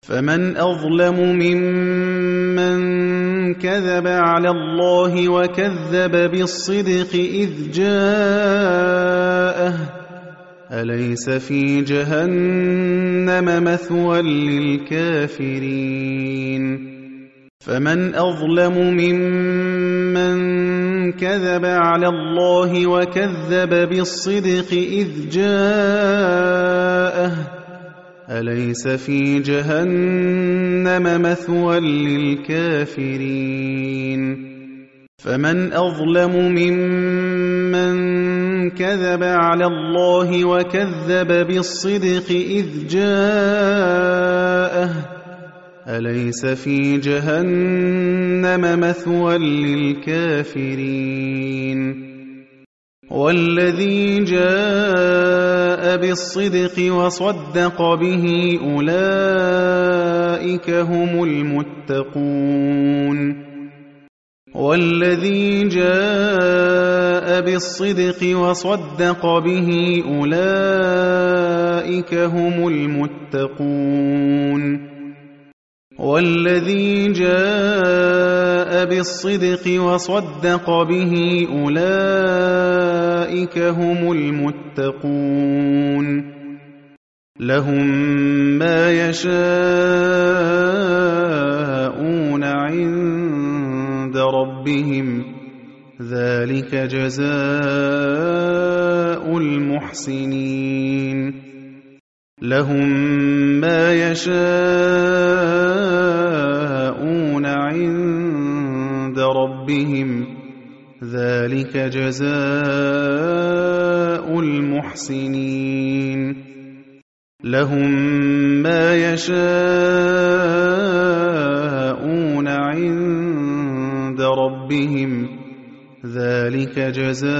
فمن أظلم ممن كذب على الله وكذب بالصدق إذ جاءه أليس في جهنم مثوى للكافرين فمن أظلم ممن كذب على الله وكذب بالصدق إذ جاءه أليس في جهنم مثوى للكافرين فمن أظلم ممن كذب على الله وكذب بالصدق إذ جاءه أليس في جهنم مثوى للكافرين والذي جاء بالصدق وصدق به أولئك هم المتقون والذي جاء بالصدق وصدق به أولئك هم المتقون والذي جاء بالصدق وصدق به أولئك هم المتقون لهم ما يشاءون عند ربهم ذلك جزاء المحسنين لهم ما يشاءون عند ربهم ذلك جزاء المحسنين لهم ما يشاءون عند ربهم ذلك جزاء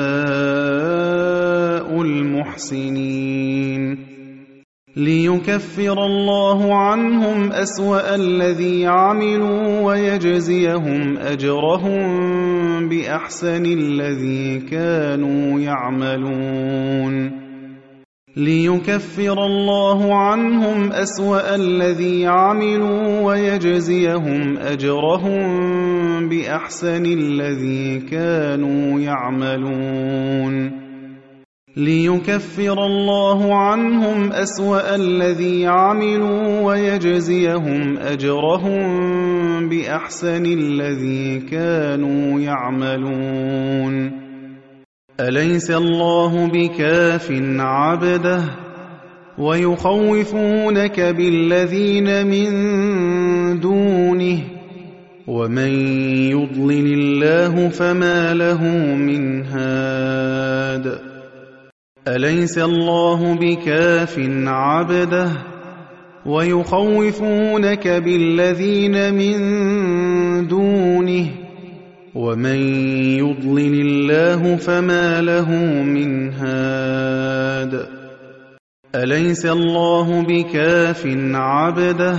المحسنين ليكفر الله عنهم أسوأ الذي عملوا ويجزيهم أجرهم بأحسن الذي كانوا يعملون ليكفر الله عنهم أسوأ الذي عملوا ويجزيهم أجرهم بأحسن الذي كانوا يعملون ليكفر الله عنهم أسوأ الذي عملوا ويجزيهم أجرهم بأحسن الذي كانوا يعملون أليس الله بكاف عبده ويخوفونك بالذين من دونه ومن يضلل الله فما له من هاد أليس الله بكاف عبده ويخوفونك بالذين من دونه ومن يضلل الله فما له من هاد أليس الله بكاف عبده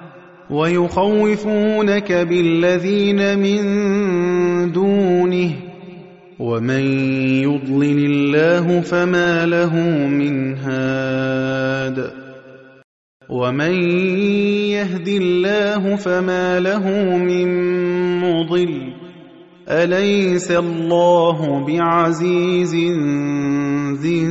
ويخوفونك بالذين من دونه ومن يضلل الله فما له من هاد ومن يهد الله فما له من مضل أليس الله بعزيز ذي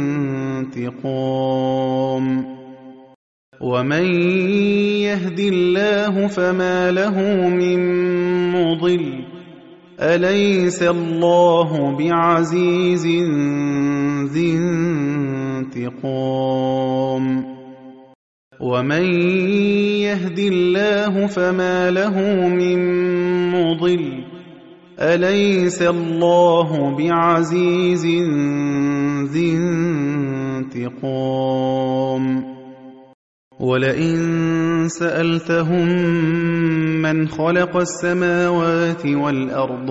انتقام ومن يهد الله فما له من مضل أليس الله بعزيز ذي انتقام ومن يهد الله فما له من مضل أليس الله بعزيز ذي انتقام ولئن سألتهم من خلق السماوات والأرض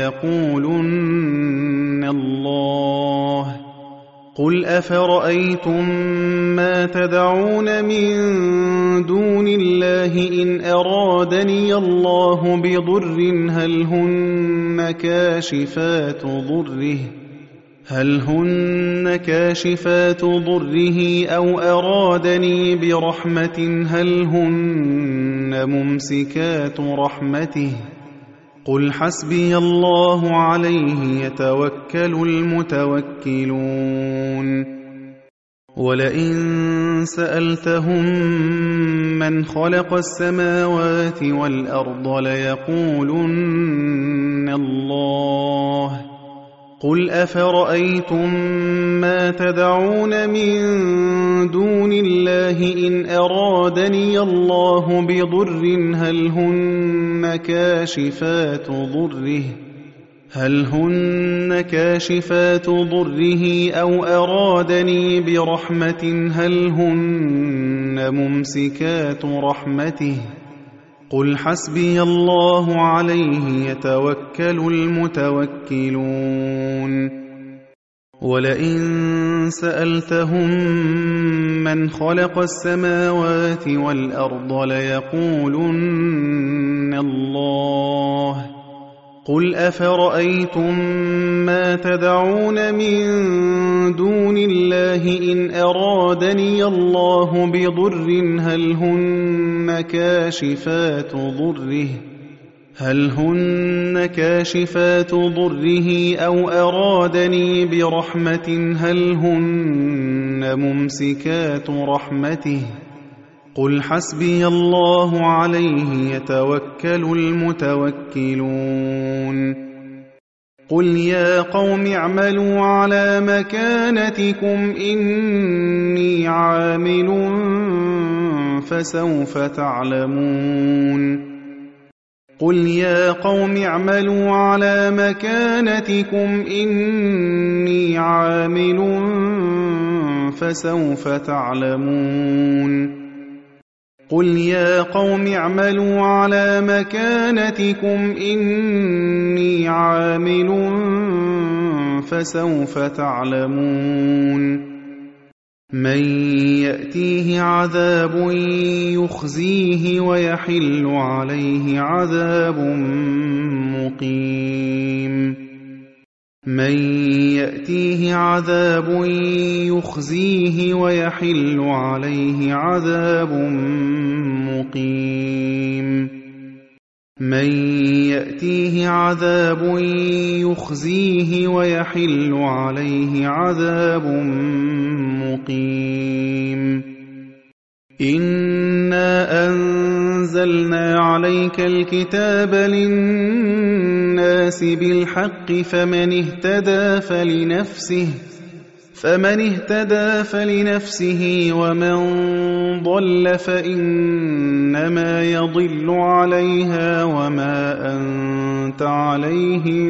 ليقولن الله قل أفرأيتم ما تدعون من دون الله إن أرادني الله بضر هل هن كاشفات ضره هل هن كاشفات ضره أو أرادني برحمة هل هن ممسكات رحمته قل حسبي الله عليه يتوكل المتوكلون ولئن سألتهم من خلق السماوات والأرض ليقولن الله قل أفرأيتم ما تدعون من دون الله إن أرادني الله بضر هل هن كاشفات ضره أو أرادني برحمة هل هن ممسكات رحمته قل حسبي الله عليه يتوكل المتوكلون ولئن سألتهم من خلق السماوات والأرض ليقولن الله قل أفرأيتم ما تدعون من دون الله إن أرادني الله بضر هل هن كاشفات ضره أو أرادني برحمة هل هن ممسكات رحمته قل حسبي الله عليه يتوكل المتوكلون قل يا قوم اعملوا على مكانتكم إني عامل فسوف تعلمون قل يا قوم اعملوا على مكانتكم إني عامل فسوف تعلمون قل يا قوم اعملوا على مكانتكم إني عامل فسوف تعلمون من يأتيه عذاب يخزيه ويحل عليه عذاب مقيم من يأتيه عذاب يخزيه ويحل عليه عذاب مقيم من يأتيه عذاب يخزيه ويحل عليه عذاب مقيم إنا أنزلنا عليك الكتاب للناس بالحق فمن اهتدى فلنفسه ومن ضل فإنما يضل عليها وما أنت عليهم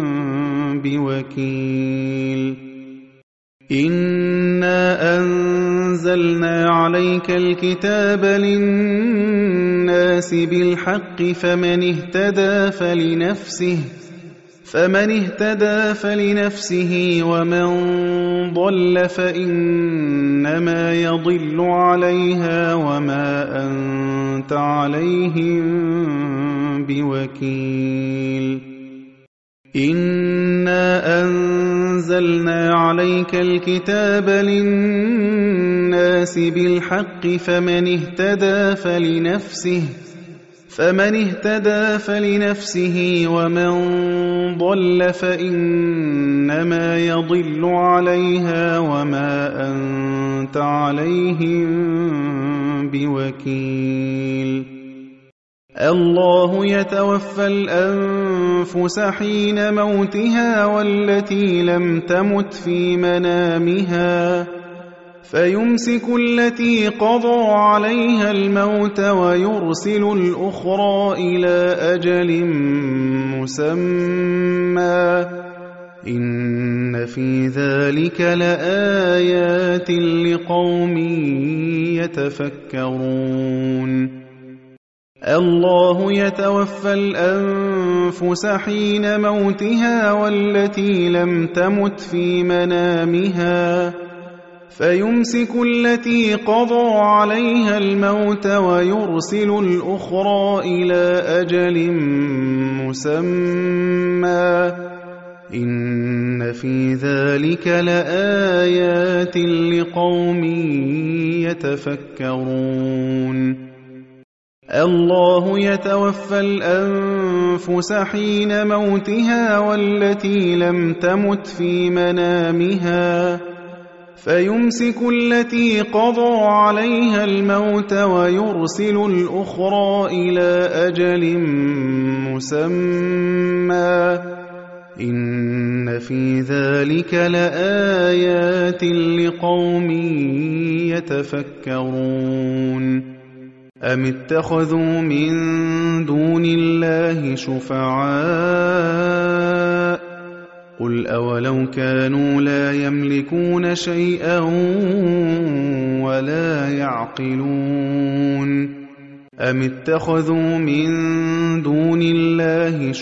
بوكيل إنا أنزلنا عليك الكتاب للناس بالحق فمن اهتدى فلنفسه ومن ضل فإنما يضل عليها وما أنت عليهم بوكيل إنا أنزلنا عليك الكتاب للناس بالحق فمن اهتدى فلنفسه ومن ضل فإنما يضل عليها وما أنت عليهم بوكيل الله يتوفى الأنفس حين موتها والتي لم تمت في منامها فيمسك التي قضى عليها الموت ويرسل الأخرى إلى أجل مسمى إن في ذلك لآيات لقوم يتفكرون الله يتوفى الأنفس حين موتها والتي لم تمت في منامها فيمسك التي قضى عليها الموت ويرسل الأخرى إلى أجل مسمى إن في ذلك لآيات لقوم يتفكرون الله يتوفى الأنفس حين موتها والتي لم تمت في منامها فيمسك التي قضى عليها الموت ويرسل الأخرى إلى أجل مسمى إن في ذلك لآيات لقوم يتفكرون أم اتخذوا من دون الله شفعاء قل أولو كانوا لا يملكون شيئا ولا يعقلون أم اتخذوا من دون الله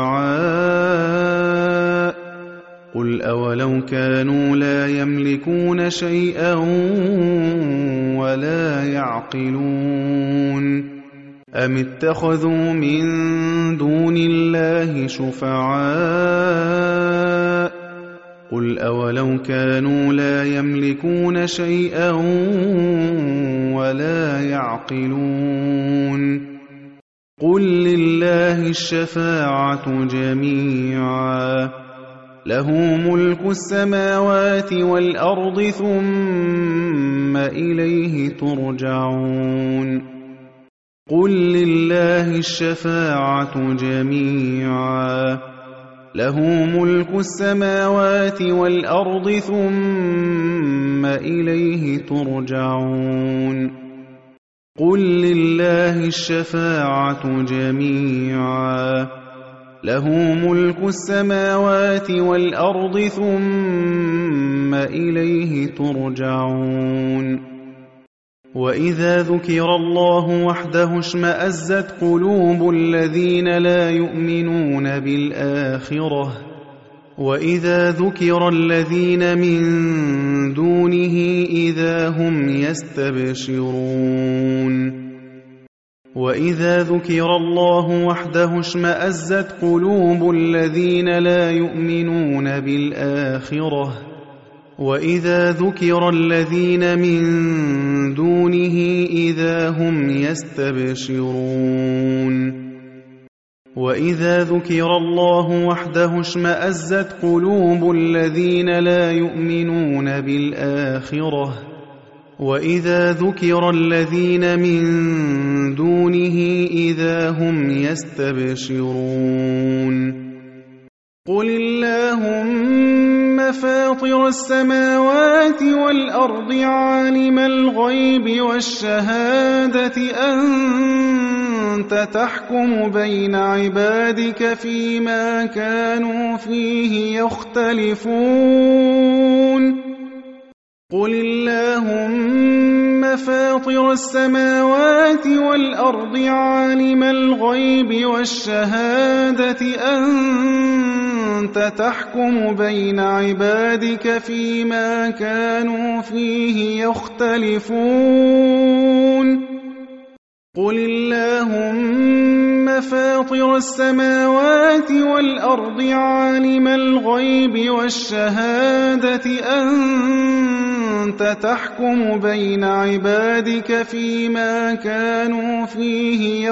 شفعاء قل أولو كانوا لا يملكون شيئا ولا يعقلون أم اتخذوا من دون الله شفعاء قل أولو كانوا لا يملكون شيئا ولا يعقلون قل لله الشفاعة جميعا له ملك السماوات والأرض ثم إليه ترجعون قل لله الشفاعة جميعا له ملك السماوات والأرض ثم إليه ترجعون قل لله الشفاعة جميعا له ملك السماوات والأرض ثم إليه ترجعون وإذا ذكر الله وحده اشمأزت قلوب الذين لا يؤمنون بالآخرة وإذا ذكر الذين من دونه إذا هم يستبشرون وإذا ذكر الله وحده اشمأزت قلوب الذين لا يؤمنون بالآخرة وإذا ذكر الذين من دونه إذا هم يستبشرون وإذا ذكر الله وحده اشمأزت قلوب الذين لا يؤمنون بالآخرة وإذا ذكر الذين من دونه إذا هم يستبشرون قل اللهم فاطر السماوات والأرض عالم الغيب والشهادة أنت تحكم بين عبادك فيما كانوا فيه يختلفون قل اللهم فاطر السماوات والأرض عالم الغيب والشهادة أنت تحكم بين عبادك فيما كانوا فيه يختلفون قل اللهم فاطر السماوات والأرض عالم الغيب والشهادة أنت تحكم بين عبادك فيما كانوا فيه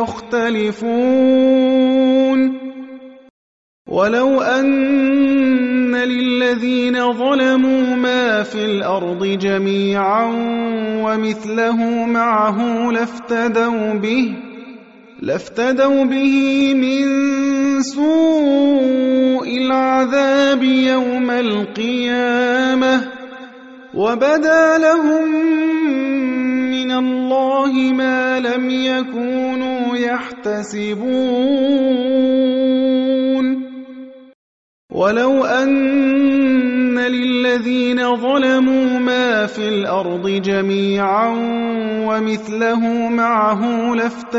يختلفون ولو أن للذين ظلموا ما في الأرض جميعا ومثله معه لافتدوا به من سوء العذاب يوم القيامة وبدا لهم من الله ما لم يكونوا يحتسبون ولو أن للذين ظلموا ما في الأرض جميعا ومثله معه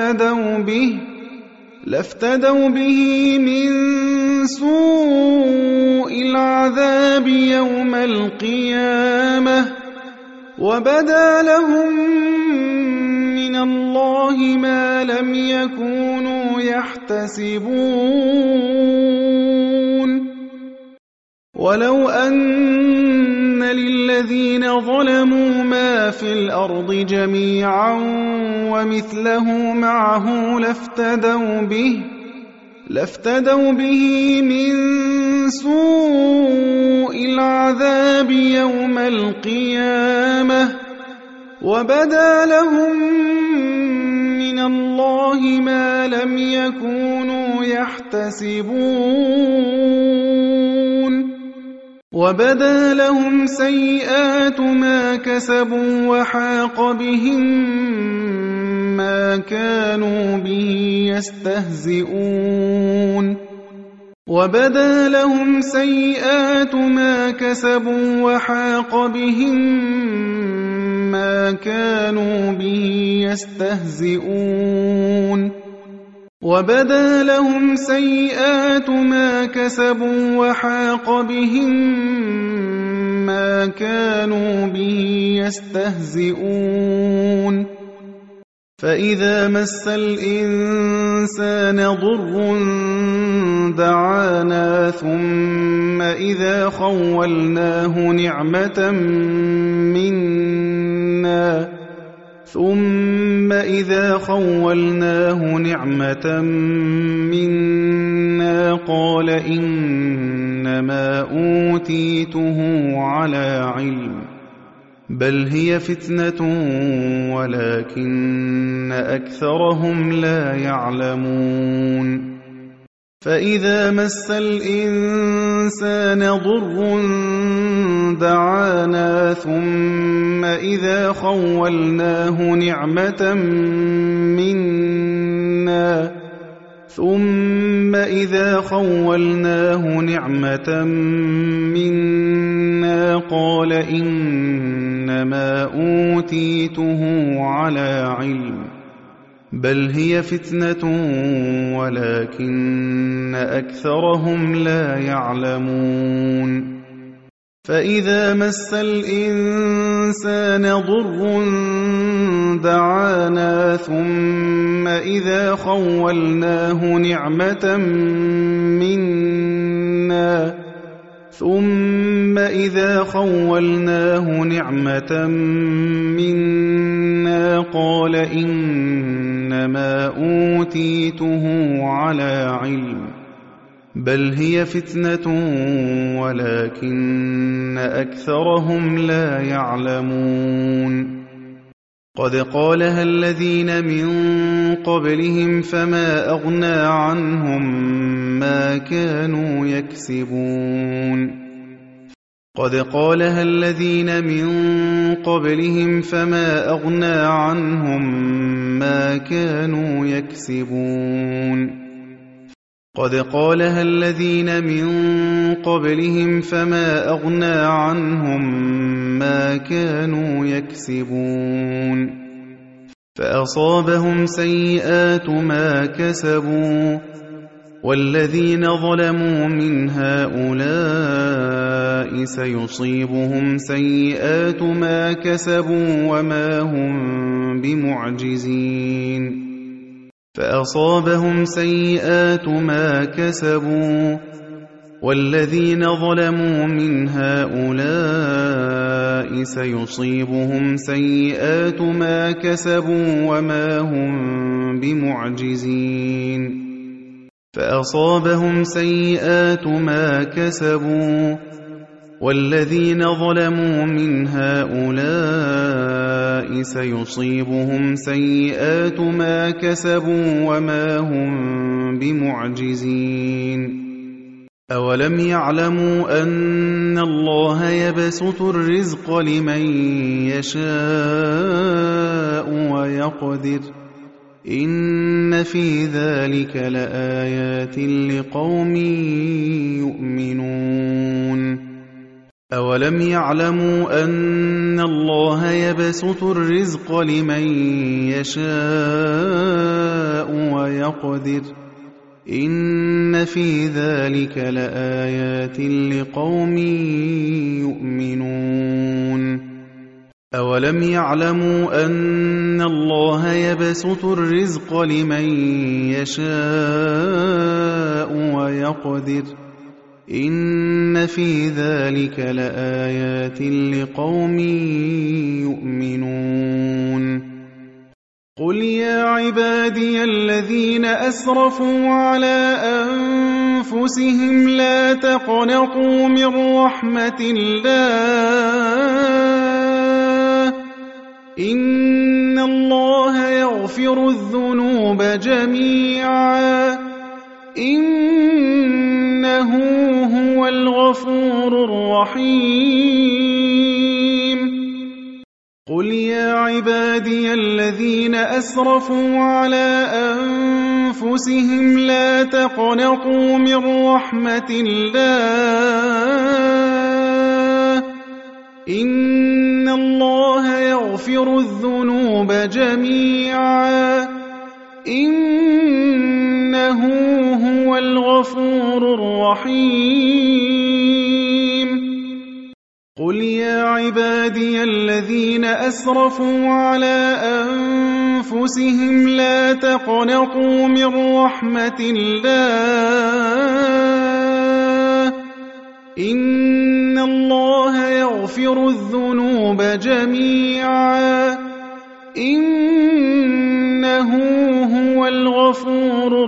لافتدوا به من سوء العذاب يوم القيامة وبدا لهم من الله ما لم يكونوا يحتسبون ولو أن للذين ظلموا ما في الأرض جميعا ومثله معه لافتدوا به من سوء العذاب يوم القيامة وبدا لهم من الله ما لم يكونوا يحتسبون وبدا لهم سيئات ما كسبوا وحاق بهم ما كانوا به يستهزئون وبدا لهم سيئات ما كسبوا وحاق بهم ما كانوا به يستهزئون وبدا لهم سيئات ما كسبوا وحاق بهم ما كانوا به يستهزئون فإذا مس الإنسان ضر دعانا ثم إذا خولناه نعمة منا قال إنما أوتيته على علم بل هي فتنة ولكن أكثرهم لا يعلمون فإذا مس الإنسان ضر دعانا ثم إذا خولناه نعمة منا قال إنما أوتيته على علم بل هي فتنة ولكن أكثرهم لا يعلمون فإذا مس الإنسان ضر دعانا ثم إذا خولناه نعمة منا قال إنما أوتيته على علم بل هي فتنة ولكن أكثرهم لا يعلمون قد قالها الذين من قبلهم فما أغنى عنهم ما كانوا يكسبون قد قالها الذين من قبلهم فما أغنى عنهم ما كانوا يكسبون قد قالها الذين من قبلهم فما أغنى عنهم ما كانوا يكسبون فأصابهم سيئات ما كسبوا والذين ظلموا من هؤلاء سيصيبهم سيئات ما كسبوا وما هم بمعجزين فأصابهم سيئات ما كسبوا والذين ظلموا من هؤلاء سيصيبهم سيئات ما كسبوا وما هم بمعجزين فأصابهم سيئات ما كسبوا والذين ظلموا من هؤلاء سيصيبهم سيئات ما كسبوا وما هم بمعجزين أولم يعلموا أن الله يبسط الرزق لمن يشاء ويقدر إن في ذلك لآيات لقوم يؤمنون أولم يعلموا أن الله يبسط الرزق لمن يشاء ويقدر إن في ذلك لآيات لقوم يؤمنون أولم يعلموا أن الله يبسط الرزق لمن يشاء ويقدر إن في ذلك لآيات لقوم يؤمنون قل يا عبادي الذين أسرفوا على أنفسهم لا تقنطوا من رحمة الله إن الله يغفر الذنوب جميعا إنه هو الغفور الرحيم قل يا عبادي الذين أسرفوا على أنفسهم لا تقنطوا من رحمة الله إن الله يغفر الذنوب جميعا إنه هو الغفور الرحيم قل يا عبادي الذين أسرفوا على أنفسهم لا تقنطوا من رحمة الله إن الله يغفر الذنوب جميعا إنه هو الغفور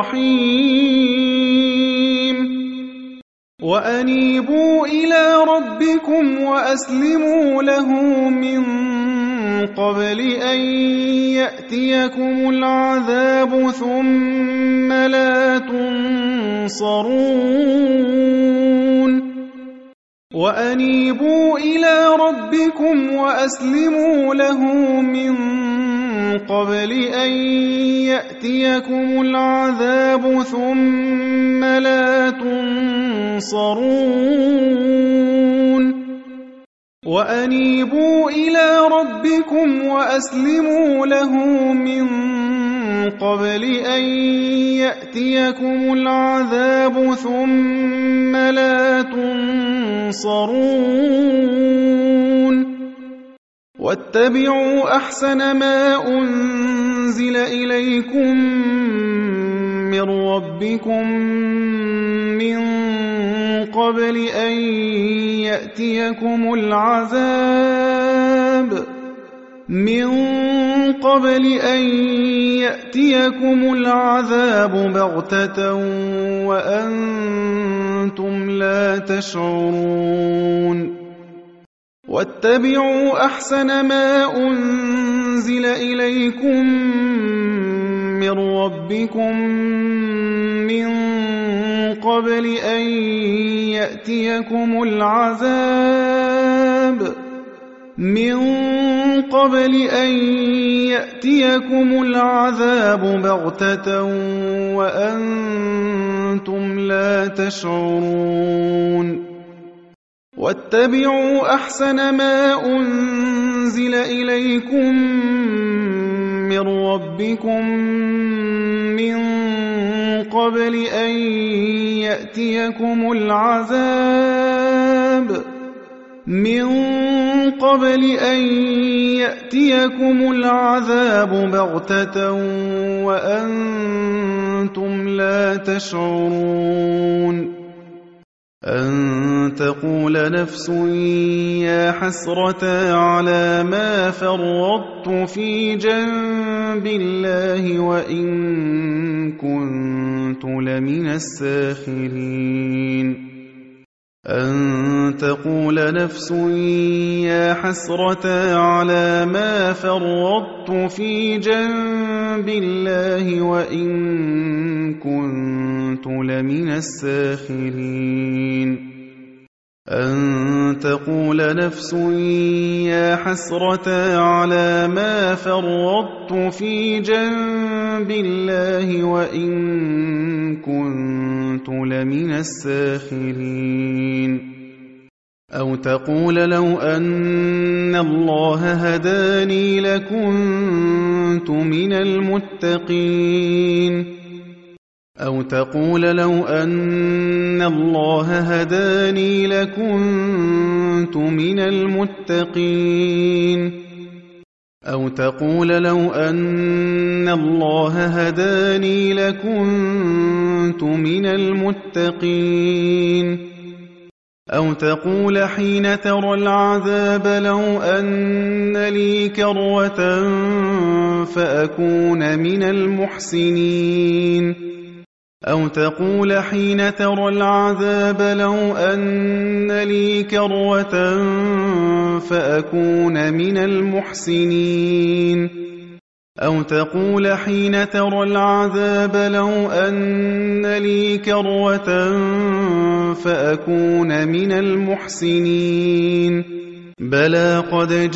الرحيم وأنيبوا إلى ربكم وأسلموا له من قبل أن يأتيكم العذاب ثم لا تنصرون وأنيبوا إلى ربكم وأسلموا له من قبل أن يأتيكم العذاب ثم لا تنصرون وأنيبوا إلى ربكم وأسلموا له من قبل أن يأتيكم العذاب ثم لا تنصرون واتبعوا أحسن ما أنزل إليكم من ربكم من قبل أن يأتيكم العذاب بغتة وأنتم لا تشعرون واتبعوا أحسن ما أنزل إليكم من ربكم من قبل أن يأتيكم العذاب بغتة وأنتم لا تشعرون واتبعوا أحسن ما أنزل إليكم من ربكم من قبل أن يأتيكم العذاب بغتة وأنتم لا تشعرون أن تقول نفس يا حسرة على ما فرطت في جنب الله وإن كنت لمن الساخرين أن تقول نفس يا حسرة على ما فرطت في جنب الله وإن كنت لمن الساخرين أن تقول نفس يا حسرة على ما فرطت في جنب الله وإن كنت لمن الساخرين أو تقول لو أن الله هداني لكنت من المتقين أو تقول لو أن الله هداني لكنت من المتقين أو تقول لو أن الله هداني لكنت من المتقين أو تقول حين ترى العذاب لو أن لي كرة فأكون من المحسنين أو تقول حين ترى العذاب لو أن لي كرة فأكون من المحسنين أو تقول حين ترى العذاب لو أن لي كرة فأكون من المحسنين بلى قد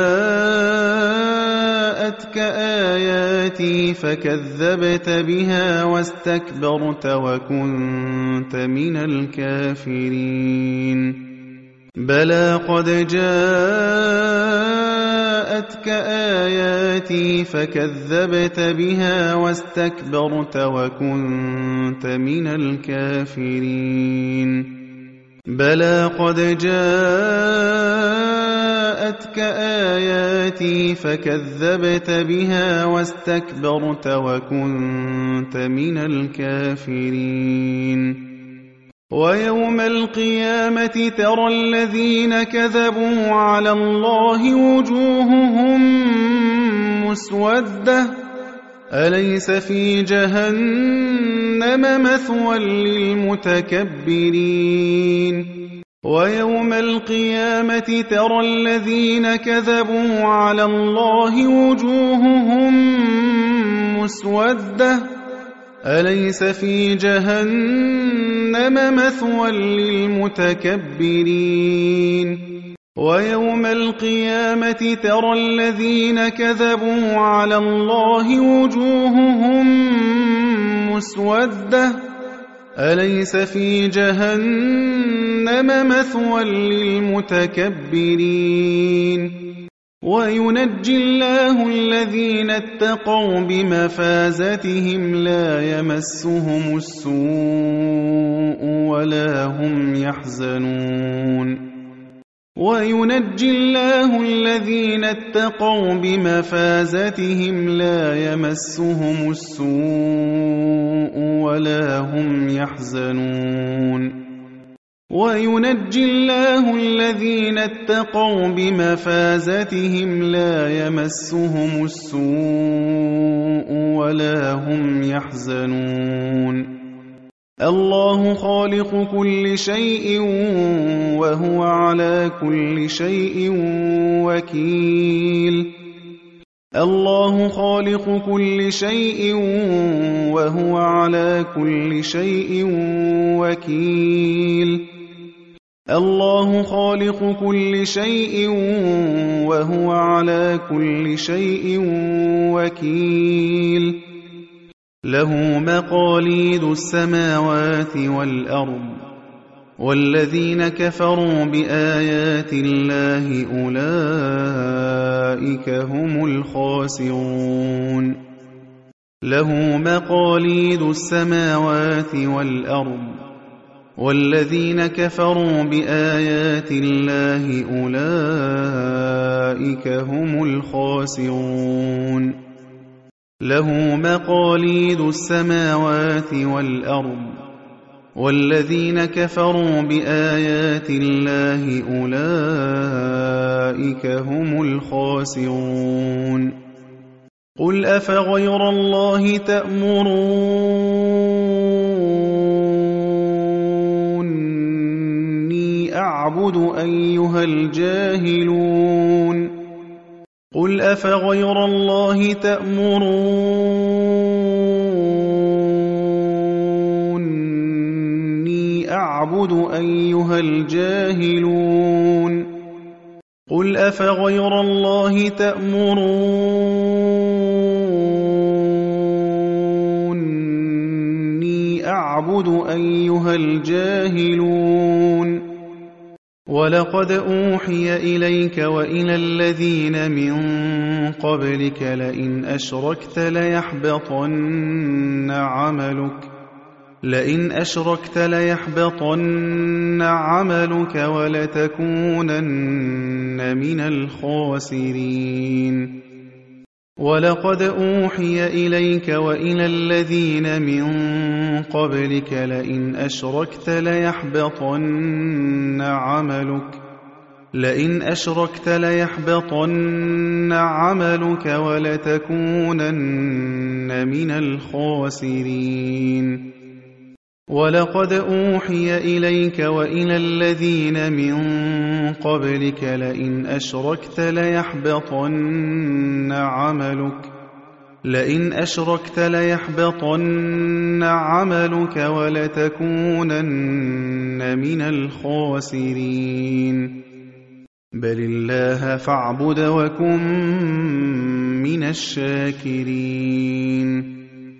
جاءتك آياتي فكذبت بها واستكبرت وكنت من الكافرين بلى قد جاءتك آياتي فكذبت بها واستكبرت وكنت من الكافرين بلى قد جاءتك آياتي فكذبت بها واستكبرت وكنت من الكافرين ويوم القيامة ترى الذين كذبوا على الله وجوههم مسودة أليس في جهنم مثوى للمتكبرين ويوم القيامة ترى الذين كذبوا على الله وجوههم مسودة أليس في جهنم مثوى للمتكبرين ويوم القيامة ترى الذين كذبوا على الله وجوههم مسودة أليس في جهنم مثوى للمتكبرين وينجي الله الذين اتقوا بمفازتهم لا يمسهم السوء ولا هم يحزنون وينجي الله الذين اتقوا بمفازتهم لا يمسهم السوء ولا هم يحزنون وينجي الله الذين اتقوا بمفازتهم لا يمسهم السوء ولا هم يحزنون الله خالق كل شيء وهو على كل شيء وكيل الله خالق كل شيء وهو على كل شيء وكيل الله خالق كل شيء وهو على كل شيء وكيل له مقاليد السماوات والأرض والذين كفروا بآيات الله أولئك هم الخاسرون له مقاليد السماوات والأرض والذين كفروا بآيات الله أولئك هم الخاسرون له مقاليد السماوات والأرض والذين كفروا بآيات الله أولئك هم الخاسرون قل أفغير الله تأمروني أعبد أيها الجاهلون قل أفغير الله تأمروني أعبد أيها الجاهلون قل أفغير الله تأمروني أعبد أيها الجاهلون ولقد أوحي إليك وإلى الذين من قبلك لئن أشركت ليحبطن عملك ولتكونن من الخاسرين ولقد أوحي إليك وإلى الذين من قبلك لئن أشركت ليحبطن عملك ولتكونن من الخاسرين ولقد أوحي إليك وإلى الذين من قبلك لئن أشركت ليحبطن عملك ولتكونن من الخاسرين بل الله فاعبد وكن من الشاكرين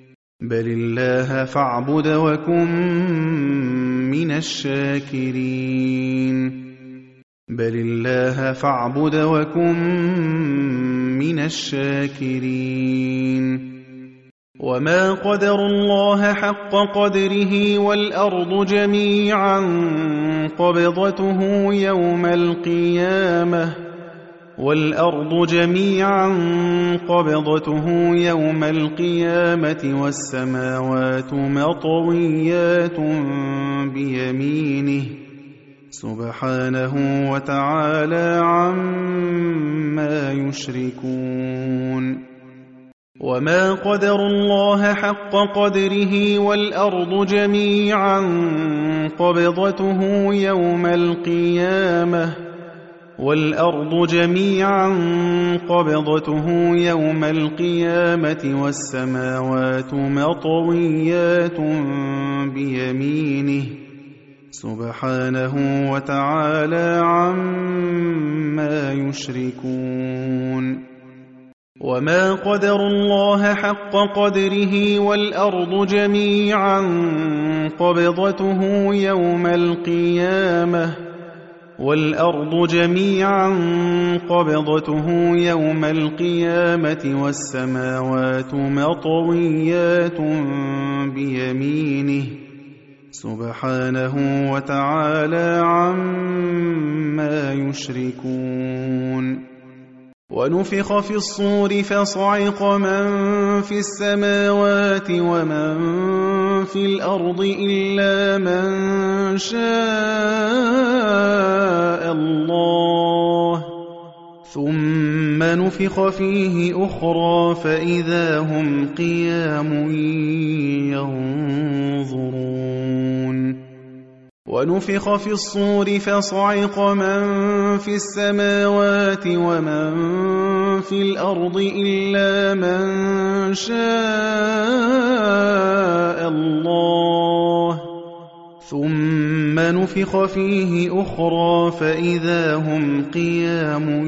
وما قدروا الله حق قدره والأرض جميعا قبضته يوم القيامة والسماوات مطويات بيمينه سبحانه وتعالى عما يشركون وما قدروا الله حق قدره والأرض جميعا قبضته يوم القيامة والسماوات مطويات بيمينه سبحانه وتعالى عما يشركون وما قدروا الله حق قدره والأرض جميعا قبضته يوم القيامة والسماوات مطويات بيمينه سبحانه وتعالى عما يشركون ونفخ في الصور فصعق من في السماوات ومن في الأرض إلا من شاء الله ثم نفخ فيه أخرى فإذا هم قيام ينظرون ونفخ في الصور فصعق من في السماوات ومن في الأرض إلا من شاء الله ثم نفخ فيه أخرى فإذا هم قيام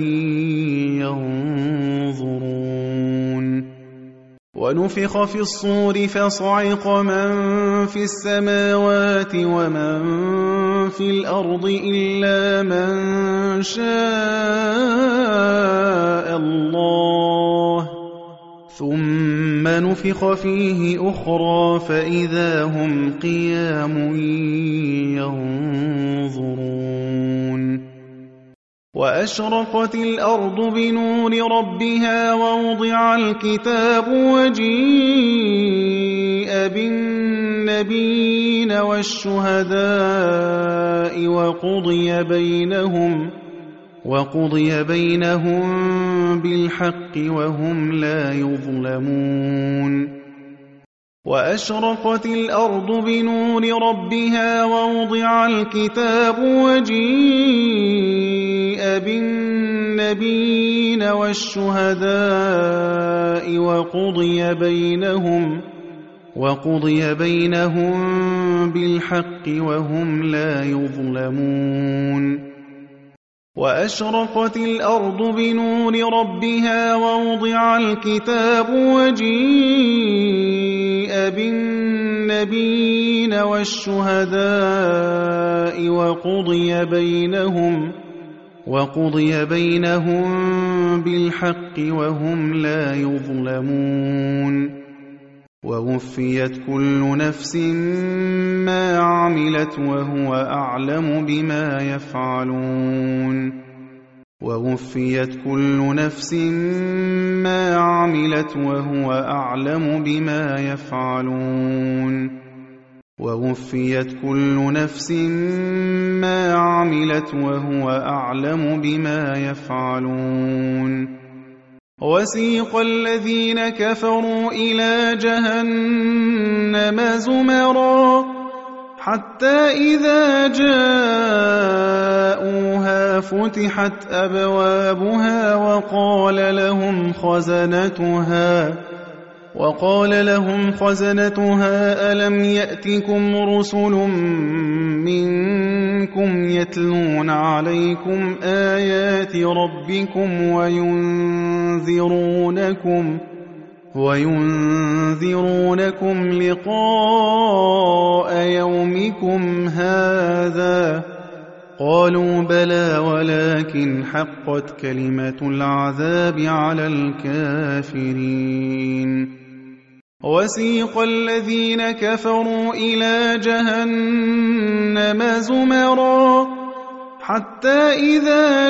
ينظرون ونفخ في الصور فصعق من في السماوات ومن في الأرض إلا من شاء الله ثم نفخ فيه أخرى فإذا هم قيام ينظرون وأشرقت الأرض بنور ربها ووضع الكتاب وجيء بالنبيين والشهداء وقضي بينهم بالحق وهم لا يظلمون وأشرقت الأرض بنور ربها ووضع الكتاب وجيء بالنبيين والشهداء وقضي بينهم بالحق وهم لا يظلمون وأشرقت الأرض بنور ربها ووضع الكتاب وجيء بالنبيين والشهداء وقضي بينهم بالحق وهم لا يظلمون ووفيت كل نفس ما عملت وهو أعلم بما يفعلون ووفيت كل نفس ما عملت وهو أعلم بما يفعلون ووفيت كل نفس ما عملت وهو أعلم بما يفعلون وسيق الذين كفروا إلى جهنم زمرا حتى إذا جاءوها فتحت أبوابها وقال لهم خزنتها ألم يأتكم رسل منكم يتلون عليكم آيات ربكم وينذرونكم لقاء يومكم هذا قالوا بلى ولكن حقت كلمة العذاب على الكافرين وسيق الذين كفروا إلى جهنم زمرا حتى إذا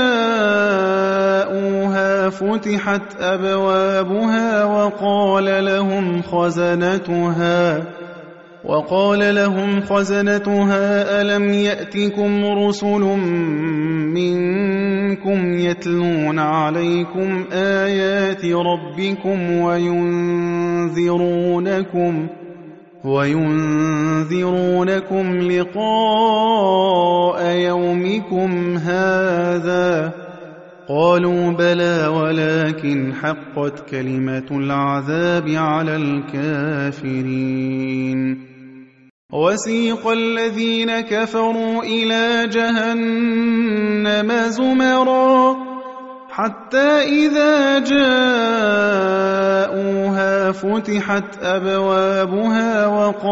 جاءوها فتحت أبوابها وقال لهم خزنتها ألم يأتكم رسل منكم يتلون عليكم آيات ربكم وينذرونكم لقاء يومكم هذا قالوا بلى ولكن حقت كلمة العذاب على الكافرين وسيق الذين كفروا إلى جهنم زمرا حتى إذا جاءوها فتحت أبوابها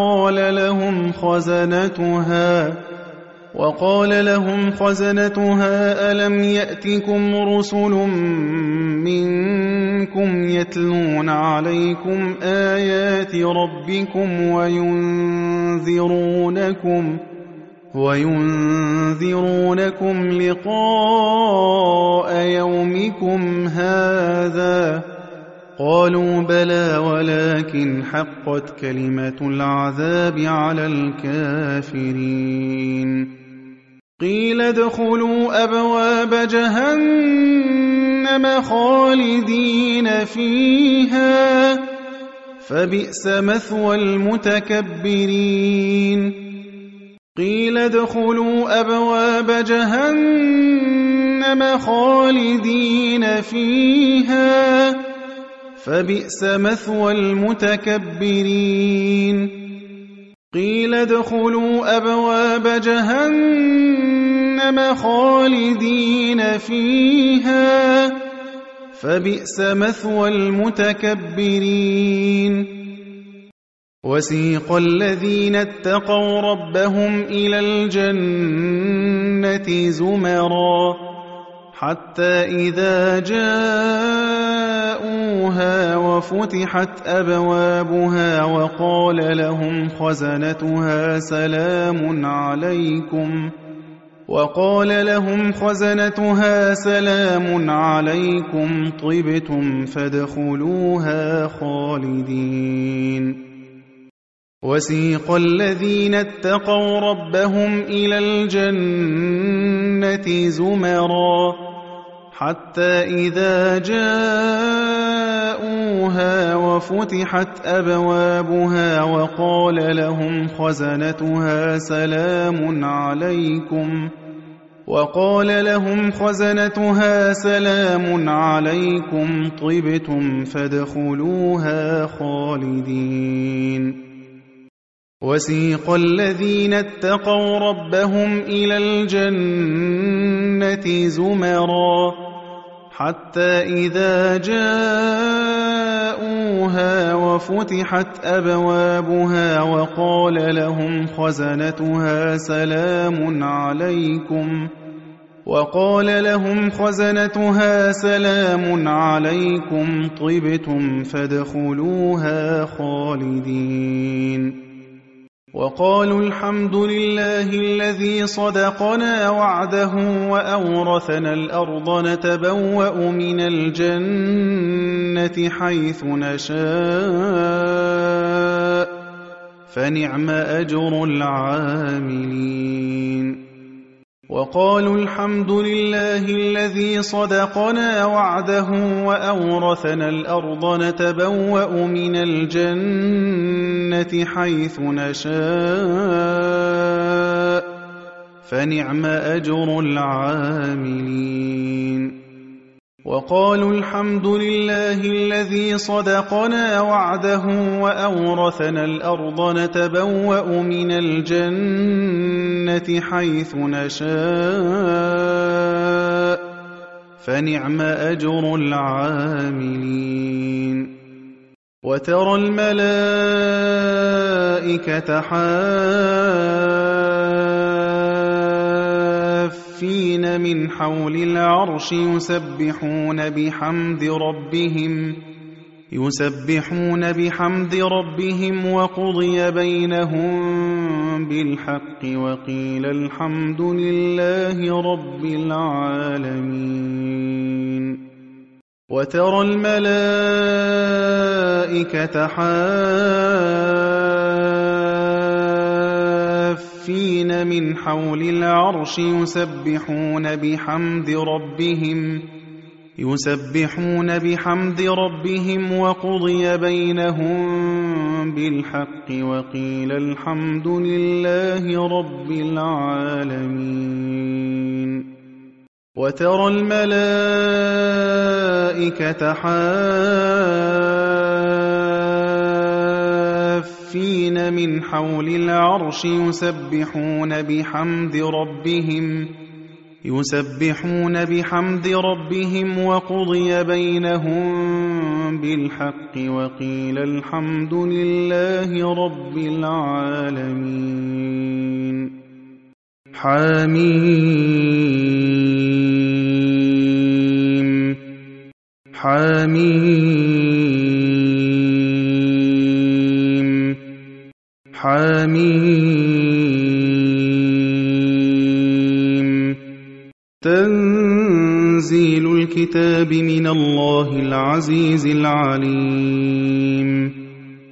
وقال لهم خزنتها ألم يأتكم رسل منكم يتلون عليكم آيات ربكم وينذرونكم لقاء يومكم هذا قالوا بلى ولكن حقت كلمة العذاب على الكافرين قيل ادخلوا أبواب جهنم خالدين فيها فبئس مثوى المتكبرين قيل ادخلوا أبواب جهنم خالدين فيها فبئس مثوى المتكبرين قيل ادخلوا أبواب جهنم خالدين فيها فبئس مثوى المتكبرين وسيق الذين اتقوا ربهم إلى الجنة زمرا حتى إذا جاءوها وفتحت أبوابها وقال لهم خزنتها سلام عليكم طبتم فادخلوها خالدين وسيق الذين اتقوا ربهم إلى الجنة زمرا حتى إذا جاءوها وفتحت أبوابها وقال لهم خزنتها سلام عليكم طبتم فادخلوها خالدين وسيق الذين اتقوا ربهم إلى الجنة زمرا حتى إذا جاءوها وفتحت أبوابها وقال لهم خزنتها سلام عليكم طبتم فادخلوها خالدين وقالوا الحمد لله الذي صدقنا وعده وأورثنا الأرض نتبوأ من الجنة حيث نشاء فنعم أجر العاملين وقالوا الحمد لله الذي صدقنا وعده وأورثنا الأرض نتبوأ من الجنة حيث نشاء فنعم أجر العاملين وقالوا الحمد لله الذي صدقنا وعده وأورثنا الأرض نتبوأ من الجنة حيث نشاء فنعم أجر العاملين وترى الملائكة حافين من حول العرش يسبحون بحمد ربهم وقضي بينهم بالحق وقيل الحمد لله رب العالمين وترى الملائكة حافين من حول العرش يسبحون بحمد ربهم وقضي بينهم بالحق وقيل الحمد لله رب العالمين وترى الملائكة حافين من حول العرش يسبحون بحمد ربهم وقضي بينهم بالحق وقيل الحمد لله رب العالمين حميم حميم حميم تنزيل الكتاب من الله العزيز العليم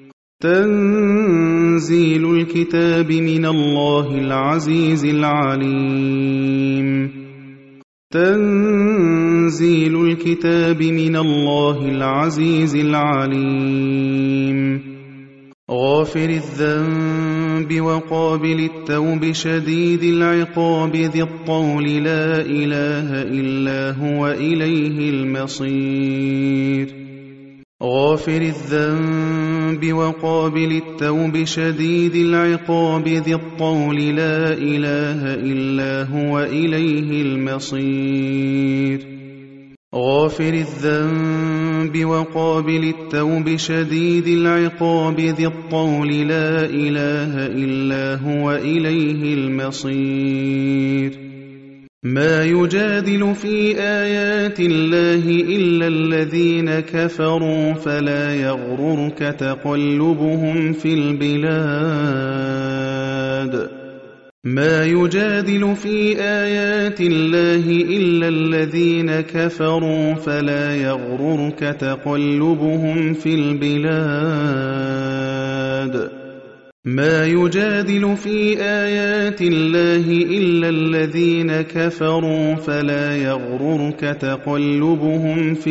تنزيل الكتاب من الله العزيز العليم تنزيل الكتاب من الله العزيز العليم غافر الذنب وقابل التوب شديد العقاب ذي الطول لا إله إلا هو إليه المصير غافر الذنب وقابل التوب شديد العقاب ذي الطول لا إله إلا هو إليه المصير غافر الذنب وقابل التوب شديد العقاب ذي الطول لا إله إلا هو إليه المصير ما يجادل في آيات الله إلا الذين كفروا فلا يغررك تقلبهم في البلاد ما يجادل في آيات الله إلا الذين كفروا فلا يغررك تقلبهم في البلاد ما يجادل في آيات الله إلا الذين كفروا فلا يغررك تقلبهم في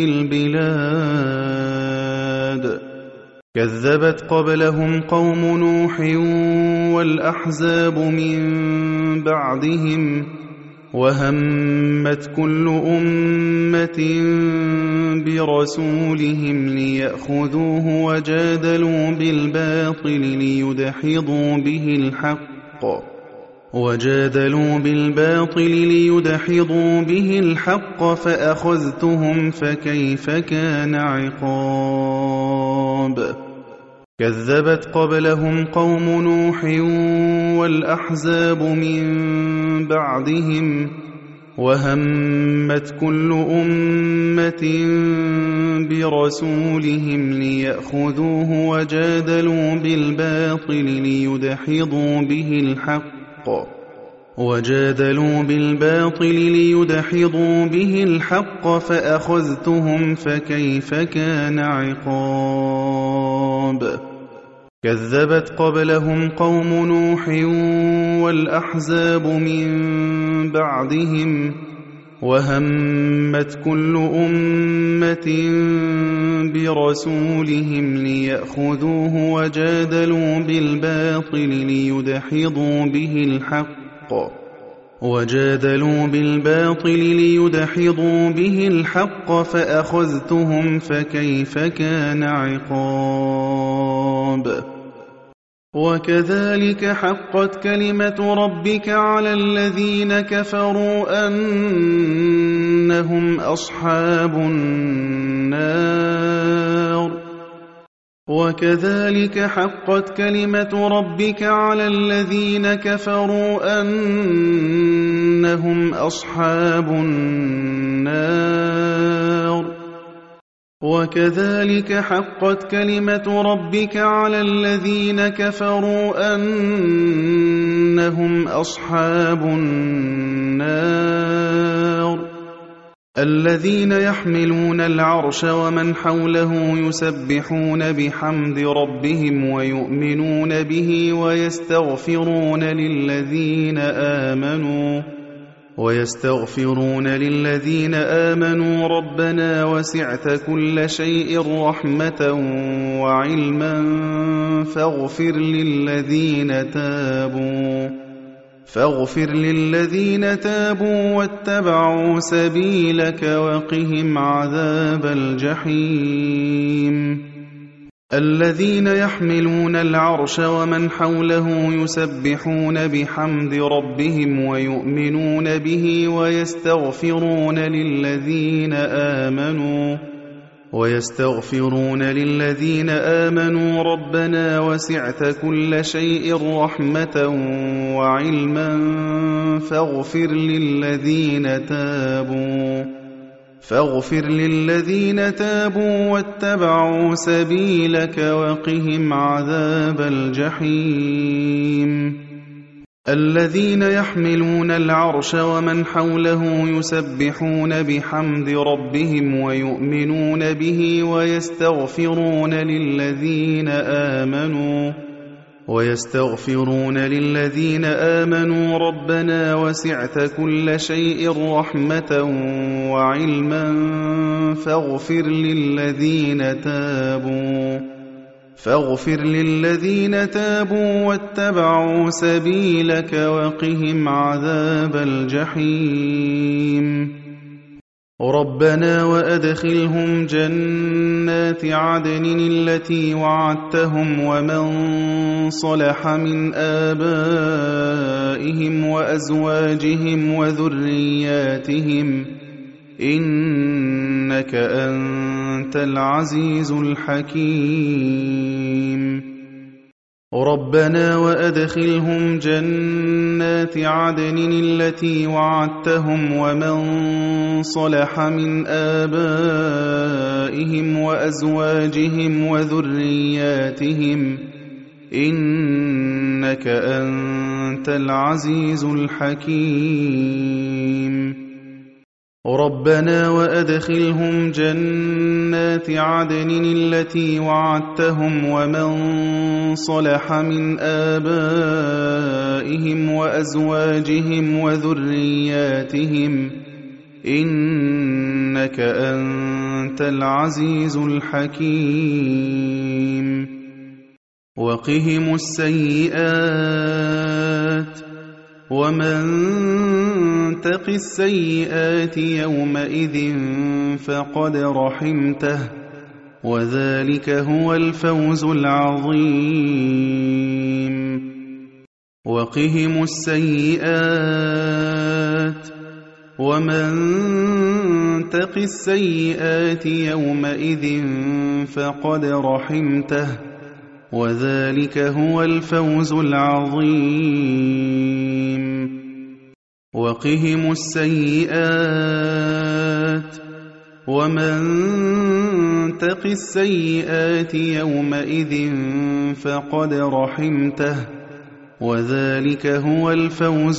البلاد كذبت قبلهم قوم نوح والأحزاب من بعدهم وهمت كل أمة برسولهم ليأخذوه وجادلوا بالباطل ليدحضوا به الحق فأخذتهم فكيف كان عقاب كذبت قبلهم قوم نوح والأحزاب من بعدهم وهمت كل أمة برسولهم ليأخذوه وجادلوا بالباطل ليدحضوا به الحق فأخذتهم فكيف كان عقاب كذبت قبلهم قوم نوح والأحزاب من بعدهم وهمت كل أمة برسولهم ليأخذوه وجادلوا بالباطل ليدحضوا به الحق فأخذتهم فكيف كان عقاب وكذلك حقت كلمة ربك على الذين كفروا أنهم أصحاب النار الذين يحملون العرش ومن حوله يسبحون بحمد ربهم ويؤمنون به ويستغفرون للذين آمنوا ربنا وسعت كل شيء رحمة وعلما فاغفر للذين تابوا واتبعوا سبيلك وقهم عذاب الجحيم الذين يحملون العرش ومن حوله يسبحون بحمد ربهم ويؤمنون به ويستغفرون للذين آمنوا ربنا وسعت كل شيء رحمة وعلما فاغفر للذين تابوا واتبعوا سبيلك وقهم عذاب الجحيم الذين يحملون العرش ومن حوله يسبحون بحمد ربهم ويؤمنون به ويستغفرون للذين آمنوا ربنا وسعت كل شيء رحمة وعلما فاغفر للذين تابوا واتبعوا سبيلك وقهم عذاب الجحيم ربنا وأدخلهم جنات عدن التي وعدتهم ومن صلح من آبائهم وأزواجهم وذرياتهم إنك أنت العزيز الحكيم ربنا وأدخلهم جنات عدن التي وعدتهم ومن صلح من آبائهم وأزواجهم وذرياتهم إنك أنت العزيز الحكيم ربنا وأدخلهم جنات عدن التي وعدتهم ومن صلح من آبائهم وأزواجهم وذرياتهم إنك أنت العزيز الحكيم وقهم السيئات ومن تق السيئات يومئذ فقد رحمته وذلك هو الفوز العظيم وقهم السيئات ومن تق السيئات يومئذ فقد رحمته وذلك هو الفوز العظيم وقهم السيئات ومن تق السيئات يومئذ فقد رحمته وذلك هو الفوز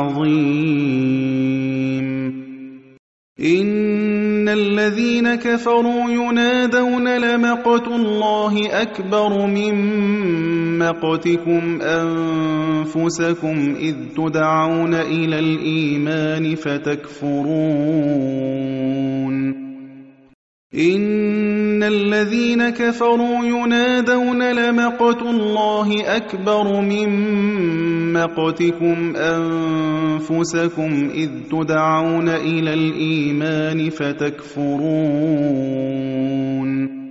العظيم إن الذين كفروا ينادون لمقت الله أكبر من مقتكم أنفسكم إذ تدعون إلى الإيمان فتكفرون إن الذين كفروا ينادون لمقت الله أكبر من مقتكم أنفسكم إذ تدعون إلى الإيمان فتكفرون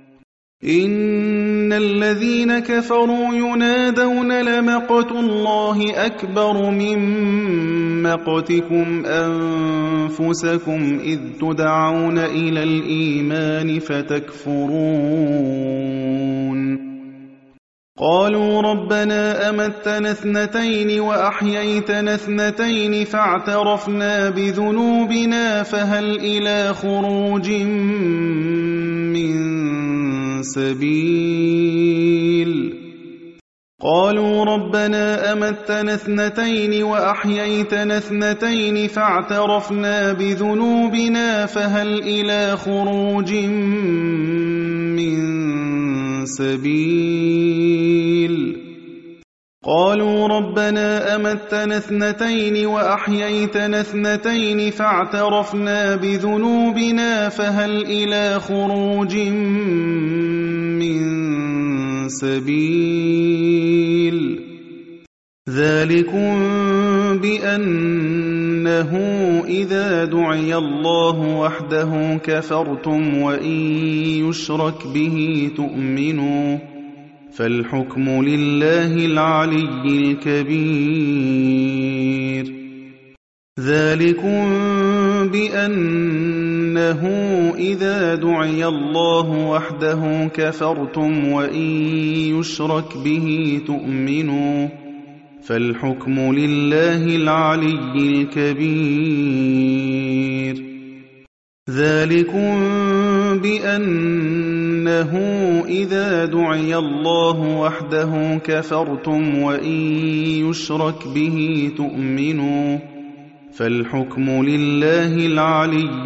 إن الذين كفروا ينادون لمقت الله أكبر من مقتكم أنفسكم إذ تدعون إلى الإيمان فتكفرون قالوا ربنا أمتنا اثنتين وأحييتنا اثنتين فاعترفنا بذنوبنا فهل إلى خروج من سبيل قالوا ربنا أمتنا اثنتين وأحييتنا اثنتين فاعترفنا بذنوبنا فهل إلى خروج من سبيل قالوا ربنا أمتنا اثنتين وأحييتنا اثنتين فاعترفنا بذنوبنا فهل إلى خروج من سبيل ذلكم بأنه إذا دعي الله وحده كفرتم وإن يشرك به تؤمنوا فالحكم لله العلي الكبير ذلكم بأنه إذا دعي الله وحده كفرتم وإن يشرك به تؤمنوا فالحكم لله العلي الكبير ذلكم بأنه إذا دعي الله وحده كفرتم وإن يشرك به تؤمنوا فالحكم لله العلي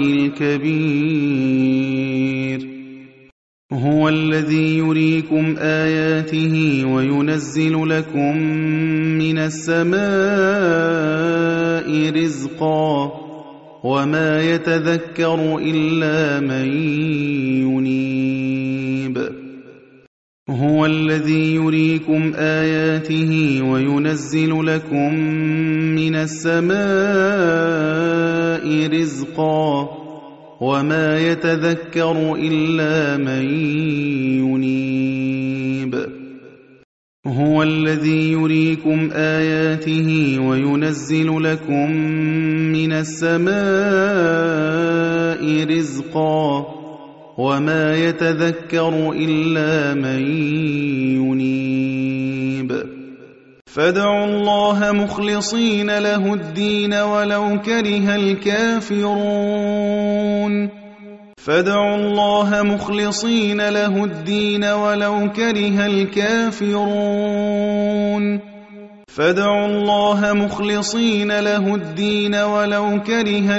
الكبير هو الذي يريكم آياته وينزل لكم من السماء رزقا وما يتذكر إلا من ينيب هو الذي يريكم آياته وينزل لكم من السماء رزقا وما يتذكر إلا من ينيب هو الذي يريكم آياته وينزل لكم من السماء رزقا وما يتذكر إلا من ينيب فادعوا الله مخلصين له الدين ولو كره الكافرون فادعوا الله مخلصين له الدين ولو كره الكافرون فادعوا الله مخلصين له الدين ولو كره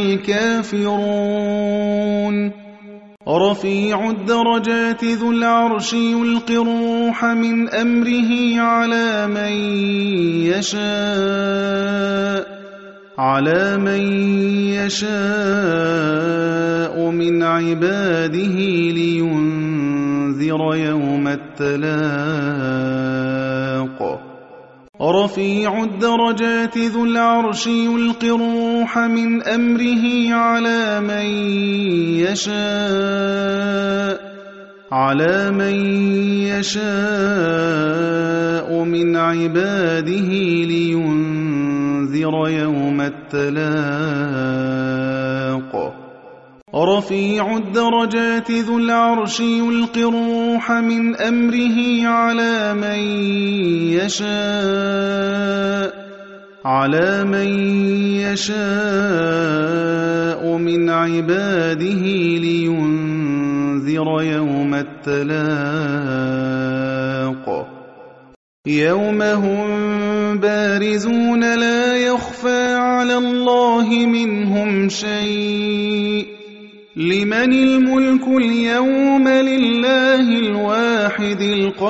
الكافرون رفيع الدرجات ذو العرش يلقي الروح من أمره على من يشاء من عباده لينذر يوم التلاق رفيع الدرجات ذو العرش يلقي الروح من أمره على من يشاء من عباده لينذر يوم التلاق رفيع الدرجات ذو العرش يلقي الروح من أمره على من على من يشاء من عباده لينذر يوم التلاق يوم هم بارزون لا يخفى على الله منهم شيء لمن الملك اليوم لله الواحد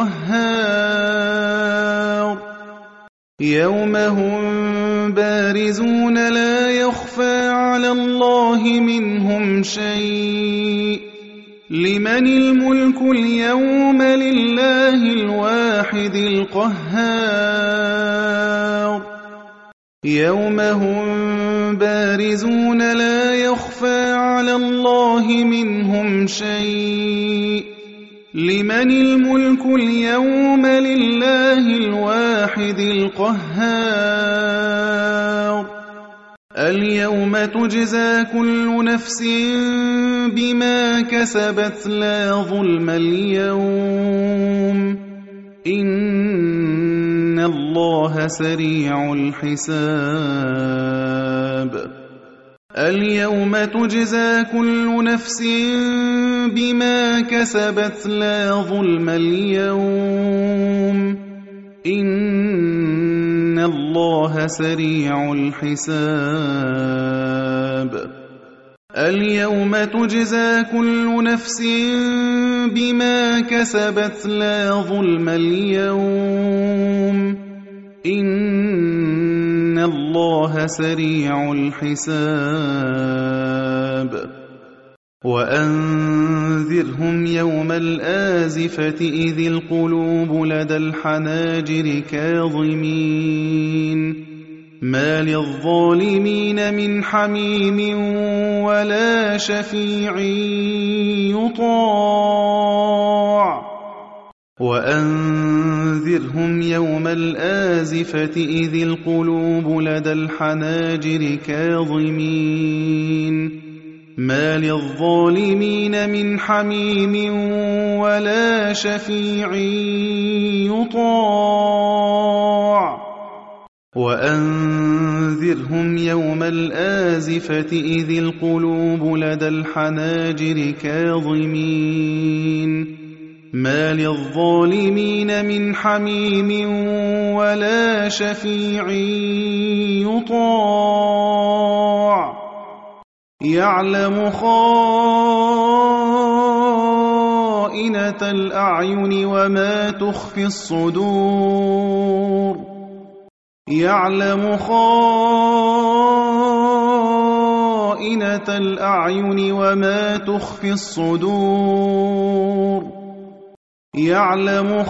القهار يوم هم بارزون لا يخفى على الله منهم شيء لمن الملك اليوم لله الواحد القهار يوم هم بارزون لا يخفى على الله منهم شيء لمن الملك اليوم لله الواحد القهار اليوم تجزى كل نفس بما كسبت لا ظلم اليوم إن الله سريع الحساب اليوم تجزى كل نفس بما كسبت لا ظلم اليوم إن الله سريع الحساب اليوم تجزى كل نفس بما كسبت لا ظلم اليوم إن الله سريع الحساب وأنذرهم يوم الآزفة إذ القلوب لدى الحناجر كاظمين ما للظالمين من حميم ولا شفيع يطاع وأنذرهم يوم الآزفة إذ القلوب لدى الحناجر كاظمين ما للظالمين من حميم ولا شفيع يطاع وأنذرهم يوم الآزفة إذ القلوب لدى الحناجر كاظمين ما للظالمين من حميم ولا شفيع يطاع يعلم خائنة الأعين وما تخفي الصدور يعلم خائنة الأعين وما تخفي الصدور يعلم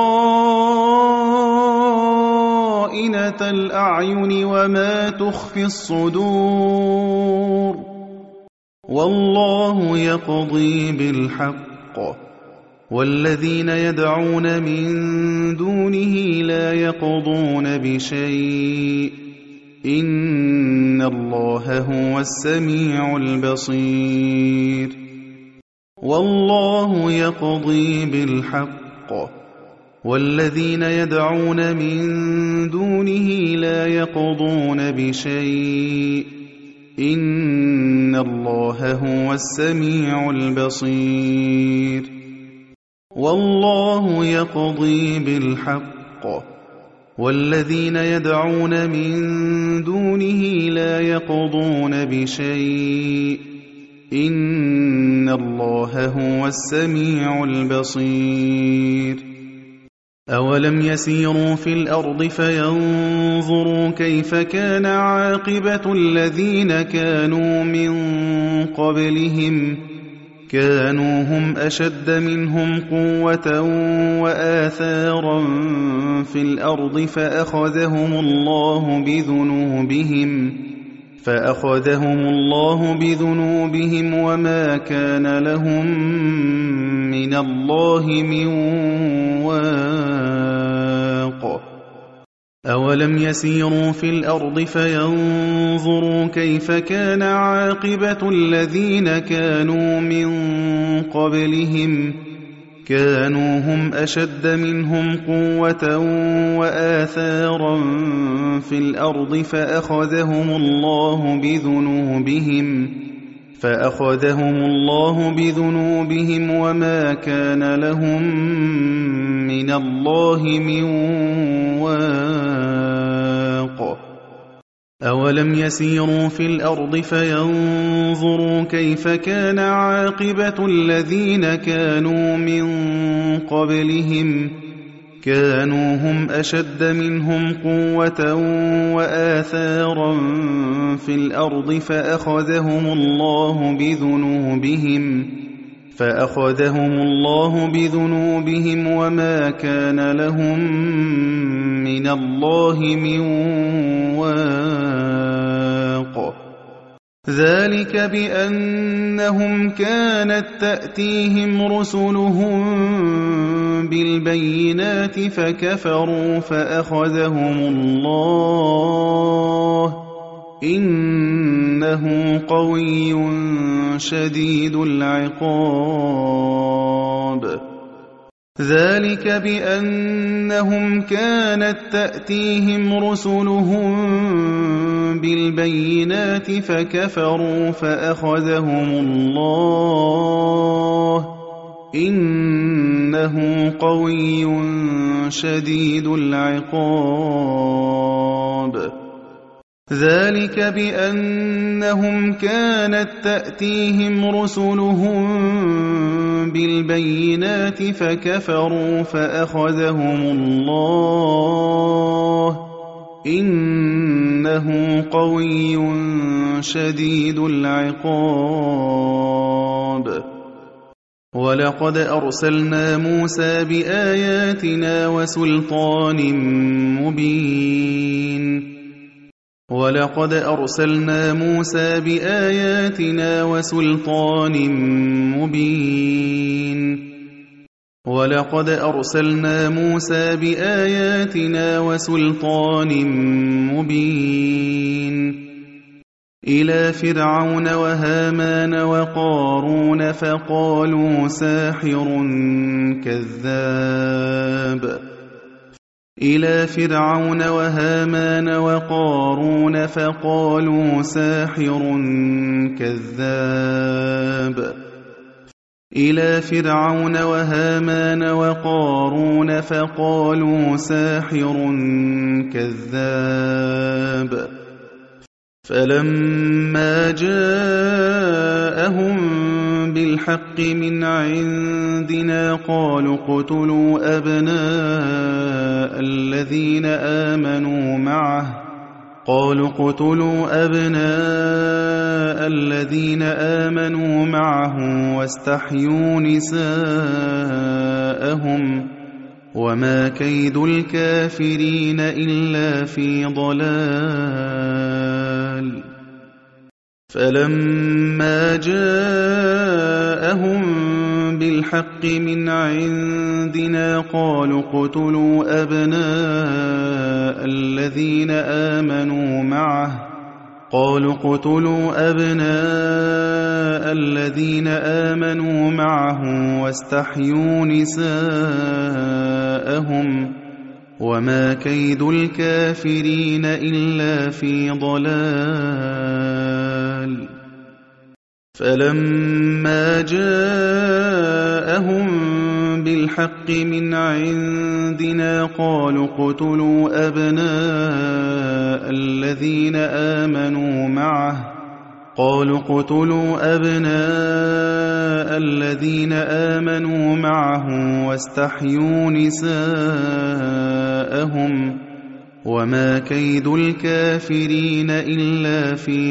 خائنة الأعين وما تخفي الصدور والله يقضي بالحق والذين يدعون من دونه لا يقضون بشيء إن الله هو السميع البصير والله يقضي بالحق والذين يدعون من دونه لا يقضون بشيء إن الله هو السميع البصير والله يقضي بالحق والذين يدعون من دونه لا يقضون بشيء إن الله هو السميع البصير أولم يسيروا في الأرض فينظروا كيف كان عاقبة الذين كانوا من قبلهم كانوا هم أشد منهم قوة وآثارا في الأرض فأخذهم الله بذنوبهم وما كان لهم من الله من واق أولم يسيروا في الأرض فينظروا كيف كان عاقبة الذين كانوا من قبلهم كانوا هم أشد منهم قوة وآثارا في الأرض فأخذهم الله بذنوبهم وما كان لهم من الله من واق. أولم يسيروا في الأرض فينظروا كيف كان عاقبة الذين كانوا من قبلهم كانوا هم أشد منهم قوة وآثارا في الأرض فأخذهم الله بذنوبهم وما كان لهم من الله من واق. ذلك بأنهم كانت تأتيهم رسلهم بالبينات فكفروا فأخذهم الله إنه قوي شديد العقاب. ذلك بأنهم كانت تأتيهم رسلهم بالبينات فكفروا فأخذهم الله إنه قوي شديد العقاب. ذلك بأنهم كانت تأتيهم رسلهم بالبينات فكفروا فأخذهم الله إنه قوي شديد العقاب. ولقد أرسلنا موسى بآياتنا وسلطان مبين ولقد أرسلنا موسى بآياتنا وسلطان مبين إلى فرعون وهامان وقارون فقالوا ساحر كذاب. فلما جاءهم بالحق من عندنا قالوا اقتلوا أبناء الذين آمنوا معه واستحيوا نساءهم وما كيد الكافرين إلا في ضلال. فلما جاءهم بالحق من عندنا قالوا اقتلوا أبناء الذين آمنوا معه واستحيوا نساءهم وما كيد الكافرين إلا في ضلال. فلما جاءهم بالحق من عندنا قالوا اقتلوا أبناء الذين آمنوا معه واستحيوا نساءهم وما كيد الكافرين إلا في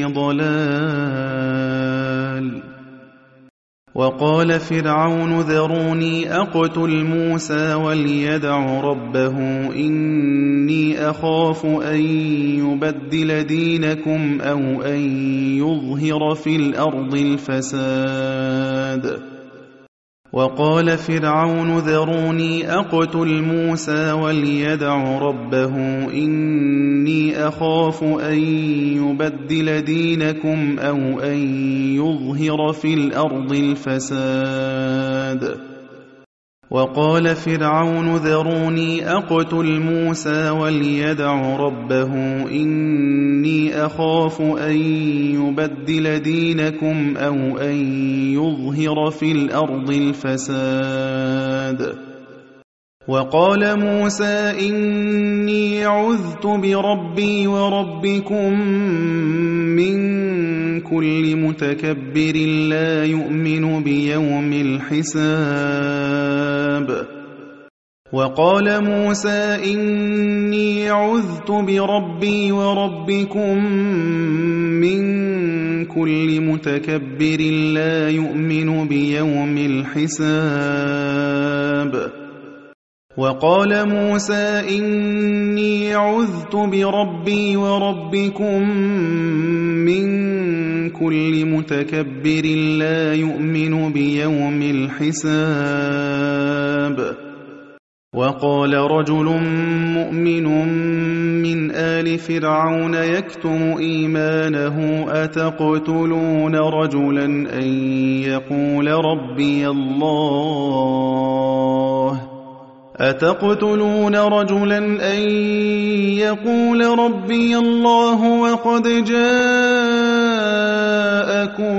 ضلال. وقال فرعون ذروني أقتل موسى وليدع ربه إني أخاف أن يبدل دينكم أو أن يظهر في الأرض الفساد. وقال فرعون ذروني أقتل موسى وليدع ربه إني أخاف أن يبدل دينكم أو أن يظهر في الأرض الفساد. وقال فرعون ذروني أقتل موسى وليدع ربه إني أخاف أن يبدل دينكم أو أن يظهر في الأرض الفساد. وقال موسى إني عذت بربي وربكم من كل متكبر لا يؤمن بيوم الحساب. وقال موسى إني عذت بربي وربكم من كل متكبر لا يؤمن بيوم الحساب. وقال موسى إني عذت بربي وربكم من كل متكبر لا يؤمن بيوم الحساب. وقال رجل مؤمن من آل فرعون يكتم إيمانه أتقتلون رجلا أن يقول ربي الله وقد جاءكم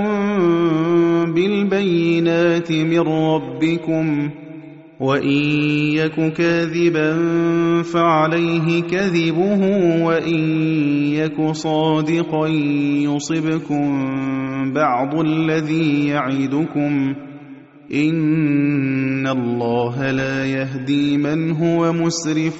بالبينات من ربكم وإن يك كاذبا فعليه كذبه وإن يك صادقا يصبكم بعض الذي يعدكم إن الله لا يهدي من هو مسرف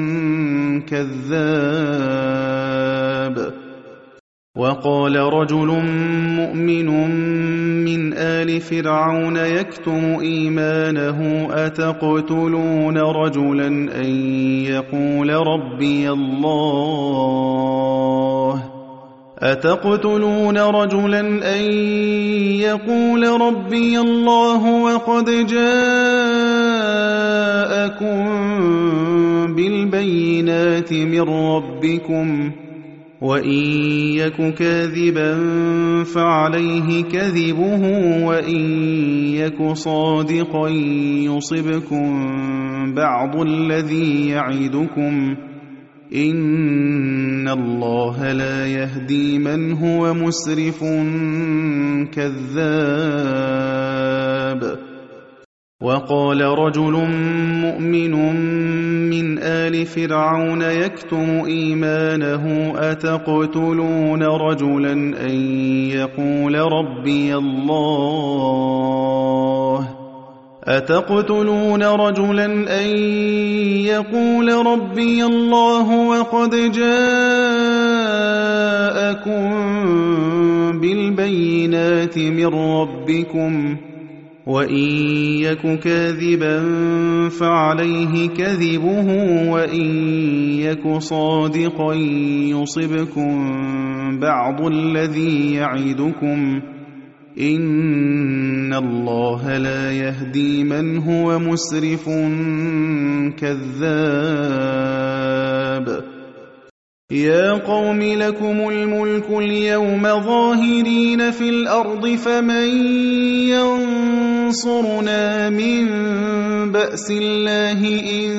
كذاب. وقال رجل مؤمن من آل فرعون يكتم إيمانه أتقتلون رجلا أن يقول ربي الله وقد جاءكم بالبينات من ربكم وإن يك كاذبا فعليه كذبه وإن يك صادقا يصبكم بعض الذي يعدكم إن الله لا يهدي من هو مسرف كذاب. وقال رجل مؤمن من آل فرعون يكتم إيمانه أتقتلون رجلا أن يقول ربي الله وقد جاءكم بالبينات من ربكم وإن يك كاذبا فعليه كذبه وإن يك صادقا يصبكم بعض الذي يعدكم إن الله لا يهدي من هو مسرف كذاب. يا قوم لكم الملك اليوم ظاهرين في الأرض فمن ينصرنا من بأس الله إن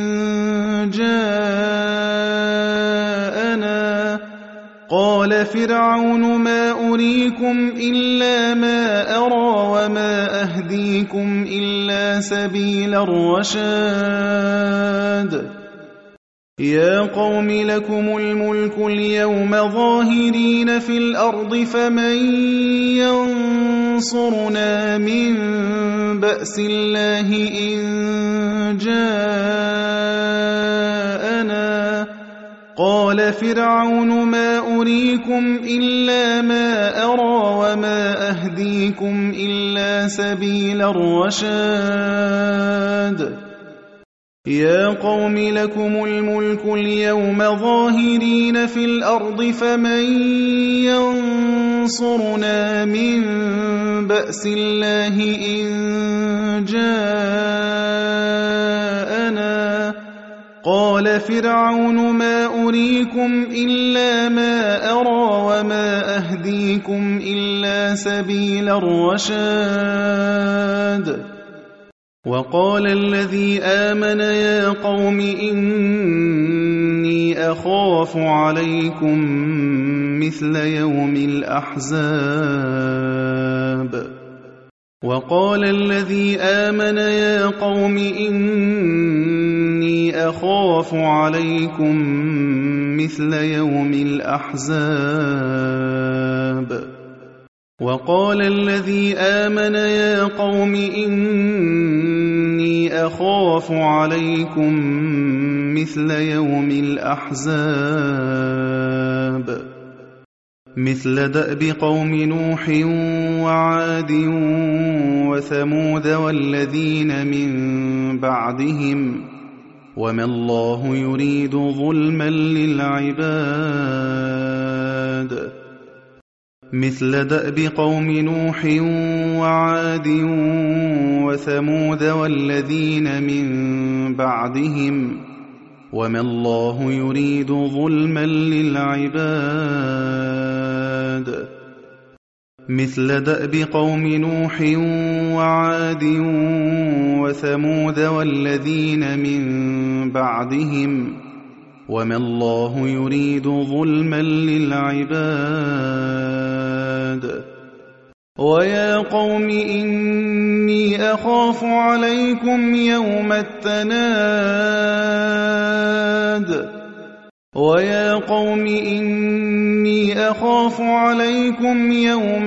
جاءنا. قال فرعون ما أريكم إلا ما أرى وما أهديكم إلا سبيل الرشاد. يا قوم لكم الملك اليوم ظاهرين في الأرض فمن ينصرنا من بأس الله إن جاءنا. قال فرعون ما أريكم إلا ما أرى وما أهديكم إلا سبيل الرشاد. يا قوم لكم الملك اليوم ظاهرين في الأرض فمن ينصرنا من بأس الله إن جاءنا. قال فرعون ما أريكم إلا ما أرى وما أهديكم إلا سبيل الرشاد. وقال الذي آمن يا قوم إني أخاف عليكم مثل يوم الأحزاب وقال الذي آمن يا قوم إني أخاف عليكم مثل يوم الأحزاب وقال الذي آمن يا قوم إني أخاف عليكم مثل يوم الأحزاب مثل دأب قوم نوح وعاد وثمود والذين من بعدهم وما الله يريد ظلما للعباد مثل دأب قوم نوح وعاد وثمود والذين من بعدهم وما الله يريد ظلما للعباد مثل دأب قوم نوح وعاد وثمود والذين من بعدهم وما الله يريد ظلما للعباد ويا قوم إني أخاف عليكم يوم التناد ويا قوم إني أخاف عليكم يوم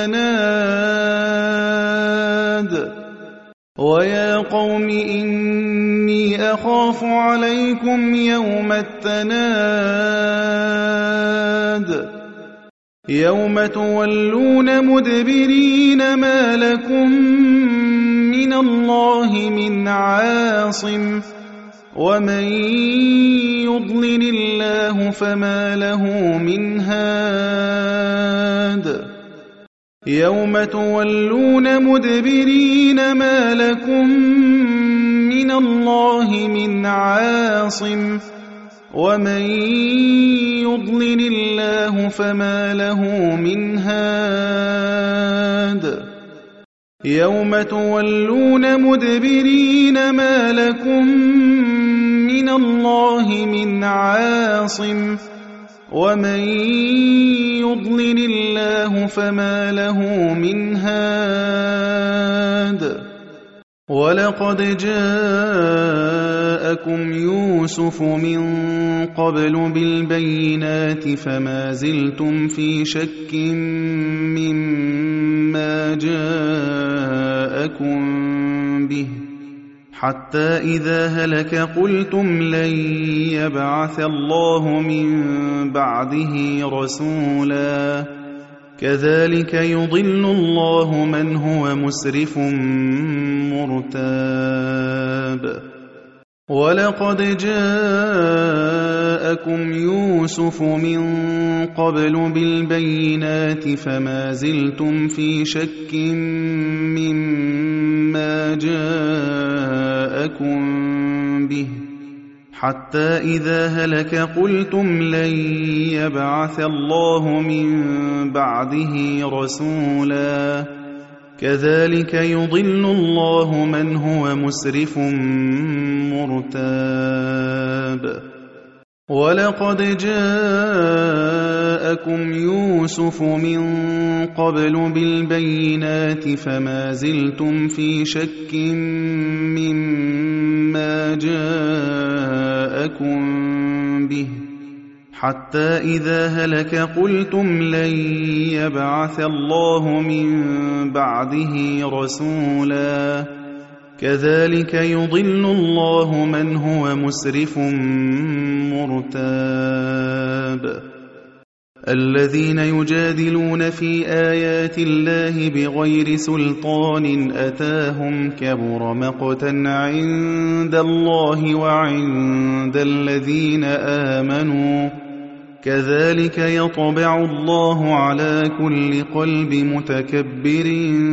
التناد ويا قوم إني أخاف عليكم يوم التناد يوم تولون مدبرين ما لكم من الله من عاصم ومن يضلل الله فما له من هاد يوم تولون مدبرين ما لكم من الله من عاصم ومن يضلل الله فما له من هاد يوم تولون مدبرين ما لكم من الله من عاصم ومن يضلل الله فما له من هاد ولقد جاءكم يوسف من قبل بالبينات فما زلتم في شك مما جاءكم به حتى إذا هلك قلتم لن يبعث الله من بعده رسولا كذلك يضل الله من هو مسرف مرتاب ولقد جاءكم يوسف من قبل بالبينات فما زلتم في شك مما جاءكم به حتى إذا هلك قلتم لن يبعث الله من بعده رسولا كذلك يضل الله من هو مسرف مرتاب ولقد جاءكم يوسف من قبل بالبينات فما زلتم في شك مما جاءكم به حتى إذا هلك قلتم لن يبعث الله من بعده رسولا كذلك يضل الله من هو مسرف مرتاب الذين يجادلون في آيات الله بغير سلطان أتاهم كبر مقتا عند الله وعند الذين آمنوا كذلك يطبع الله على كل قلب متكبر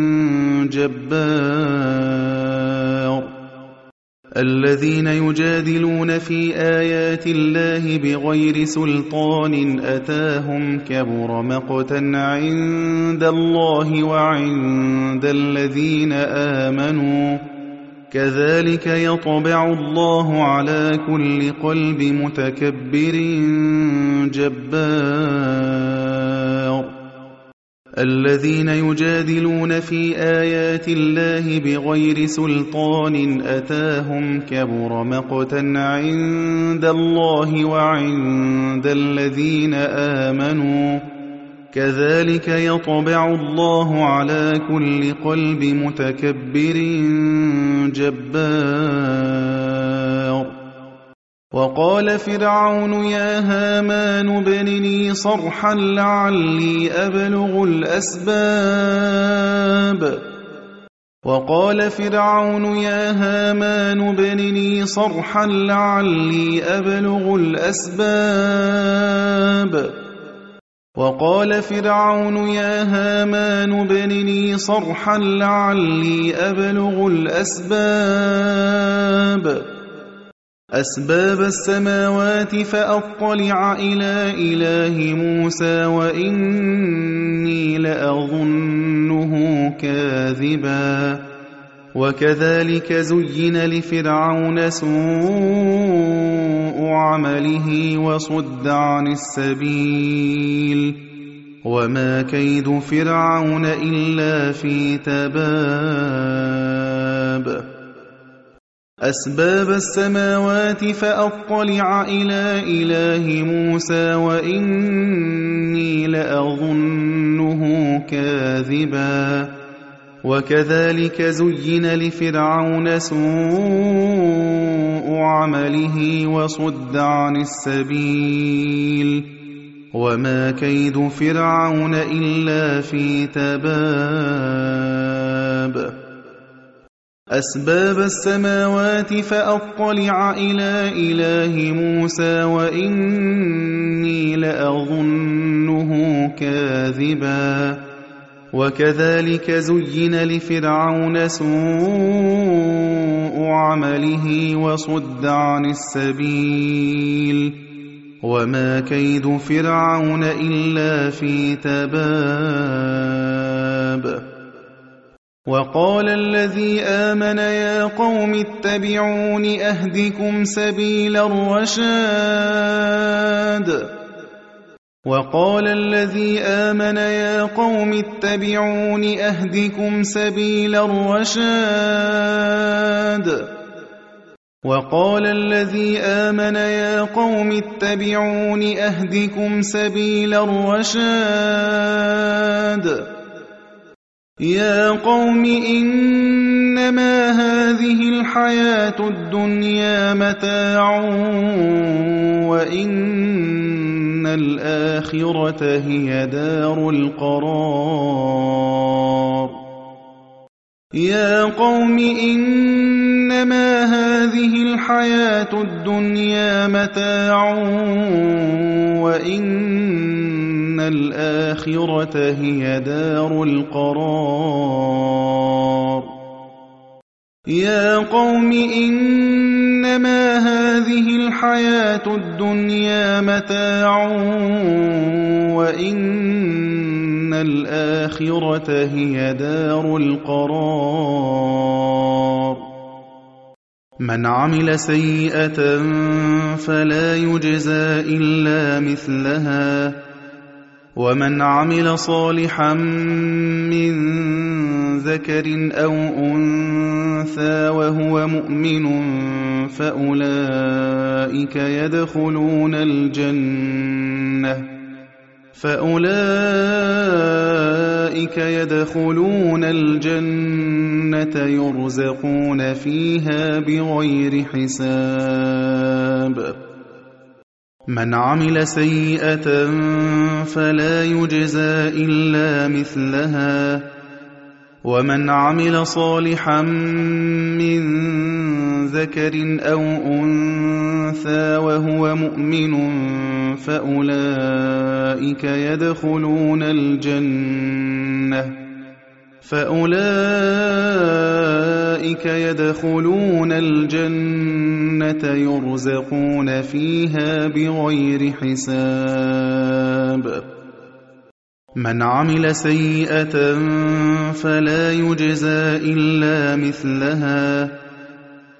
جبار الذين يجادلون في آيات الله بغير سلطان أتاهم كبر مقتا عند الله وعند الذين آمنوا كذلك يطبع الله على كل قلب متكبر جبار. الذين يجادلون في آيات الله بغير سلطان أتاهم كبر مقتا عند الله وعند الذين آمنوا كذلك يطبع الله على كل قلب متكبر جبار. وقال فرعون يا هامان ابن لي صرحا لعلي أبلغ الأسباب وقال فرعون يا هامان ابن لي صرحا لعلي أبلغ الأسباب وقال فرعون يا هامان ابن لي صرحا لعلي أبلغ أسباب السماوات فأطلع إلى إله موسى وإني لأظنه كاذبا. وكذلك زين لفرعون سوء عمله وصد عن السبيل وما كيد فرعون إلا في تباب. أسباب السماوات فأطلع إلى إله موسى وإني لأظنه كاذبا. وكذلك زين لفرعون سوء عمله وصد عن السبيل وما كيد فرعون إلا في تباب. أسباب السماوات فأطلع إلى إله موسى وإني لأظنه كاذبا. وكذلك زين لفرعون سوء عمله وصد عن السبيل وما كيد فرعون إلا في تباب. وقال الذي آمن يا قوم اتبعون أهدكم سبيل الرشاد وقال الذي آمن يا قوم اتبعون أهدكم سبيل الرشاد وقال الذي آمن يا قوم اتبعون أهدكم سبيل الرشاد يا قوم إنما هذه الحياة الدنيا متاع وإن الآخرة هي دار القرار. يا قوم إنما هذه الحياة الدنيا متاع وإن الآخرة هي دار القرار. يا قوم إنما هذه الحياة الدنيا متاع وإن الآخرة هي دار القرار. من عمل سيئة فلا يجزى إلا مثلها ومن عمل صالحا من ذكر أو أنثى وهو مؤمن فأولئك يدخلون الجنة يرزقون فيها بغير حساب. من عمل سيئة فلا يجزى إلا مثلها ومن عمل صالحا من ذكر أو أنثى وهو مؤمن فأولئك يدخلون الجنة يرزقون فيها بغير حساب. من عمل سيئة فلا يجزى إلا مثلها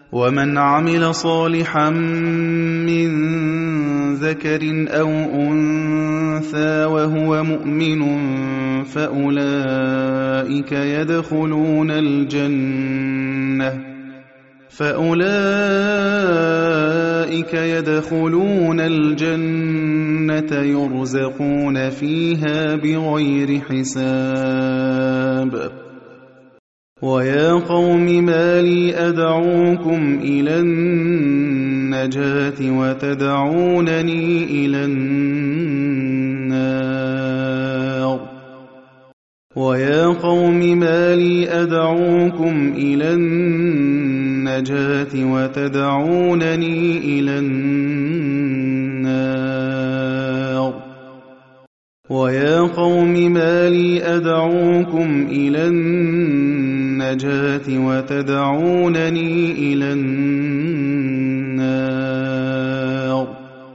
ومن عمل صالحا من ذكر أو أنثى وهو مؤمن فأولئك يدخلون الجنة يرزقون فيها بغير حساب. ويا قوم ما لي أدعوكم إلى النجاة وتدعونني إلى النار. ويا قوم ما لي أدعوكم إلى النجاة وتدعونني إلى النار. ويا قوم ما لي أدعوكم إلى النجاة وتدعونني إلى النار.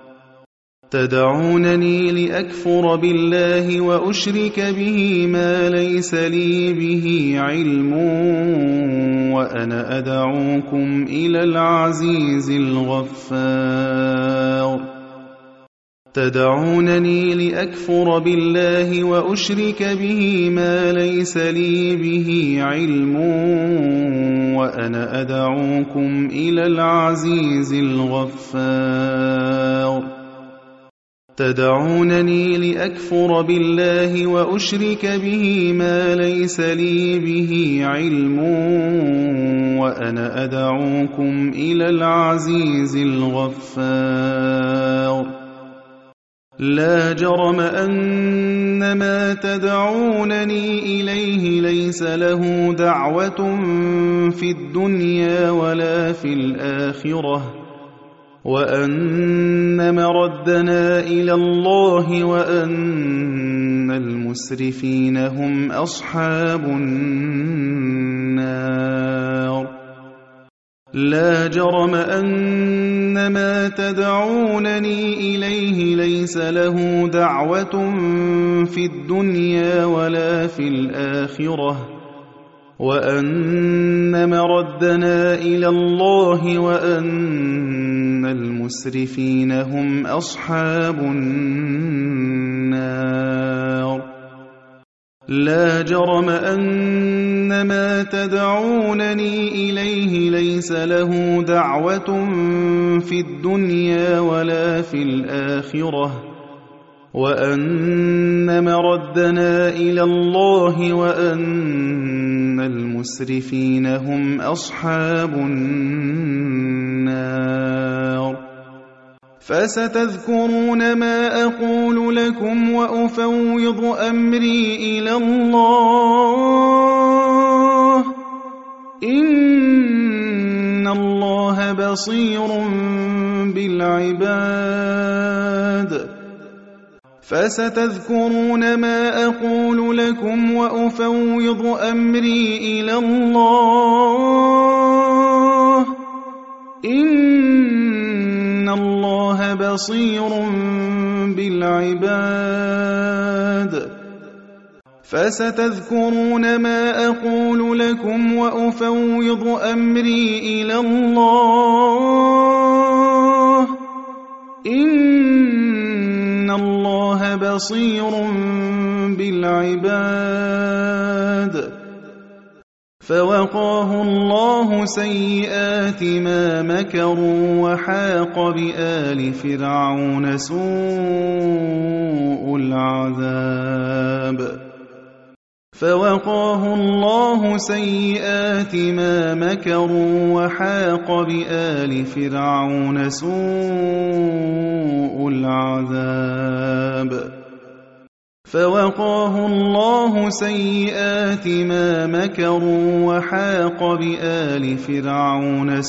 تدعونني لأكفر بالله وأشرك به ما ليس لي به علم وأنا أدعوكم إلى العزيز الغفار. تدعونني لأكفر بالله وأشرك به ما ليس لي به علم وأنا أدعوكم إلى العزيز الغفار. تدعونني لأكفر بالله وأشرك به ما ليس لي به علم وأنا أدعوكم إلى العزيز الغفار. لا جرم أن ما تدعونني إليه ليس له دعوة في الدنيا ولا في الآخرة وأن مردنا إلى الله وأن المسرفين هم أصحاب النار. لا جرم أن ما تدعونني إليه ليس له دعوة في الدنيا ولا في الآخرة وأن مردنا إلى الله وأن المسرفين هم أصحاب النار. لا جرم أن ما تدعونني إليه ليس له دعوة في الدنيا ولا في الآخرة وأن مردنا إلى الله وأن المسرفين هم أصحاب النار. فستذكرون ما أقول لكم وأفوض أمري إلى الله إن الله بصير بالعباد. فستذكرون ما أقول لكم وأفوض أمري إلى الله إن الله بصير بالعباد. فستذكرون ما أقول لكم وأفوض أمري إلى الله إن الله بصير بالعباد. فوقاه الله سيئات ما مكروا وحاق بآل فرعون سوء العذاب. فوقاه الله سيئات ما مكروا وحاق بآل فرعون سوء العذاب. فوقاه الله سيئات ما مكروا وحاق بآل فرعون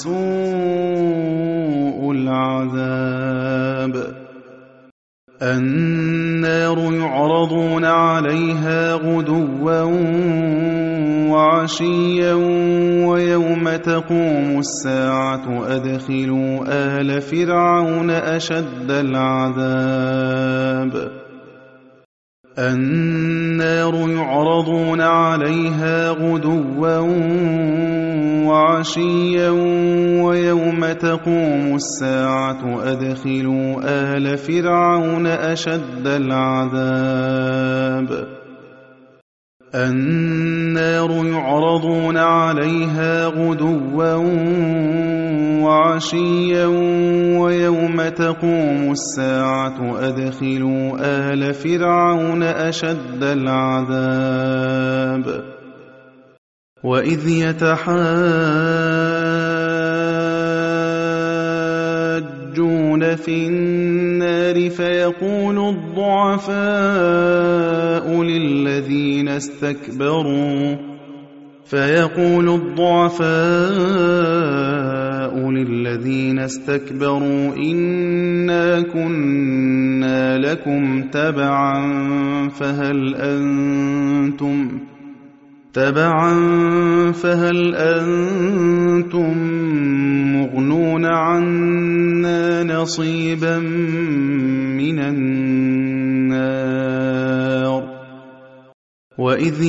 سوء العذاب. النار يعرضون عليها غدوا وعشيا ويوم تقوم الساعة أدخلوا آل فرعون أشد العذاب. النار يعرضون عليها غدوا وعشيا ويوم تقوم الساعة أدخلوا آل فرعون أشد العذاب النار يعرضون عليها غدوا وعشيا ويوم تقوم الساعة أدخلوا آل فرعون أشد العذاب وإذ يتحاجون في النار فيقول الضعفاء للذين استكبروا إنا كنا لكم تبعا فهل أنتم مغنون عنا نصيبا من النار وإذ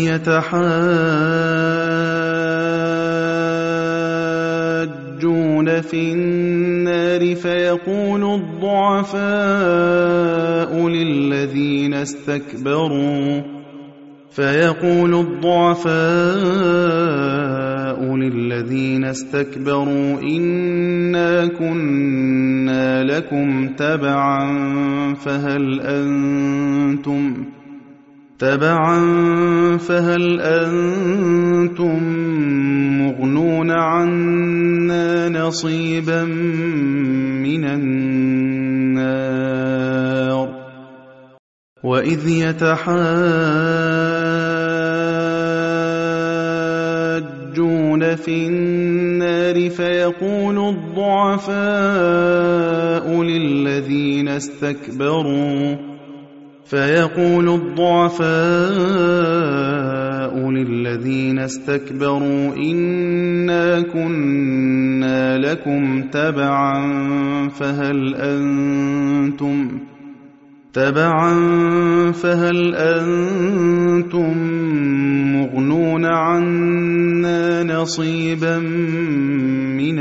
يتحاجون في النار فيقول الضعفاء للذين استكبروا إنا كنا لكم تبعا فهل أنتم مغنون عنا نصيبا من النار وإذ يتحاجون في النار فيقول الضعفاء للذين استكبروا إنا كنا لكم تبعا فهل أنتم مغنون عنا نصيبا من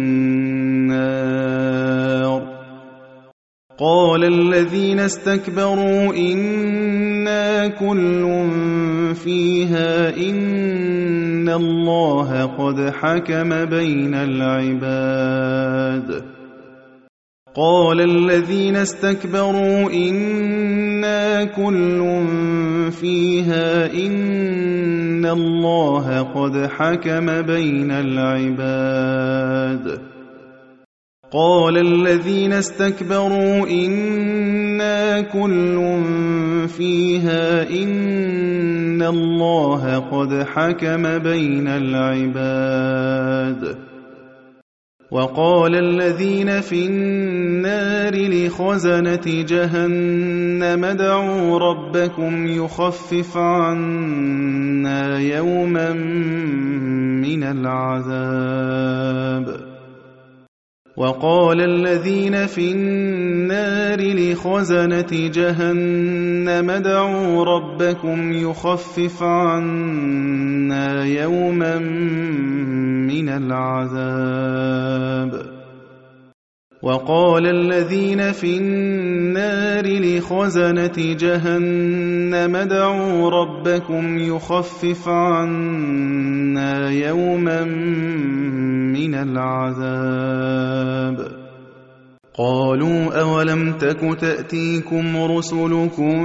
النار قال الذين استكبروا إنا كل فيها إن الله قد حكم بين العباد قال الذين استكبروا إنا كل فيها إن الله قد حكم بين العباد قال الذين استكبروا إنا كل فيها إن الله قد حكم بين العباد وقال الذين في النار لخزنة جهنم ادعوا ربكم يخفف عنا يوما من العذاب وقال الذين في النار لخزنة جهنم ادعوا ربكم يخفف عنا يوما من العذاب وقال الذين في النار لخزنة جهنم ادعوا ربكم يخفف عنا يوما من العذاب قالوا أولم تك تأتيكم رسلكم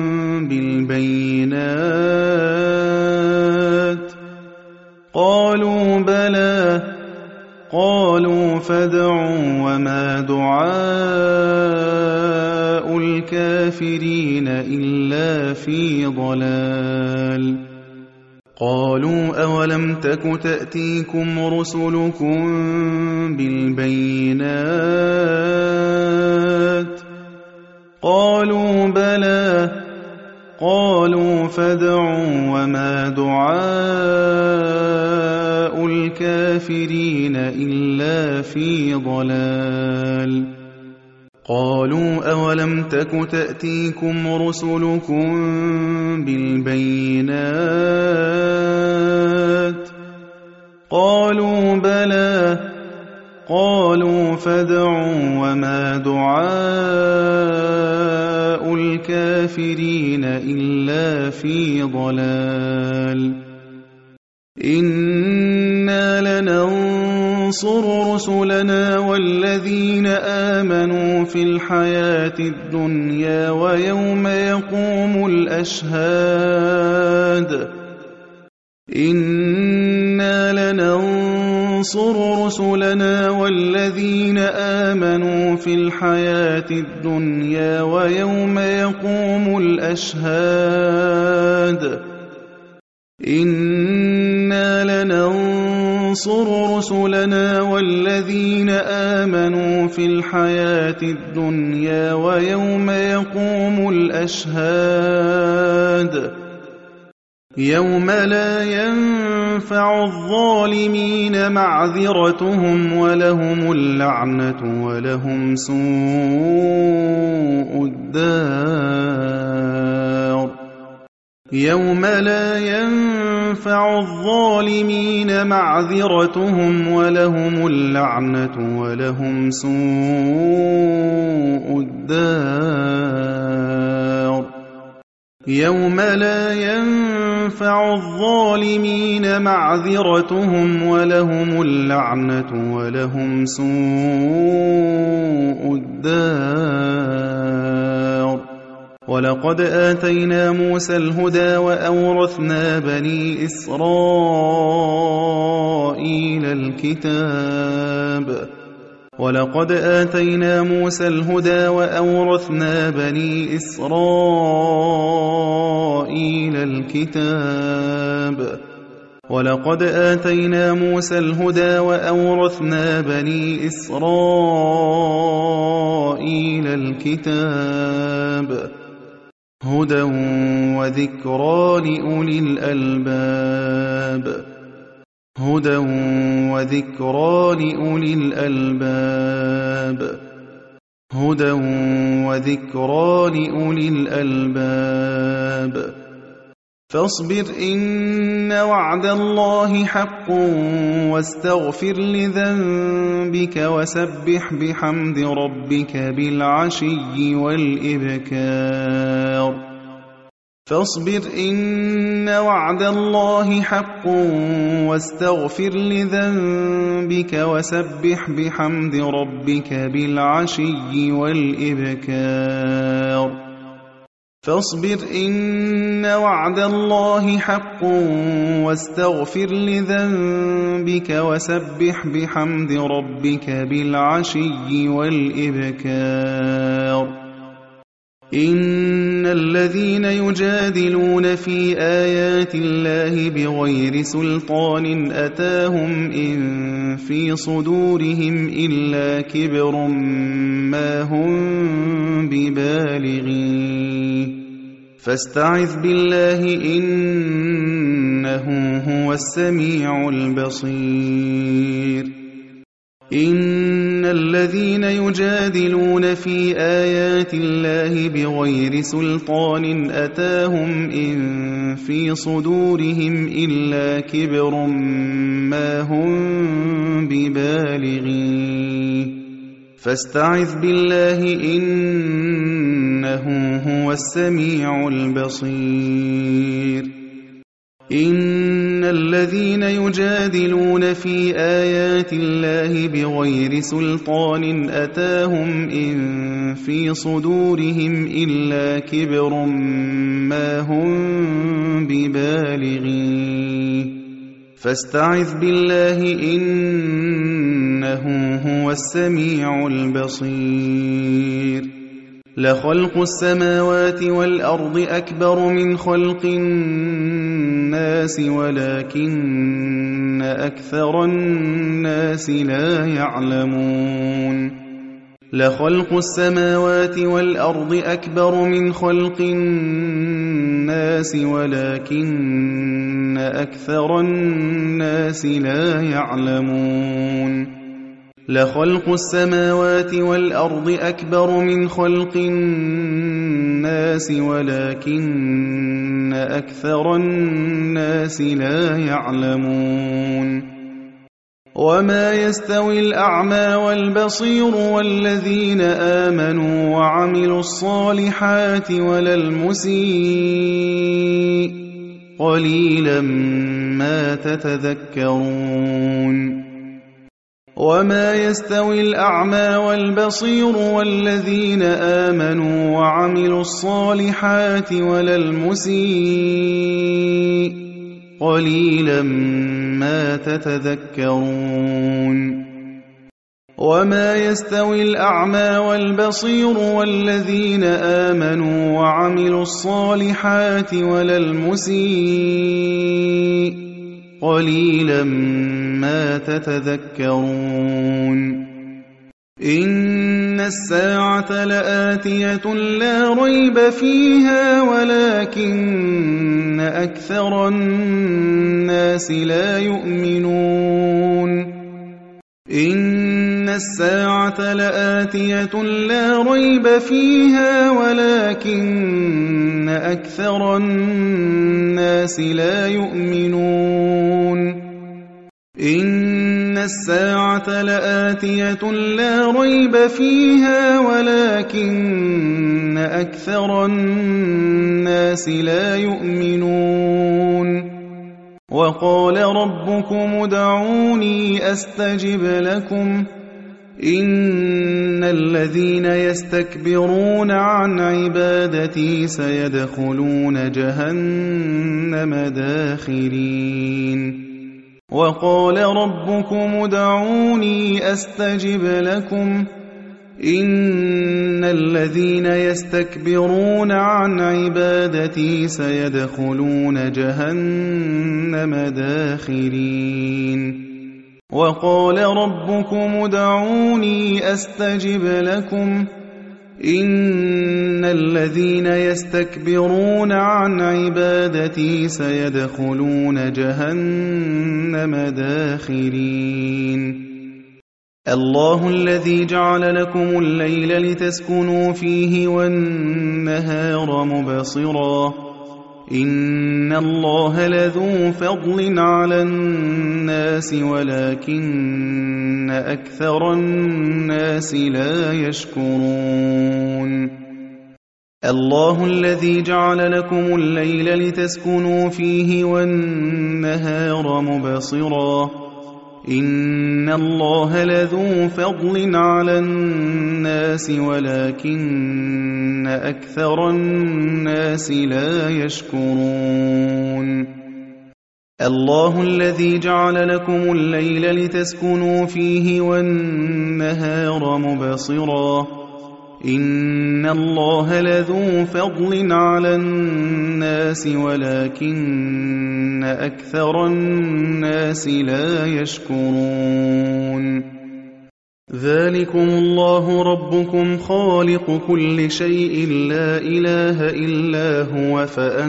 بالبينات قالوا بلى قالوا فادعوا وما دعاء الكافرين إلا في ضلال قالوا أولم تك تأتيكم رسلكم بالبينات قالوا بلى قالوا فادعوا وما دعاء الكافرين إلا في ضلال قالوا أولم تك تأتيكم رسلكم بالبينات قالوا بلى قالوا فادعوا وما دعاء الكافرين إلا في ضلال إنا لننصر رسلنا والذين آمنوا في الحياة الدنيا ويوم يقوم الأشهاد إنا لننصر رسلنا والذين آمنوا في الحياة الدنيا ويوم يقوم الأشهاد إنا لننصر رسلنا والذين آمنوا في الحياة الدنيا ويوم يقوم الأشهاد يوم لا ينفع الظالمين معذرتهم ولهم اللعنة ولهم سوء الدار يوم لا ينفع الظالمين معذرتهم ولهم اللعنة ولهم سوء الدار يوم لا ينفع الظالمين معذرتهم ولهم اللعنة ولهم سوء الدار ولقد آتينا موسى الهدى وأورثنا بني إسرائيل الكتاب ولقد آتينا موسى الهدى وأورثنا بني إسرائيل الكتاب ولقد آتينا موسى الهدى وأورثنا بني إسرائيل الكتاب هدى وذكرى لأولي الألباب هدى وذكرى لأولي الألباب هدى وذكرى لأولي الألباب فاصبر إن وعد الله حق واستغفر لذنبك وسبح بحمد ربك بالعشي والإبكار فاصبر إن وعد الله حق واستغفر لذنبك وسبح بحمد ربك بالعشي والإبكار فاصبر إن وعد الله حق واستغفر لذنبك وسبح بحمد ربك بالعشي والإبكار إن الذين يجادلون في آيات الله بغير سلطان أتاهم إن في صدورهم إلا كبر ما هم ببالغيه فاستعذ بالله إنه هو السميع البصير إن الذين يجادلون في آيات الله بغير سلطان أتاهم إن في صدورهم إلا كبر ما هم ببالغيه فاستعذ بالله إنه هو السميع البصير إن الذين يجادلون في آيات الله بغير سلطان أتاهم إن في صدورهم إلا كبر ما هم ببالغيه فاستعذ بالله إنه هو السميع البصير لخلق السماوات والأرض أكبر من خلق الناس ولكن أكثر الناس لا يعلمون لخلق السماوات والأرض أكبر من خلق الناس ولكن أكثر الناس لا يعلمون لخلق السماوات والأرض أكبر من خلق الناس ولكن أكثر الناس لا يعلمون وما يستوي الأعمى والبصير والذين آمنوا وعملوا الصالحات ولا المسيء قليلا ما تتذكرون وما يستوي الأعمى والبصير والذين آمنوا وعملوا الصالحات ولا المسيء قليلا ما تتذكرون وما يستوي الأعمى والبصير والذين آمنوا وعملوا الصالحات ولا المسيء قليلا ما تتذكرون إن الساعة لآتية لا ريب فيها ولكن أكثر الناس لا يؤمنون إن الساعة لآتية لا ريب فيها ولكن أكثر الناس لا يؤمنون إن الساعة لآتية لا ريب فيها ولكن أكثر الناس لا يؤمنون وقال ربكم ادعوني أستجب لكم إن الذين يستكبرون عن عبادتي سيدخلون جهنم داخرين وقال ربكم ادعوني أستجب لكم إن الذين يستكبرون عن عبادتي سيدخلون جهنم داخرين وقال ربكم ادعوني أستجب لكم إن الذين يستكبرون عن عبادتي سيدخلون جهنم داخرين الله الذي جعل لكم الليل لتسكنوا فيه والنهار مبصرا إن الله لذو فضل على الناس ولكن أكثر الناس لا يشكرون الله الذي جعل لكم الليل لتسكنوا فيه والنهار مبصرا إن الله لذو فضل على الناس ولكن أكثر الناس لا يشكرون الله الذي جعل لكم الليل لتسكنوا فيه والنهار مبصرا إن الله لذو فضل على الناس ولكن أكثر الناس لا يشكرون ذلكم الله ربكم خالق كل شيء لا إله إلا هو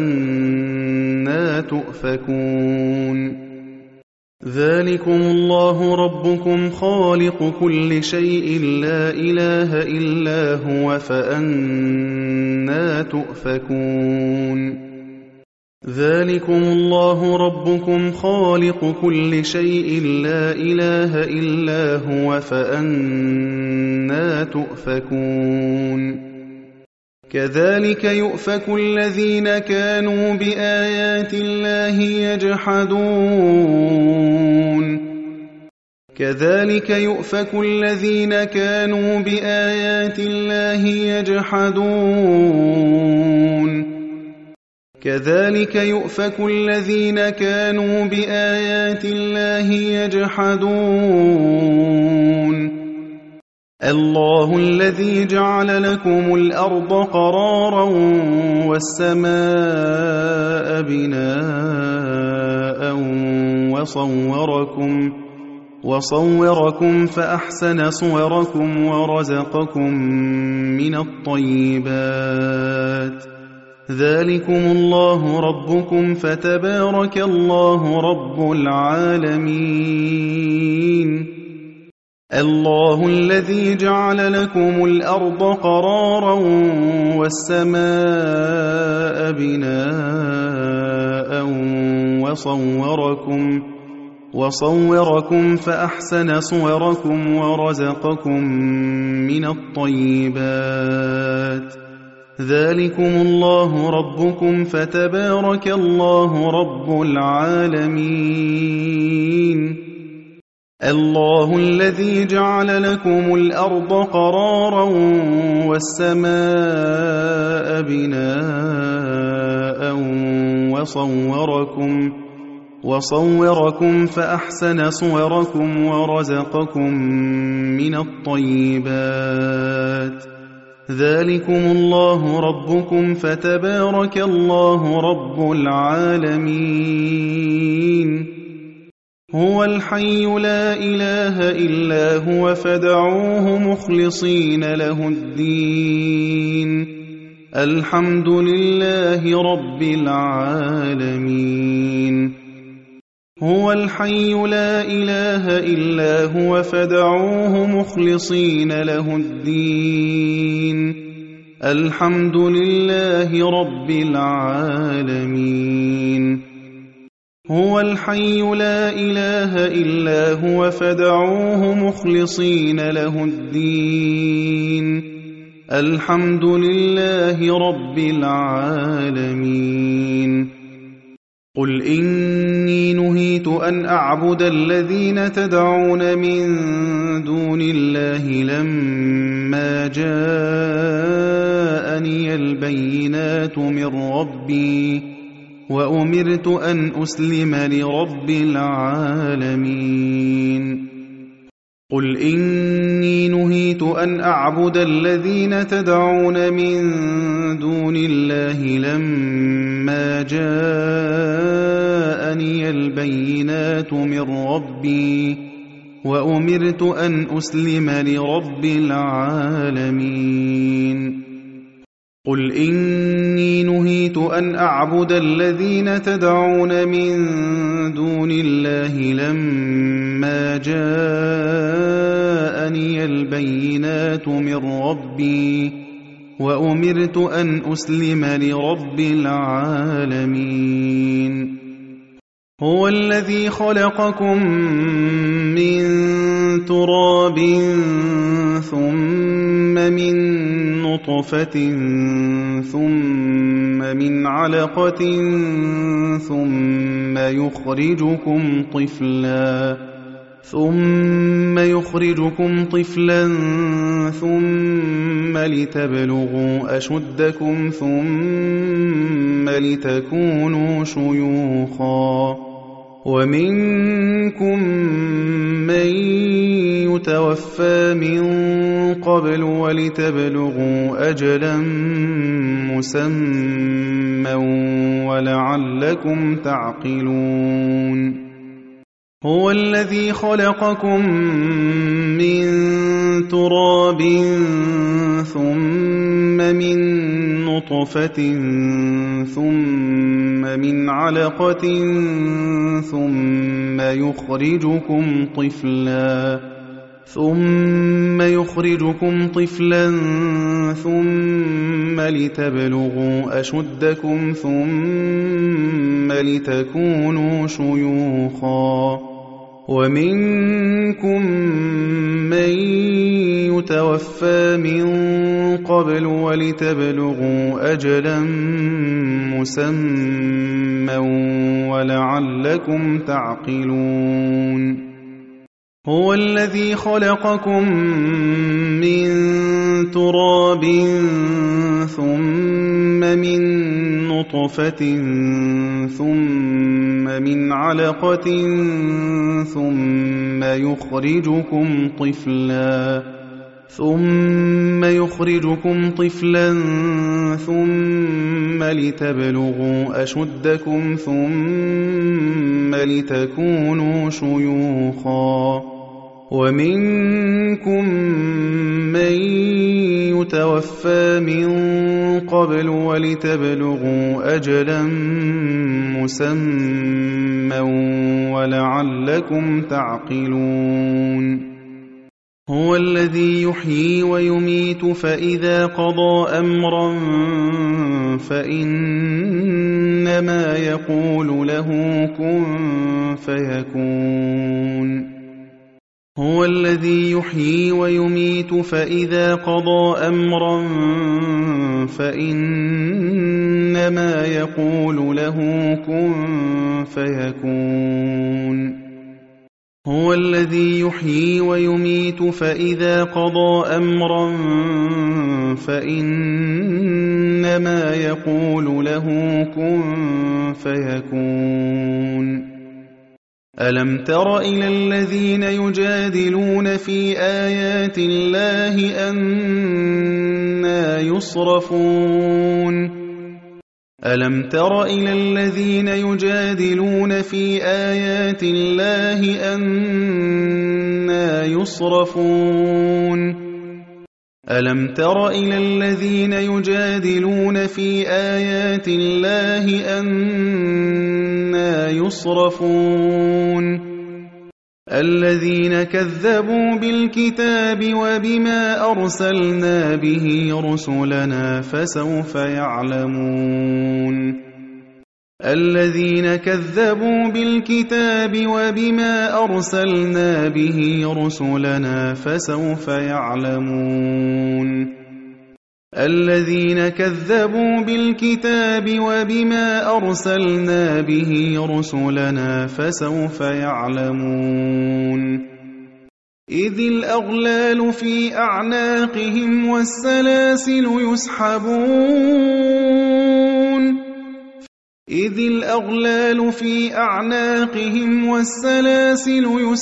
فأنى تؤفكون ذلكم الله ربكم خالق كل شيء لا إله إلا هو فأنى تؤفكون ذلكم الله ربكم خالق كل شيء لا إله إلا هو فأنى تؤفكون كذلك يؤفك الذين كانوا بآيات الله يجحدون كذلك يؤفك الذين كانوا بآيات الله يجحدون كذلك يؤفك الذين كانوا بآيات الله يجحدون الله الذي جعل لكم الأرض قرارا والسماء بناء وصوركم فأحسن صوركم ورزقكم من الطيبات ذلكم الله ربكم فتبارك الله رب العالمين الله الذي جعل لكم الأرض قرارا والسماء بناء وصوركم فأحسن صوركم ورزقكم من الطيبات ذلكم الله ربكم فتبارك الله رب العالمين الله الذي جعل لكم الأرض قرارا والسماء بناء وصوركم فأحسن صوركم ورزقكم من الطيبات ذلكم الله ربكم فتبارك الله رب العالمين هو الحي لا إله إلا هو فادعوه مخلصين له الدين الحمد لله رب العالمين هو الحي لا إله إلا هو فادعوه مخلصين له الدين الحمد لله رب العالمين هو الحي لا إله إلا هو فادعوه مخلصين له الدين الحمد لله رب العالمين قل إني نهيت أن أعبد الذين تدعون من دون الله لما جاءني البينات من ربي وأمرت أن أسلم لرب العالمين قل إني نهيت أن أعبد الذين تدعون من دون الله لما جاءني البينات من ربي وأمرت أن أسلم لرب العالمين قل إني نهيت أن أعبد الذين تدعون من دون الله لما جاءني البينات من ربي وأمرت أن أسلم لرب العالمين هو الذي خلقكم من تراب ثم من نطفة ثم من علقة ثم يخرجكم طفلا ثم لتبلغوا أشدكم ثم لتكونوا شيوخا ومنكم من يتوفى من قبل ولتبلغوا أجلا مسمى ولعلكم تعقلون هو الذي خلقكم من تراب ثم من نطفة ثم من علقة ثم يخرجكم طفلا ثم لتبلغوا أشدكم ثم لتكونوا شيوخا ومنكم من يتوفى من قبل ولتبلغوا أجلا مسمى ولعلكم تعقلون هو الذي خلقكم من تراب ثم من نطفة ثم من علقة ثم يخرجكم طفلا ثم لتبلغوا أشدكم ثم لتكونوا شيوخا ومنكم من يتوفى من قبل ولتبلغوا أجلا مسمى ولعلكم تعقلون هو الذي يحيي ويميت فإذا قضى أمرا فإنما إنما يقول له كن فيكون. هو الذي يحيي ويميت فإذا قضى أمرا فإنما يقول له كن فيكون. هو الذي يحيي ويميت فإذا قضى أمرا فإنما يقول له كن فيكون. ألم تر إلى الذين يجادلون في آيات الله أنى يصرفون. ألم تر إلى الذين يجادلون في آيات الله أنى يصرفون. ألم تر إلى الذين يجادلون في آيات الله أنى يصرفون. الذين كذبوا بالكتاب وبما أرسلنا به رسلنا فسوف يعلمون. الذين كذبوا بالكتاب وبما أرسلنا به رسلنا فسوف يعلمون. الذين كذبوا بالكتاب وبما أرسلنا به رسلنا فسوف يعلمون. إذ الأغلال في أعناقهم والسلاسل يسحبون. إذ الأغلال في أعناقهم والسلاسل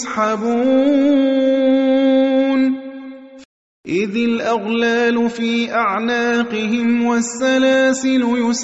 يسحبون. إذ الأغلال في أعناقهم والسلاسل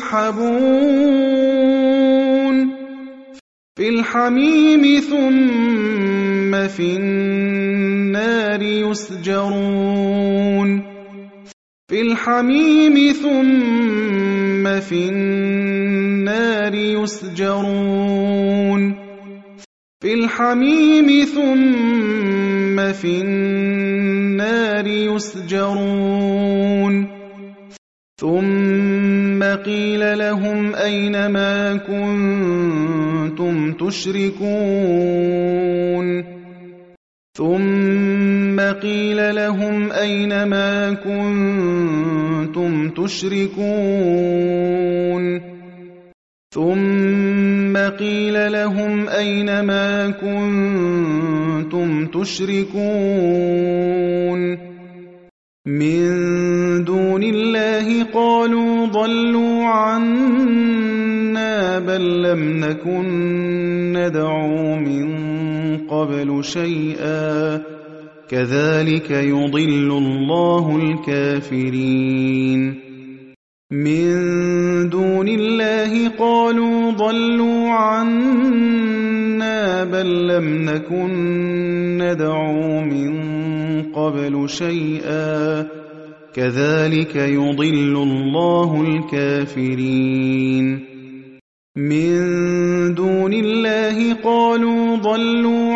يسحبون. في الحميم ثم في النار يسجرون. في الحميم ثم في النار يسجرون. في الحميم ثم في النار يسجرون. ثم قيل لهم أين ما كنتم تشركون. ثم قيل لهم أين ما كنتم تشركون. ثم قيل لهم أين ما كنتم تشركون من دون الله قالوا ضلوا عنا بل لم نكن ندعو من قبل شيئا كذلك يضل الله الكافرين. من دون الله قالوا ضلوا عنا بل لم نكن ندعو من قبل شيئا كذلك يضل الله الكافرين. من دون الله قالوا ضلوا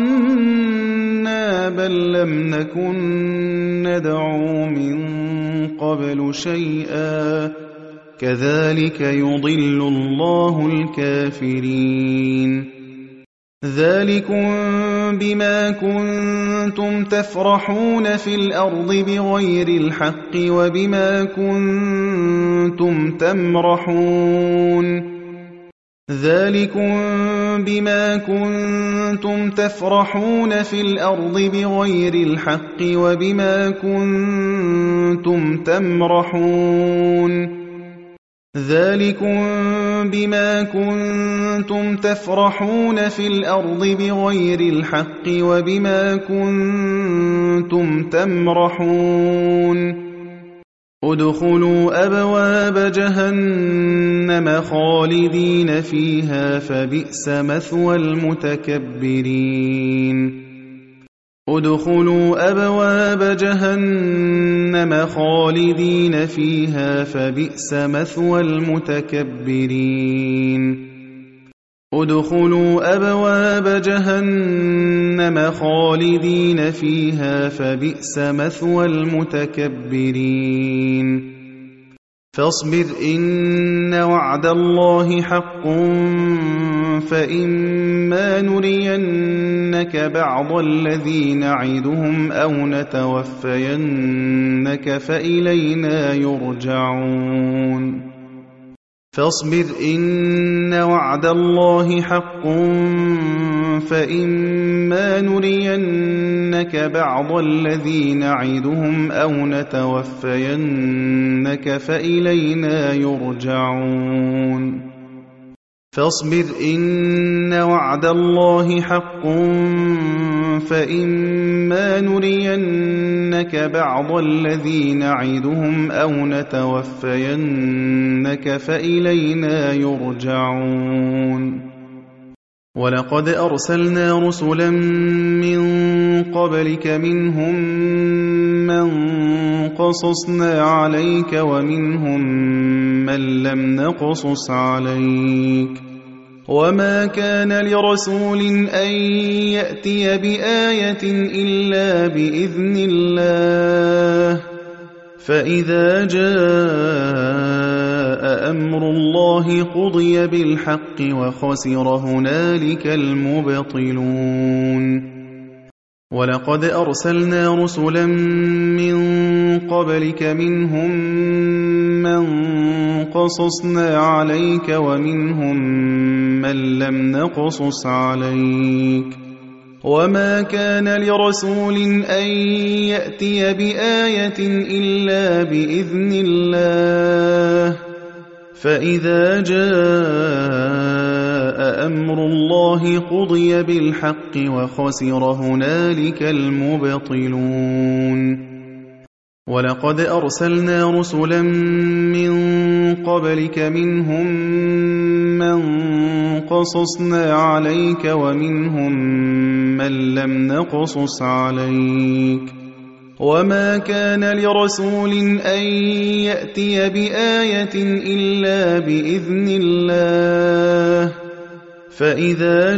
عنا بل لم نكن ندعو من قبل شيئا كذلك يضل الله الكافرين. ذلكم بما كنتم تفرحون في الأرض بغير الحق وبما كنتم تمرحون. ذلكم بما كنتم تفرحون في الأرض بغير الحق وبما كنتم تمرحون. ذلكم بما كنتم تفرحون في الأرض بغير الحق وبما كنتم تمرحون. ادخلوا أبواب جهنم خالدين فيها فبئس مثوى المتكبرين. ادخلوا أبواب جهنم خالدين فيها فبئس مثوى المتكبرين. ادخلوا أبواب جهنم خالدين فيها فبئس مثوى المتكبرين. فاصبر إن وعد الله حق فإما نرينك بعض الذي نعدهم أو نتوفينك فإلينا يرجعون فاصبر إن وعد الله حق فإما نرينك بعض الذي نعدهم أو نتوفينك فإلينا يرجعون فاصبر إن وعد الله حق فإما نرينك بعض الذي نعدهم أو نتوفينك فإلينا يرجعون ولقد أرسلنا رسلا من قبلك منهم من قصصنا عليك ومنهم من لم نقصص عليك وما كان لرسول أن يأتي بآية إلا بإذن الله فإذا جاء أمر الله قضي بالحق وخسر هنالك المبطلون ولقد أرسلنا رسلا من قبلك منهم من قصصنا عليك ومنهم من لم نقصص عليك وما كان لرسول أن يأتي بآية إلا بإذن الله فإذا جاء أمر الله قضي بالحق وخسر هنالك المبطلون ولقد أرسلنا رسلا من قبلك منهم من قصصنا عليك ومنهم من لم نقصص عليك وما كان لرسول أن يأتي بآية إلا بإذن الله فإذا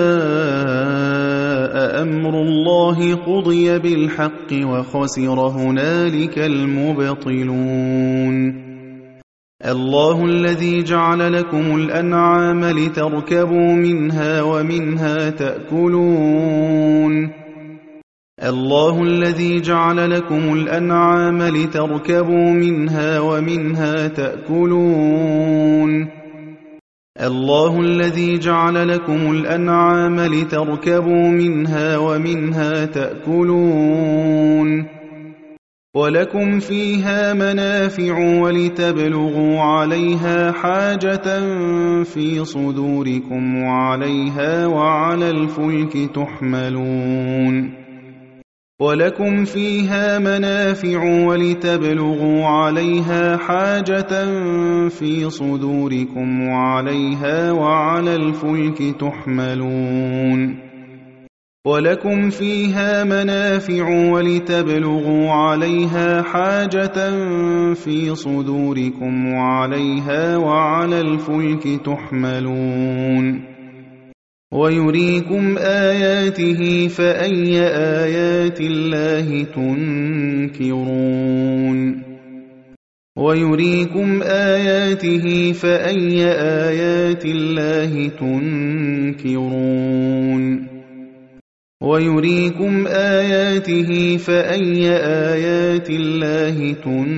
جاء أمر الله قضي بالحق وخسر هنالك المبطلون الله الذي جعل لكم الأنعام لتركبوا منها ومنها تأكلون الله الذي جعل لكم الأنعام لتركبوا منها ومنها تأكلون الله الذي جعل لكم الأنعام لتركبوا منها ومنها تأكلون ولكم فيها منافع ولتبلغوا عليها حاجة في صدوركم وعليها وعلى الفلك تحملون ولكم فيها منافع ولتبلغوا عليها حاجة في صدوركم وعليها وعلى الفلك تحملون ولكم فيها منافع ولتبلغوا عليها حاجة في صدوركم وعليها وعلى الفلك تحملون ويريكم آياته فأي آيات الله تنكرون ويريكم آياته فأي آيات الله تنكرون ويريكم آياته فأي آيات الله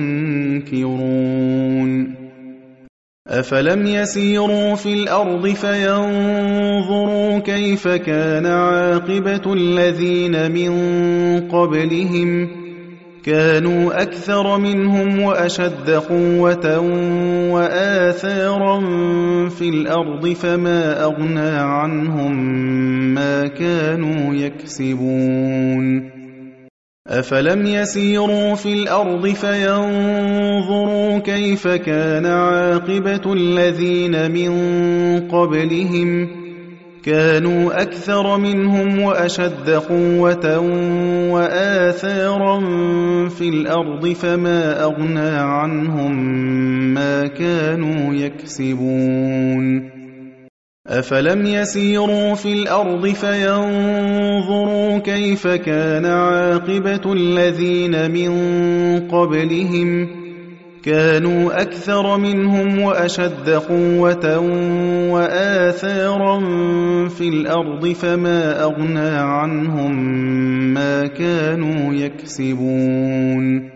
تنكرون أفلم يسيروا في الأرض فينظروا كيف كان عاقبة الذين من قبلهم كانوا أكثر منهم وأشد قوة وآثارا في الأرض فما أغنى عنهم ما كانوا يكسبون أفلم يسيروا في الأرض فينظروا كيف كان عاقبة الذين من قبلهم كانوا أكثر منهم وأشد قوة وآثارا في الأرض فما أغنى عنهم ما كانوا يكسبون أفلم يسيروا في الأرض فينظروا كيف كان عاقبة الذين من قبلهم كانوا أكثر منهم وأشد قوة وآثارا في الأرض فما أغنى عنهم ما كانوا يكسبون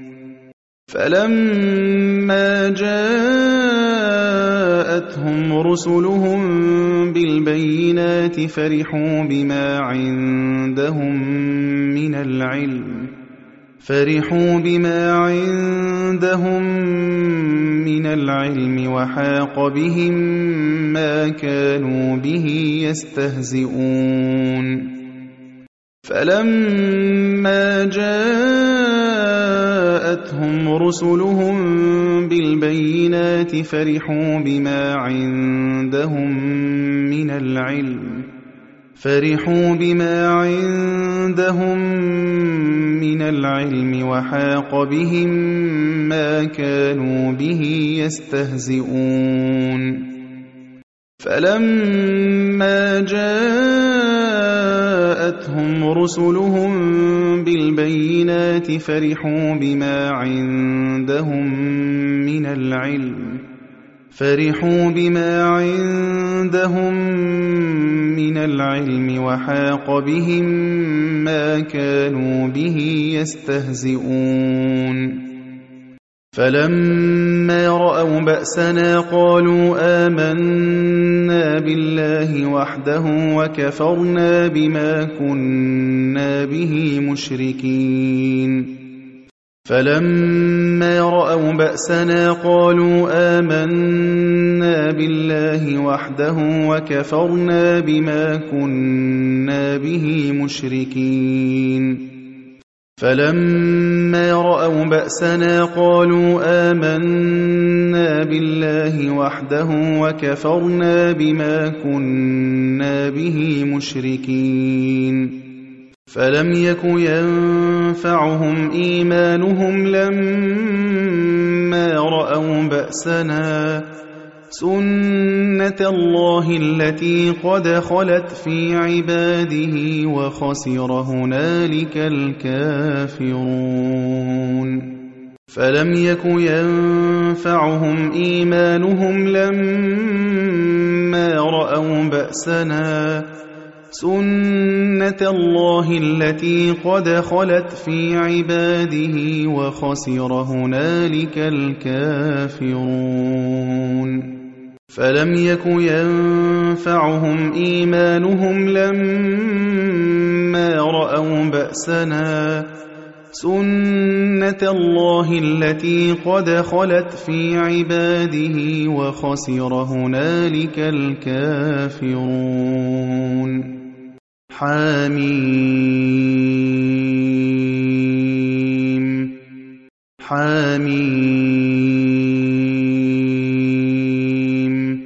فلما جاءتهم رسلهم بالبينات فرحوا بما عندهم من العلم وحاق بهم ما كانوا به يستهزئون فلما جاءتهم رسلهم بالبينات فرحوا بما عندهم من العلم وحاق بهم ما كانوا به يستهزئون فلما جاءتهم رسلهم بالبينات فرحوا بما عندهم من العلم وحاق بهم ما كانوا به يستهزئون فلما رأوا بأسنا قالوا آمنا بالله وحده وكفرنا بما كنا به مشركين فلم يك ينفعهم إيمانهم لما رأوا بأسنا سنة الله التي قد خلت في عباده وخسر هنالك الكافرون فلم يك ينفعهم إيمانهم لما رأوا بأسنا سنة الله التي قد خلت في عباده وخسر هنالك الكافرون فلم يك ينفعهم إيمانهم لما رأوا بأسنا سنة الله التي قد خلت في عباده وخسر هنالك الكافرون حميم حميم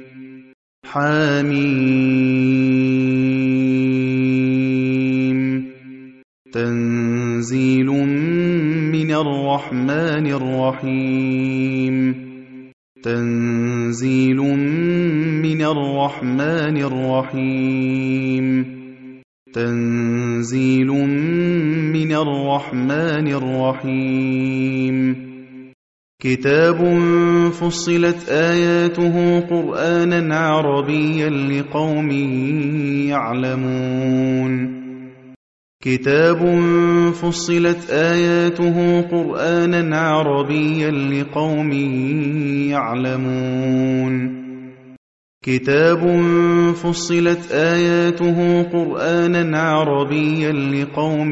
حميم تنزيل من الرحمن الرحيم تنزيل من الرحمن الرحيم تنزيل من الرحمن الرحيم كتاب فصلت آياته قرآنا عربيا لقوم يعلمون كتاب فصلت آياته قرآنا عربيا لقوم يعلمون كتاب فصلت آياته قرآنا عربيا لقوم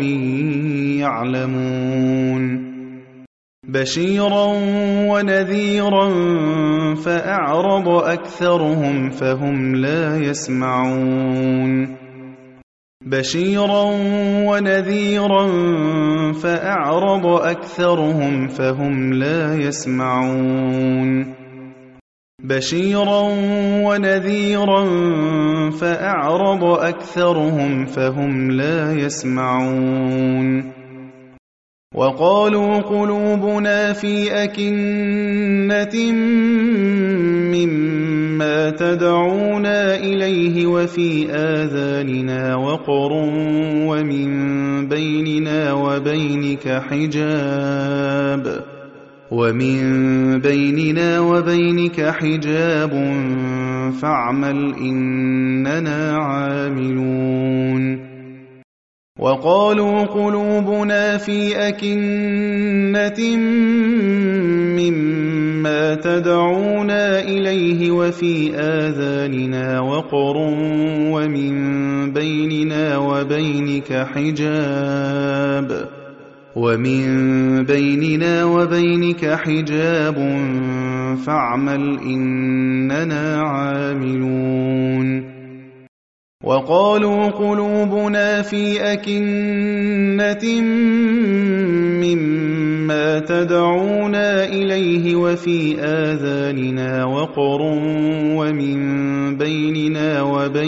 يعلمون بشيرا ونذيرا فأعرض أكثرهم فهم لا يسمعون بشيرا ونذيرا فأعرض أكثرهم فهم لا يسمعون بشيرا ونذيرا فأعرض أكثرهم فهم لا يسمعون وقالوا قلوبنا في أكنة مما تدعونا إليه وفي آذاننا وقر ومن بيننا وبينك حجاب ومن بيننا وبينك حجاب فاعمل إننا عاملون وقالوا قلوبنا في أكنة مما تدعونا إليه وفي آذاننا وقر ومن بيننا وبينك حجاب فاعمل إننا عاملون وقالوا قلوبنا في أكنة مما تدعونا إليه وفي آذاننا وقر ومن بيننا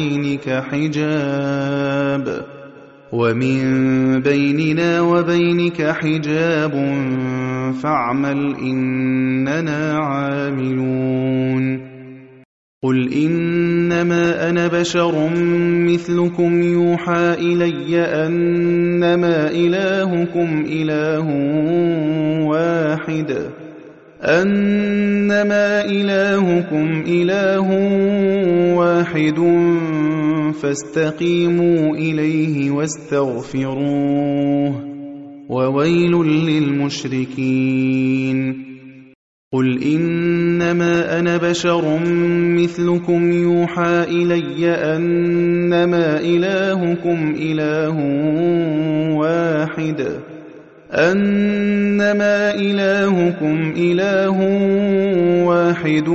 وبينك حجاب فاعمل إننا عاملون قل إنما أنا بشر مثلكم يوحى إلي أنما إلهكم إله واحد فاستقيموا إليه واستغفروه وويل للمشركين قل إنما أنا بشر مثلكم يوحى إلي أنما إلهكم إله واحد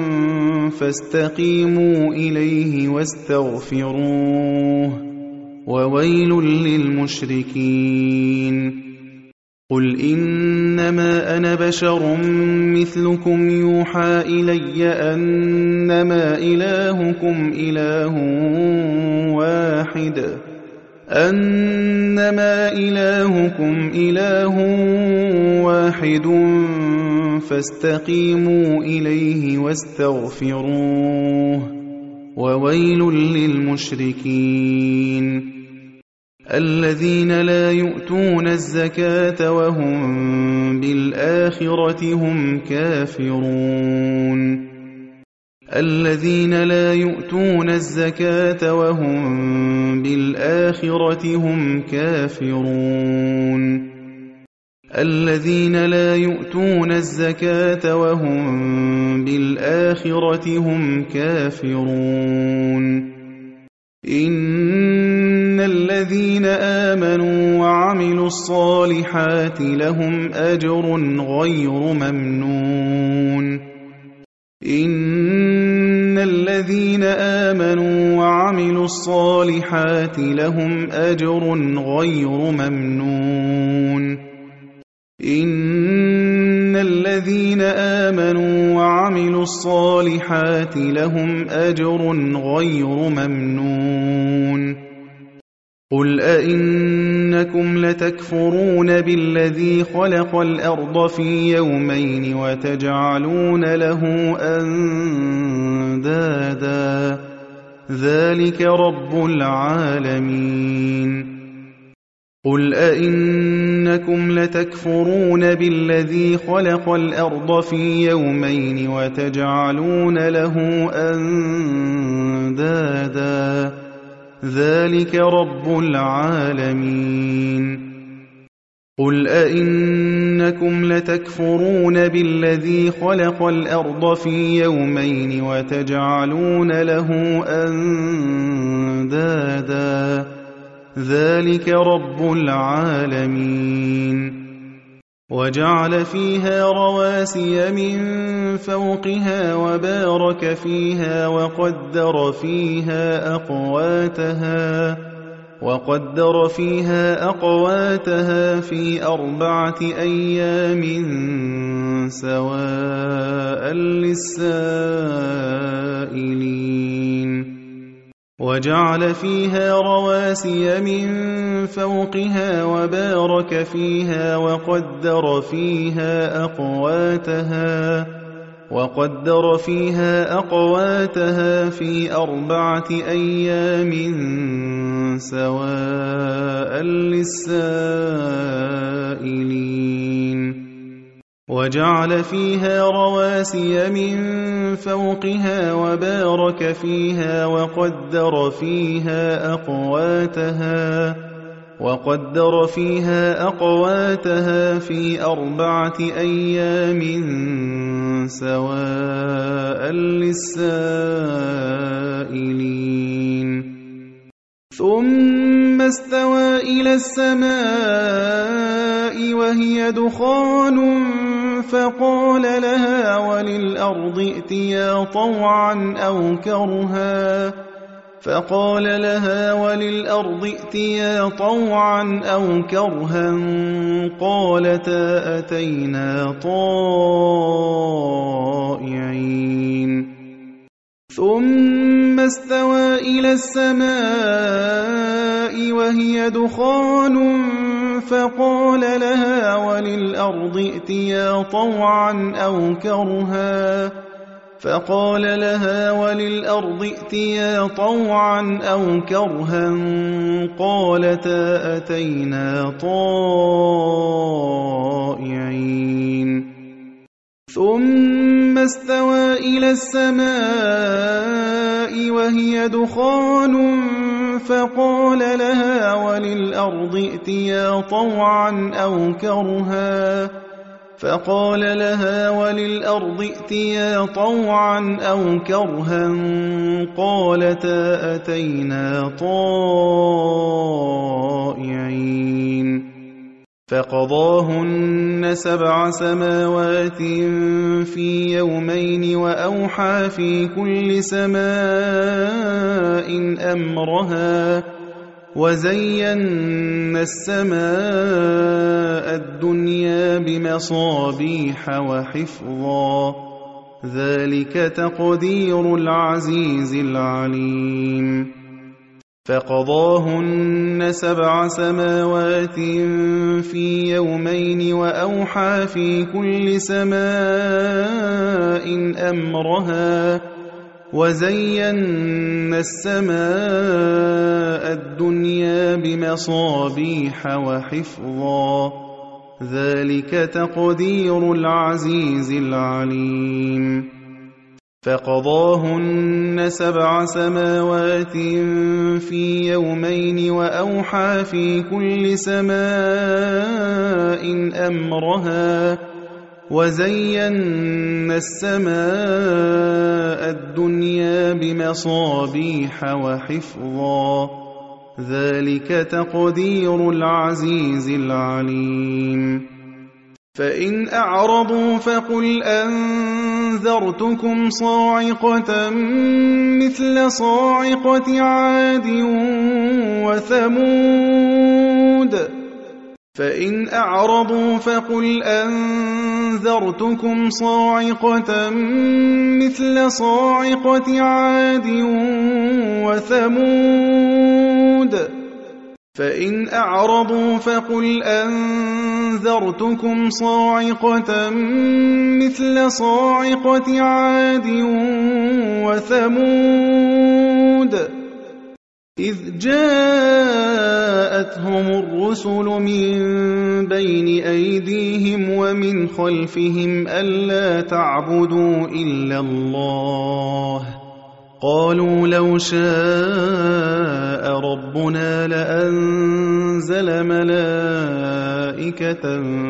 فاستقيموا إليه واستغفروه وويل للمشركين قل إنما أنا بشر مثلكم يوحى إلي أنما إلهكم إله واحد فاستقيموا إليه واستغفروه وويل للمشركين الذين لا يؤتون الزكاة وهم بالآخرة هم كافرون الذين لا يؤتون الزكاة وهم بالآخرة هم كافرون الذين لا يؤتون الزكاة وهم بالآخرة هم كافرون إن الذين آمنوا وعملوا الصالحات لهم أجر غير ممنون إن الذين آمنوا وعملوا الصالحات لهم أجر غير ممنون إن الذين آمنوا وعملوا الصالحات لهم أجر غير ممنون قل أئنكم لتكفرون بالذي خلق الأرض في يومين وتجعلون له أندادا ذلك رب العالمين قل أئنكم لتكفرون بالذي خلق الأرض في يومين وتجعلون له أندادا ذلك رب العالمين قل أئنكم لتكفرون بالذي خلق الأرض في يومين وتجعلون له أندادا ذلك رب العالمين وجعل فيها رواسي من فوقها وبارك فيها وقدر فيها أقواتها في 4 أيام سواء للسائلين وجعل فيها رواسي من فوقها وبارك فيها وقدر فيها أقواتها في 4 أيام سواء للسائلين وجعل فيها رواسي من فوقها وبارك فيها وقدر فيها أقواتها في 4 أيام سواء للسائلين ثم استوى إلى السماء وهي دخان فقال لها وللأرض ائتيا طوعا أو كرها قالتا أتينا طائعين ثم استوى إلى السماء وهي دخان فقال لها وللأرض ائتيا طوعا أو كرها قالتا أتينا طائعين ثم استوى إلى السماء وهي دخان فقال لها وللأرض ائتيا طوعا أو كرها قالتا أتينا طائعين فقضاهن 7 سماوات في يومين وأوحى في كل سماء أمرها وزينا السماء الدنيا بمصابيح وحفظا ذلك تقدير العزيز العليم فقضاهن 7 سماوات في يومين وأوحى في كل سماء أمرها وزينا السماء الدنيا بمصابيح وحفظا ذلك تقدير العزيز العليم فقضاهن 7 سماوات في يومين وأوحى في كل سماء أمرها وزينا السماء الدنيا بمصابيح وحفظا ذلك تقدير العزيز العليم فإن أعرضوا فقل أنذرتكم صاعقة مثل صاعقة عاد وثمود فإن أعرضوا فقل أنذرتكم صاعقة مثل صاعقة عاد وثمود إذ جاءتهم الرسل من بين أيديهم ومن خلفهم ألا تعبدوا إلا الله قالوا لو شاء ربنا لأنزل ملائكة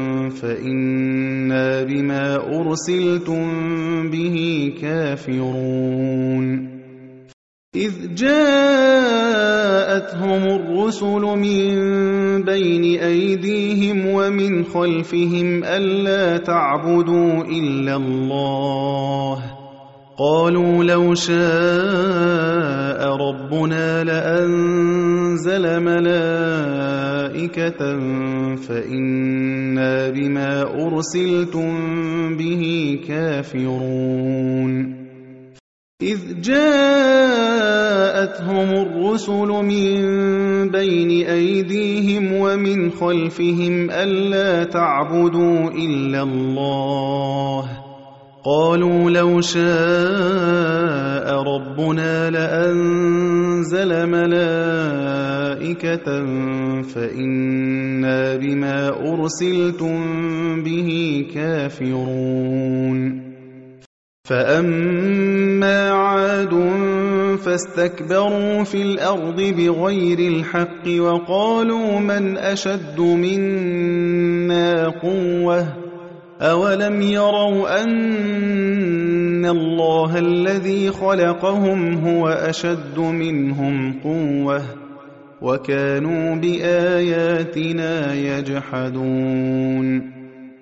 فإنا بما أرسلتم به كافرون إذ جاءتهم الرسل من بين أيديهم ومن خلفهم ألا تعبدوا إلا الله قالوا لو شاء ربنا لأنزل ملائكة فإنا بما أرسلتم به كافرون إذ جاءتهم الرسل من بين أيديهم ومن خلفهم ألا تعبدوا إلا الله قالوا لو شاء ربنا لأنزل ملائكة مَلَائِكَةً فَإِنَّا بِمَا أُرْسِلْتُم بِهِ كَافِرُونَ فَأَمَّا عَادٌ فَاسْتَكْبَرُوا فِي الْأَرْضِ بِغَيْرِ الْحَقِّ وَقَالُوا مَنْ أَشَدُّ مِنَّا قُوَّةً أَوَلَمْ يَرَوْا أَنَّ اللَّهَ الَّذِي خَلَقَهُمْ هُوَ أَشَدُّ مِنْهُمْ قُوَّةً وَكَانُوا بِآيَاتِنَا يَجْحَدُونَ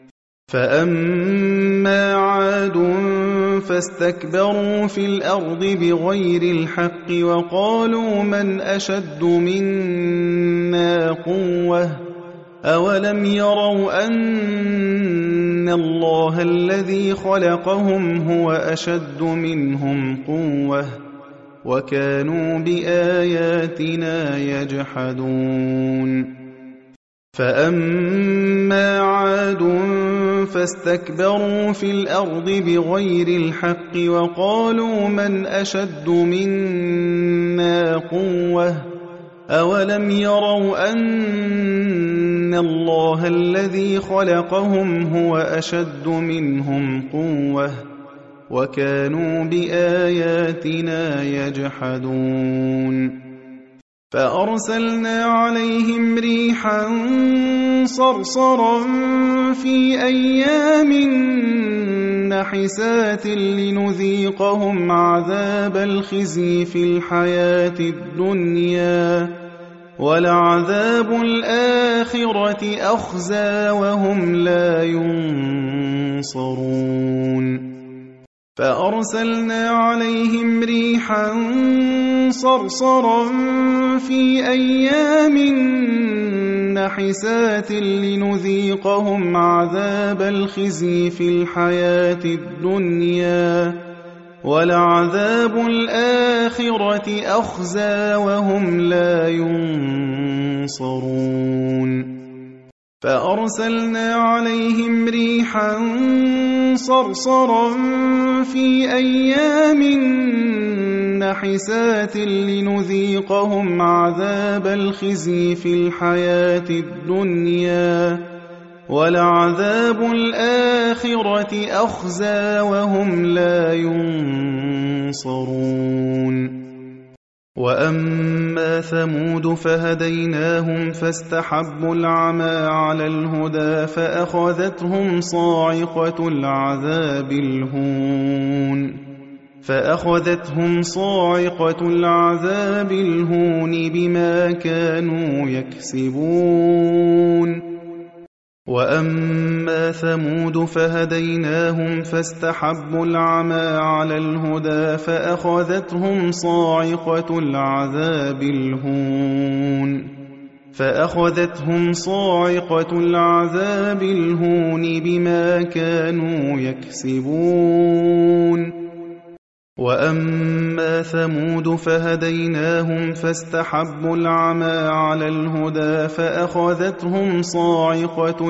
فَأَمَّا عَادٌ فَاسْتَكْبَرُوا فِي الْأَرْضِ بِغَيْرِ الْحَقِّ وَقَالُوا مَنْ أَشَدُّ مِنَّا قُوَّةً أَوَلَمْ يَرَوْا أَنَّ اللَّهَ الَّذِي خَلَقَهُمْ هُوَ أَشَدُّ مِنْهُمْ قُوَّةً وَكَانُوا بِآيَاتِنَا يَجْحَدُونَ فَأَمَّا عَادٌ فَاسْتَكْبَرُوا فِي الْأَرْضِ بِغَيْرِ الْحَقِّ وَقَالُوا مَنْ أَشَدُّ مِنَّا قُوَّةً أَوَلَمْ يَرَوْا أَنَّ اللَّهَ الَّذِي خَلَقَهُمْ هُوَ أَشَدُّ مِنْهُمْ قُوَّةً وَكَانُوا بِآيَاتِنَا يَجْحَدُونَ فَأَرْسَلْنَا عَلَيْهِمْ رِيحًا صَرْصَرًا فِي أَيَّامٍ نَحِسَاتٍ لِنُذِيقَهُمْ عَذَابَ الْخِزْيِ فِي الْحَيَاةِ الدُّنْيَا وَلَعَذَابُ الْآخِرَةِ أَخْزَىٰ وَهُمْ لَا يُنصَرُونَ فَأَرْسَلْنَا عَلَيْهِمْ رِيحًا صَرْصَرًا فِي أَيَّامٍ نَحِسَاتٍ لِنُذِيقَهُمْ عَذَابَ الْخِزْيِ فِي الْحَيَاةِ الدُّنْيَا وَلَعَذَابُ الْآخِرَةِ أَخْزَىٰ وَهُمْ لَا يُنصَرُونَ فَأَرْسَلْنَا عَلَيْهِمْ رِيحًا صَرْصَرًا فِي أَيَّامٍ نَحِسَاتٍ لِنُذِيقَهُمْ عَذَابَ الْخِزْيِ فِي الْحَيَاةِ الدُّنْيَا وَلَعَذَابُ الْآخِرَةِ أَخْزَىٰ وَهُمْ لَا يُنصَرُونَ وَأَمَّا ثَمُودُ فَهَدَيْنَاهُمْ فَاسْتَحَبُّوا الْعَمَىٰ عَلَى الْهُدَىٰ فَأَخَذَتْهُمْ صَاعِقَةُ الْعَذَابِ الْهُونِ بِمَا كَانُوا يَكْسِبُونَ وَأَمَّا ثَمُودُ فَهَدَيْنَاهُمْ فَاسْتَحَبُّوا الْعَمَىٰ عَلَى الْهُدَىٰ فَأَخَذَتْهُمْ صَاعِقَةُ الْعَذَابِ الْهُونِ بِمَا كَانُوا يَكْسِبُونَ وَأَمَّا ثَمُودُ فَهَدَيْنَاهُمْ فَاسْتَحَبُّوا الْعَمَىٰ عَلَى الْهُدَىٰ فَأَخَذَتْهُمْ صَاعِقَةُ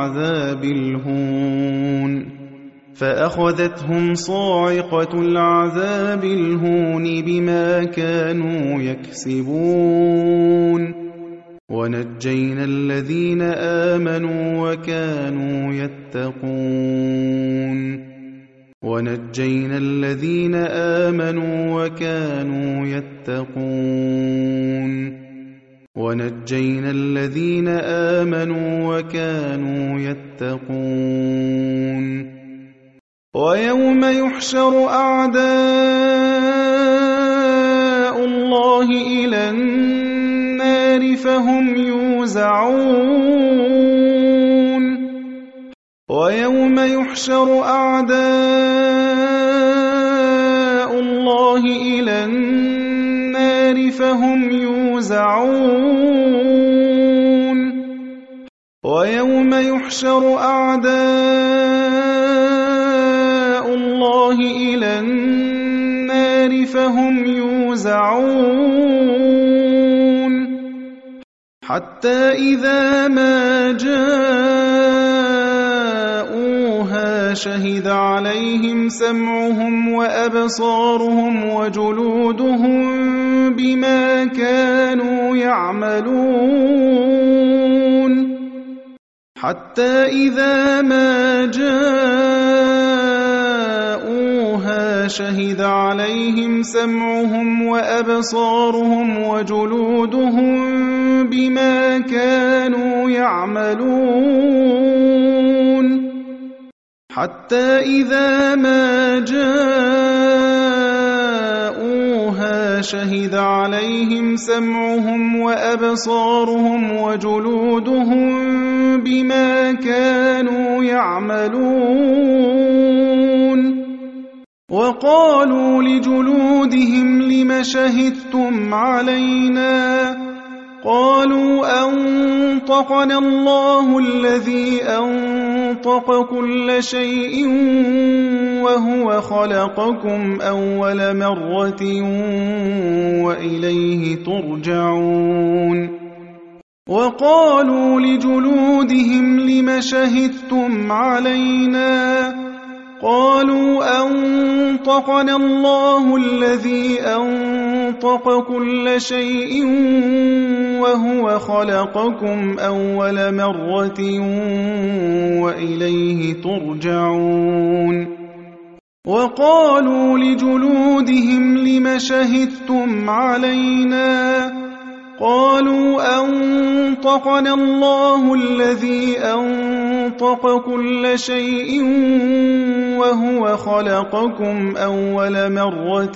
الْعَذَابِ الْهُونِ بِمَا كَانُوا يَكْسِبُونَ وَنَجَّيْنَا الَّذِينَ آمَنُوا وَكَانُوا يَتَّقُونَ وَيَوْمَ يُحْشَرُ أَعْدَاءُ اللَّهِ إِلَى النَّارِ فَهُمْ يُوزَعُونَ حَتَّى إِذَا مَا جَاءُوهَا شَهِدَ عَلَيْهِمْ سَمْعُهُمْ وَأَبْصَارُهُمْ وَجُلُودُهُم بما كانوا يعملون حتى إذا ما جاءوها شهد عليهم سمعهم وأبصارهم وجلودهم بما كانوا يعملون حتى إذا ما جاءوها شهد عليهم سمعهم وأبصارهم وجلودهم بما كانوا يعملون وقالوا لجلودهم لم شهدتم علينا قالوا أنطقنا الله الذي أنطق كل شيء وهو خلقكم أول مرة وإليه ترجعون وقالوا لجلودهم لم شهدتم علينا قالوا أنطقنا الله الذي أنطق كل شيء وهو خلقكم أول مرة وإليه ترجعون وقالوا لجلودهم لم شهدتم علينا قالوا أنطقنا الله الذي أنطق كل شيء وهو خلقكم أول مرة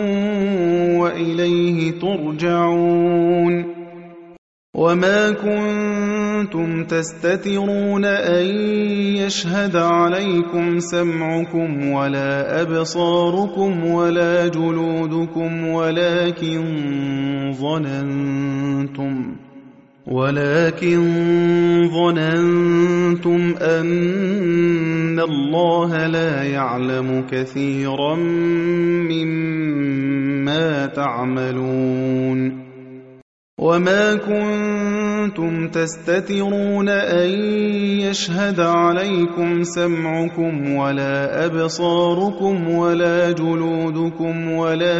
وإليه ترجعون وما كنتم تستترون أن يشهد عليكم سمعكم ولا أبصاركم ولا جلودكم ولكن ظننتم أن الله لا يعلم كثيرا مما تعملون وما كنتم تستترون أن يشهد عليكم سمعكم ولا أبصاركم ولا جلودكم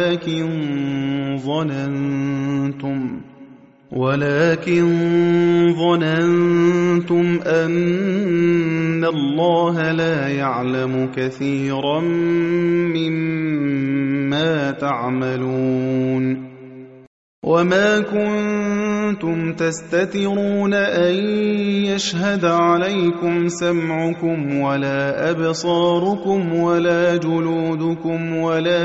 ولكن ظننتم أن الله لا يعلم كثيرا مما تعملون وما كنتم تستترون أن يشهد عليكم سمعكم ولا أبصاركم ولا جلودكم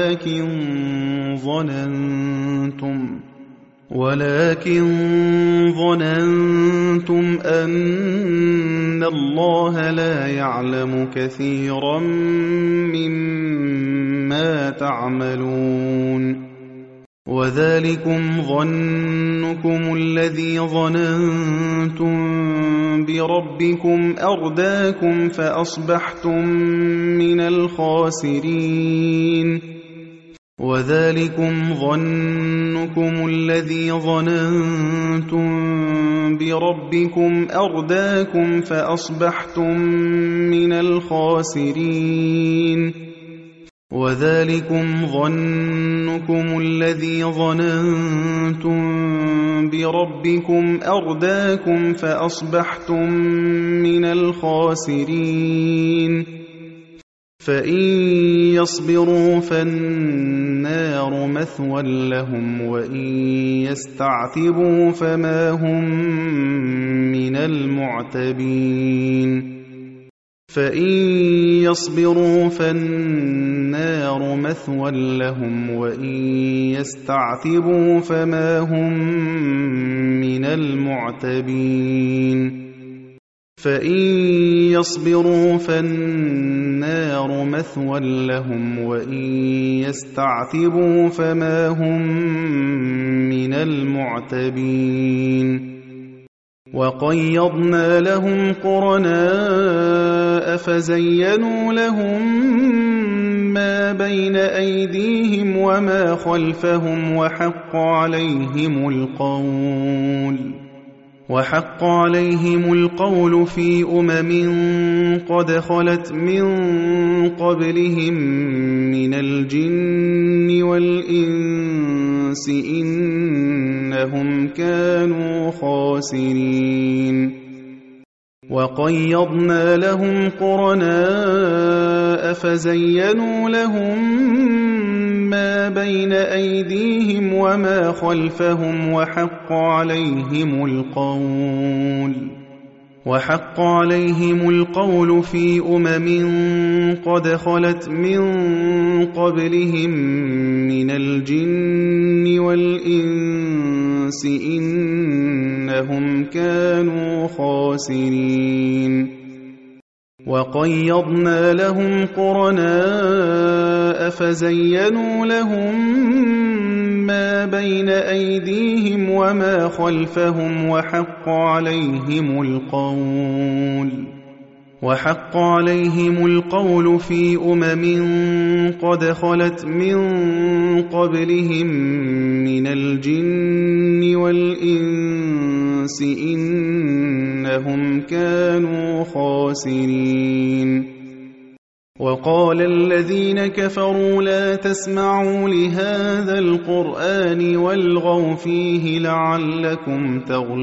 ولكن ظننتم أن الله لا يعلم كثيرا مما تعملون وذلكم ظنكم الذي ظننتم بربكم أرداكم فأصبحتم من الخاسرين وذلكم ظنكم الذي ظننتم بربكم أرداكم فأصبحتم من الخاسرين وذلكم ظنكم الذي ظننتم بربكم أرداكم فأصبحتم من الخاسرين فإن يصبروا فالنار مثوى لهم وإن يستعتبوا فما هم من المعتبين فإن يصبروا فالنار مثوى لهم وإن يستعتبوا فما هم من المعتبين فإن يصبروا فالنار مثوى لهم وإن يستعتبوا فما هم من المعتبين وقيضنا لهم قرناء فزينوا لهم ما بين أيديهم وما خلفهم وحق عليهم القول في قد خلت من قبلهم من الجن والإنس والإنس إنهم كانوا خاسرين وقيضنا لهم قرناء فزينوا لهم ما بين أيديهم وما خلفهم وحق عليهم القول في قد خلت من قبلهم من الجن والإنس إنهم كانوا خاسرين وقيضنا لهم قرناء فزينوا لهم ما بين أيديهم وما خلفهم وحق عليهم القول في قد خلت من قبلهم من الجن والإنس إنهم كانوا خاسرين وقال الذين كفروا لا تسمعوا لهذا القرآن والغوا فيه لعلكم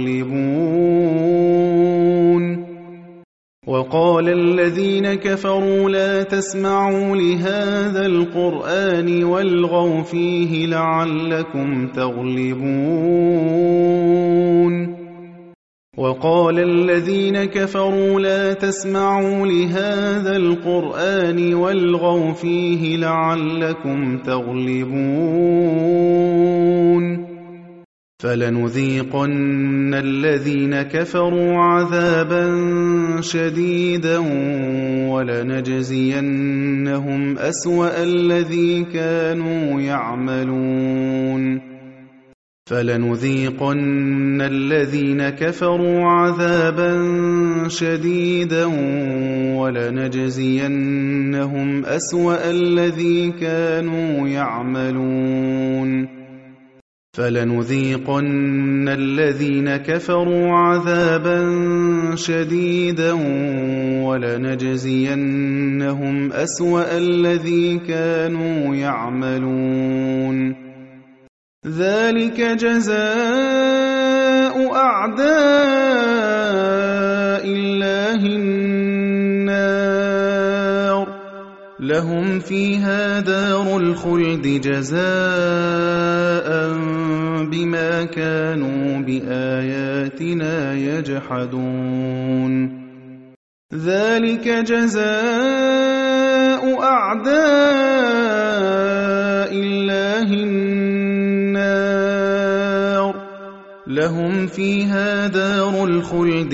تغلبون وقال الذين كفروا لا تسمعوا لهذا القرآن والغوا فيه لعلكم تغلبون وقال الذين كفروا لا تسمعوا لهذا القرآن والغوا فيه لعلكم تغلبون فلنذيقن الذين كفروا عذابا شديدا ولنجزينهم أسوأ الذي كانوا يعملون فلنذيقن الذين كفروا عذابا شديدا ولنجزينهم أسوأ الذي كانوا يعملون فلنذيقن الذين كفروا عذابا شديدا ولنجزينهم أسوأ الذي كانوا يعملون ذلك جزاء أعداء الله النار لهم فيها دار الخلد جزاء بما كانوا بآياتنا يجحدون ذلك جزاء أعداء الله النار لهم فيها دار الخلد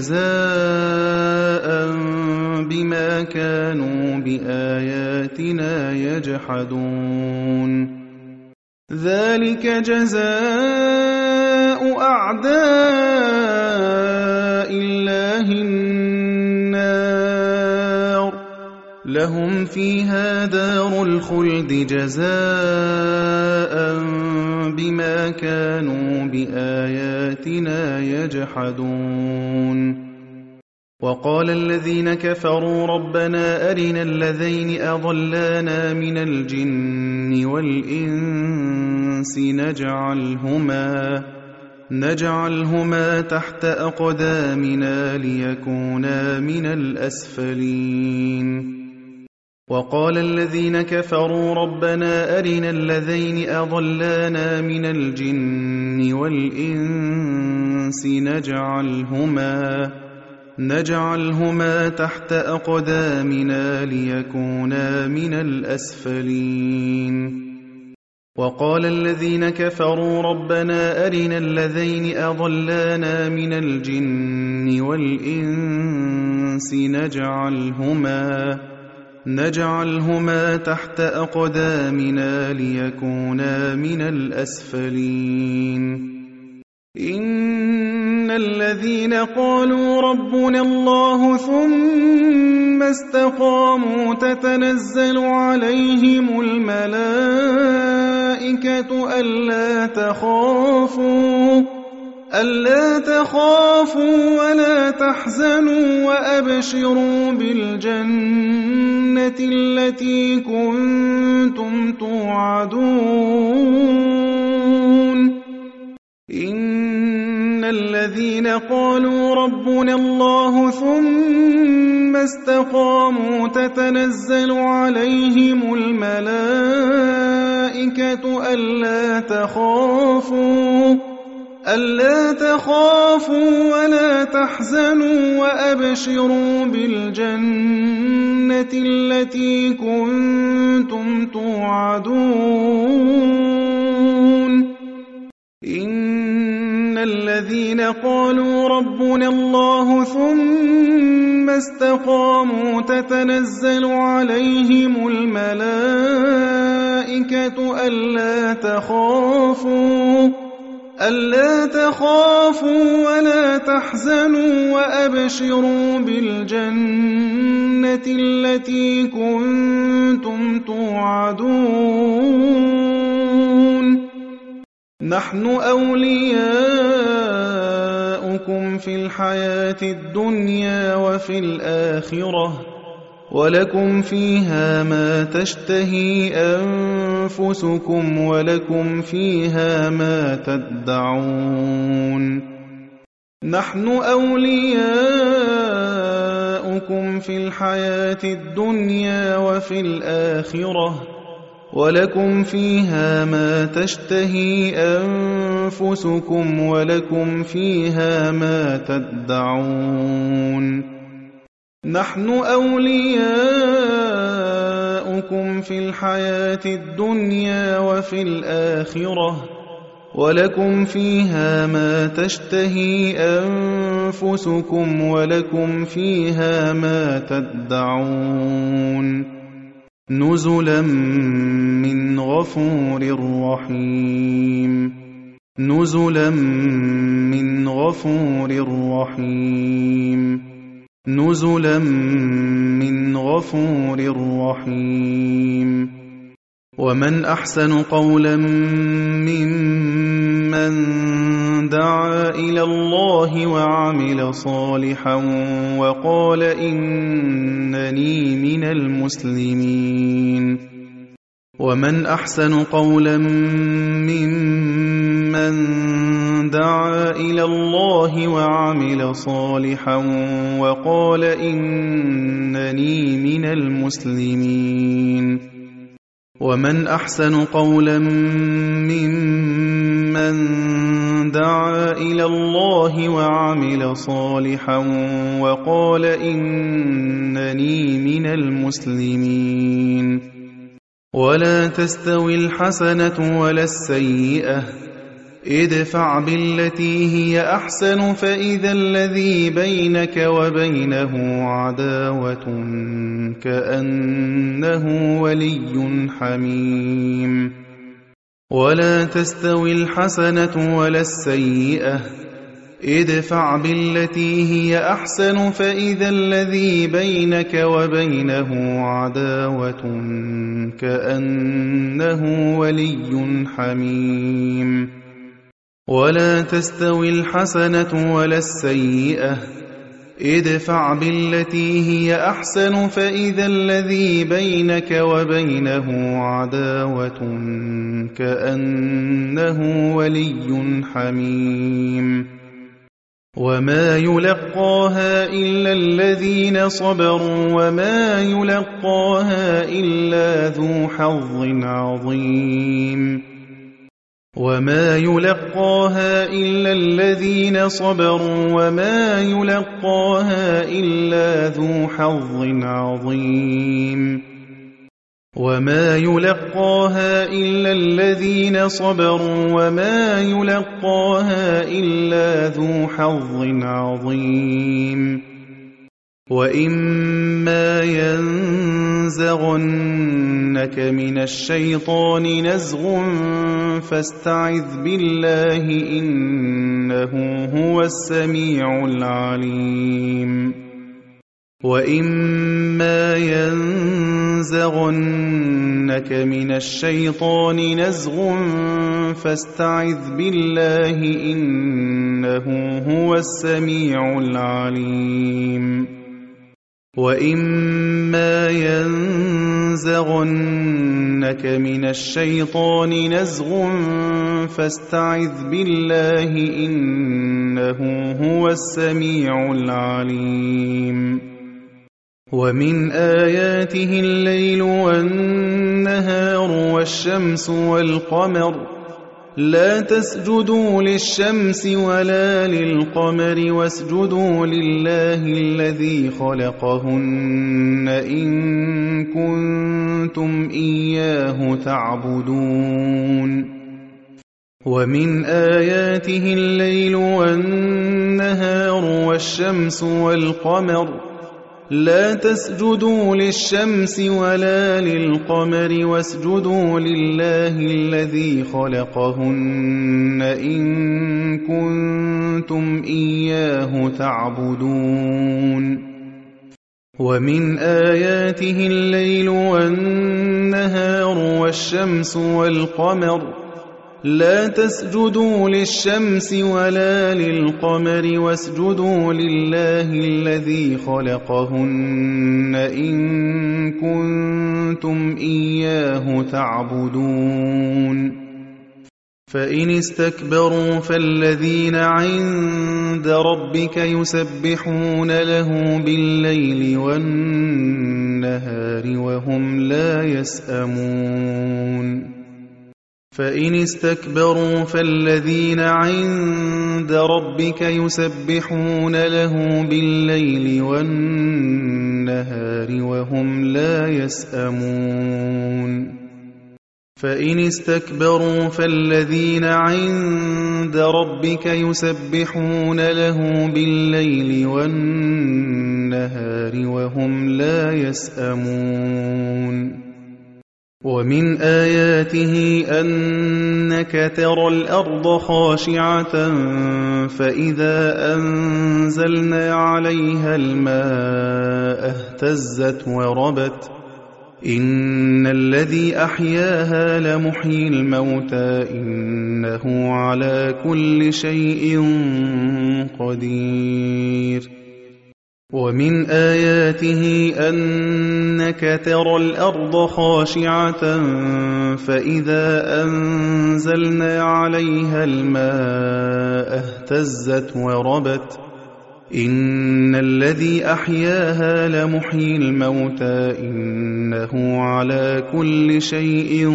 جزاء بما كانوا بآياتنا يجحدون ذلك جزاء أعداء الله النار لهم فيها دار الخلد جزاء بما كانوا بآياتنا يجحدون وقال الذين كفروا ربنا أرنا الذين أضلانا من الجن والإنس نجعلهما تحت أقدامنا ليكونا من الأسفلين وقال الذين كفروا ربنا أرنا الذين أضلانا من الجن والإنس نجعلهما تحت أقدامنا ليكونا من الأسفلين وقال الذين كفروا ربنا أرنا الذين أضلانا من الجن والإنس نجعلهما تحت أقدامنا ليكونا من الأسفلين إن الذين قالوا ربنا الله ثم استقاموا تتنزل عليهم الملائكة ألا تخافوا ولا تحزنوا وأبشروا بالجنة التي كنتم توعدون الذين قالوا ربنا الله ثم استقاموا تتنزل عليهم الملائكة ألا تخافوا ولا تحزنوا وأبشروا بالجنة التي كنتم توعدون إن الذين قالوا ربنا الله ثم استقاموا تتنزل عليهم الملائكة ألا تخافوا ولا تحزنوا وأبشروا بالجنة التي كنتم توعدون نحن أولياؤكم في الحياة الدنيا وفي الآخرة ولكم فيها ما تشتهي أنفسكم ولكم فيها ما تدعون نحن أولياؤكم في الحياة الدنيا وفي الآخرة ولكم فيها ما تشتهي أنفسكم ولكم فيها ما تدعون نحن أولياؤكم في الحياة الدنيا وفي الآخرة ولكم فيها ما تشتهي أنفسكم ولكم فيها ما تدعون نزلا من غفور رحيم نزلا من غفور رحيم نزلا من غفور رحيم ومن أحسن قولا ممن دعا إلى الله وعمل صالحا وقال إنني من المسلمين ومن أحسن قولا ممن دعا إلى الله وعمل صالحا وقال إنني من المسلمين ومن أحسن قولا ممن دعا إلى الله وعمل صالحا وقال إنني من المسلمين ولا تستوي الحسنة ولا السيئة ادفع بالتي هي أحسن فإذا الذي بينك وبينه عداوة كأنه ولي حميم ولا تستوي الحسنة ولا السيئة ادفع بالتي هي أحسن فإذا الذي بينك وبينه عداوة كأنه ولي حميم ولا تستوي الحسنة ولا السيئة ادفع بالتي هي أحسن فإذا الذي بينك وبينه عداوة كأنه ولي حميم وما يلقاها إلا الذين صبروا وما يلقاها إلا ذو حظ عظيم وما يلقاها إلا الذين صبروا وما يلقاها إلا ذو حظ عظيم وما يلقاها إلا الذين صبروا وما يلقاها إلا ذو حظ عظيم وإما ينزغنك من الشيطان نزغ فاستعذ بالله إنه هو السميع العليم وإما ينزغنك من الشيطان نزغ فاستعذ بالله إنه هو السميع العليم وإما ينزغنك ينزغنك من الشيطان نزغ فاستعذ بالله إنه هو السميع العليم ومن آياته الليل والنهار والشمس والقمر لا تسجدوا للشمس ولا للقمر واسجدوا لله الذي خلقهن إن كنتم إياه تعبدون ومن آياته الليل والنهار والشمس والقمر لا تسجدوا للشمس ولا للقمر واسجدوا لله الذي خلقهن إن كنتم إياه تعبدون ومن آياته الليل والنهار والشمس والقمر لا تسجدوا للشمس ولا للقمر واسجدوا لله الذي خلقهن إن كنتم إياه تعبدون فإن استكبروا فالذين عند ربك يسبحون له بالليل والنهار وهم لا يسأمون فإن استكبروا فالذين عند ربك يسبحون له بالليل والنهار وهم لا يسأمون فإن استكبروا فالذين عند ربك يسبحون له بالليل والنهار وهم لا يسأمون ومن آياته أنك ترى الأرض خاشعة فإذا أنزلنا عليها الماء اهتزت وربت إن الذي أحياها لمحيي الموتى إنه على كل شيء قدير ومن آياته أنك ترى الأرض خاشعة فإذا أنزلنا عليها الماء اهتزت وربت إن الذي أحياها لمحيي الموتى إنه على كل شيء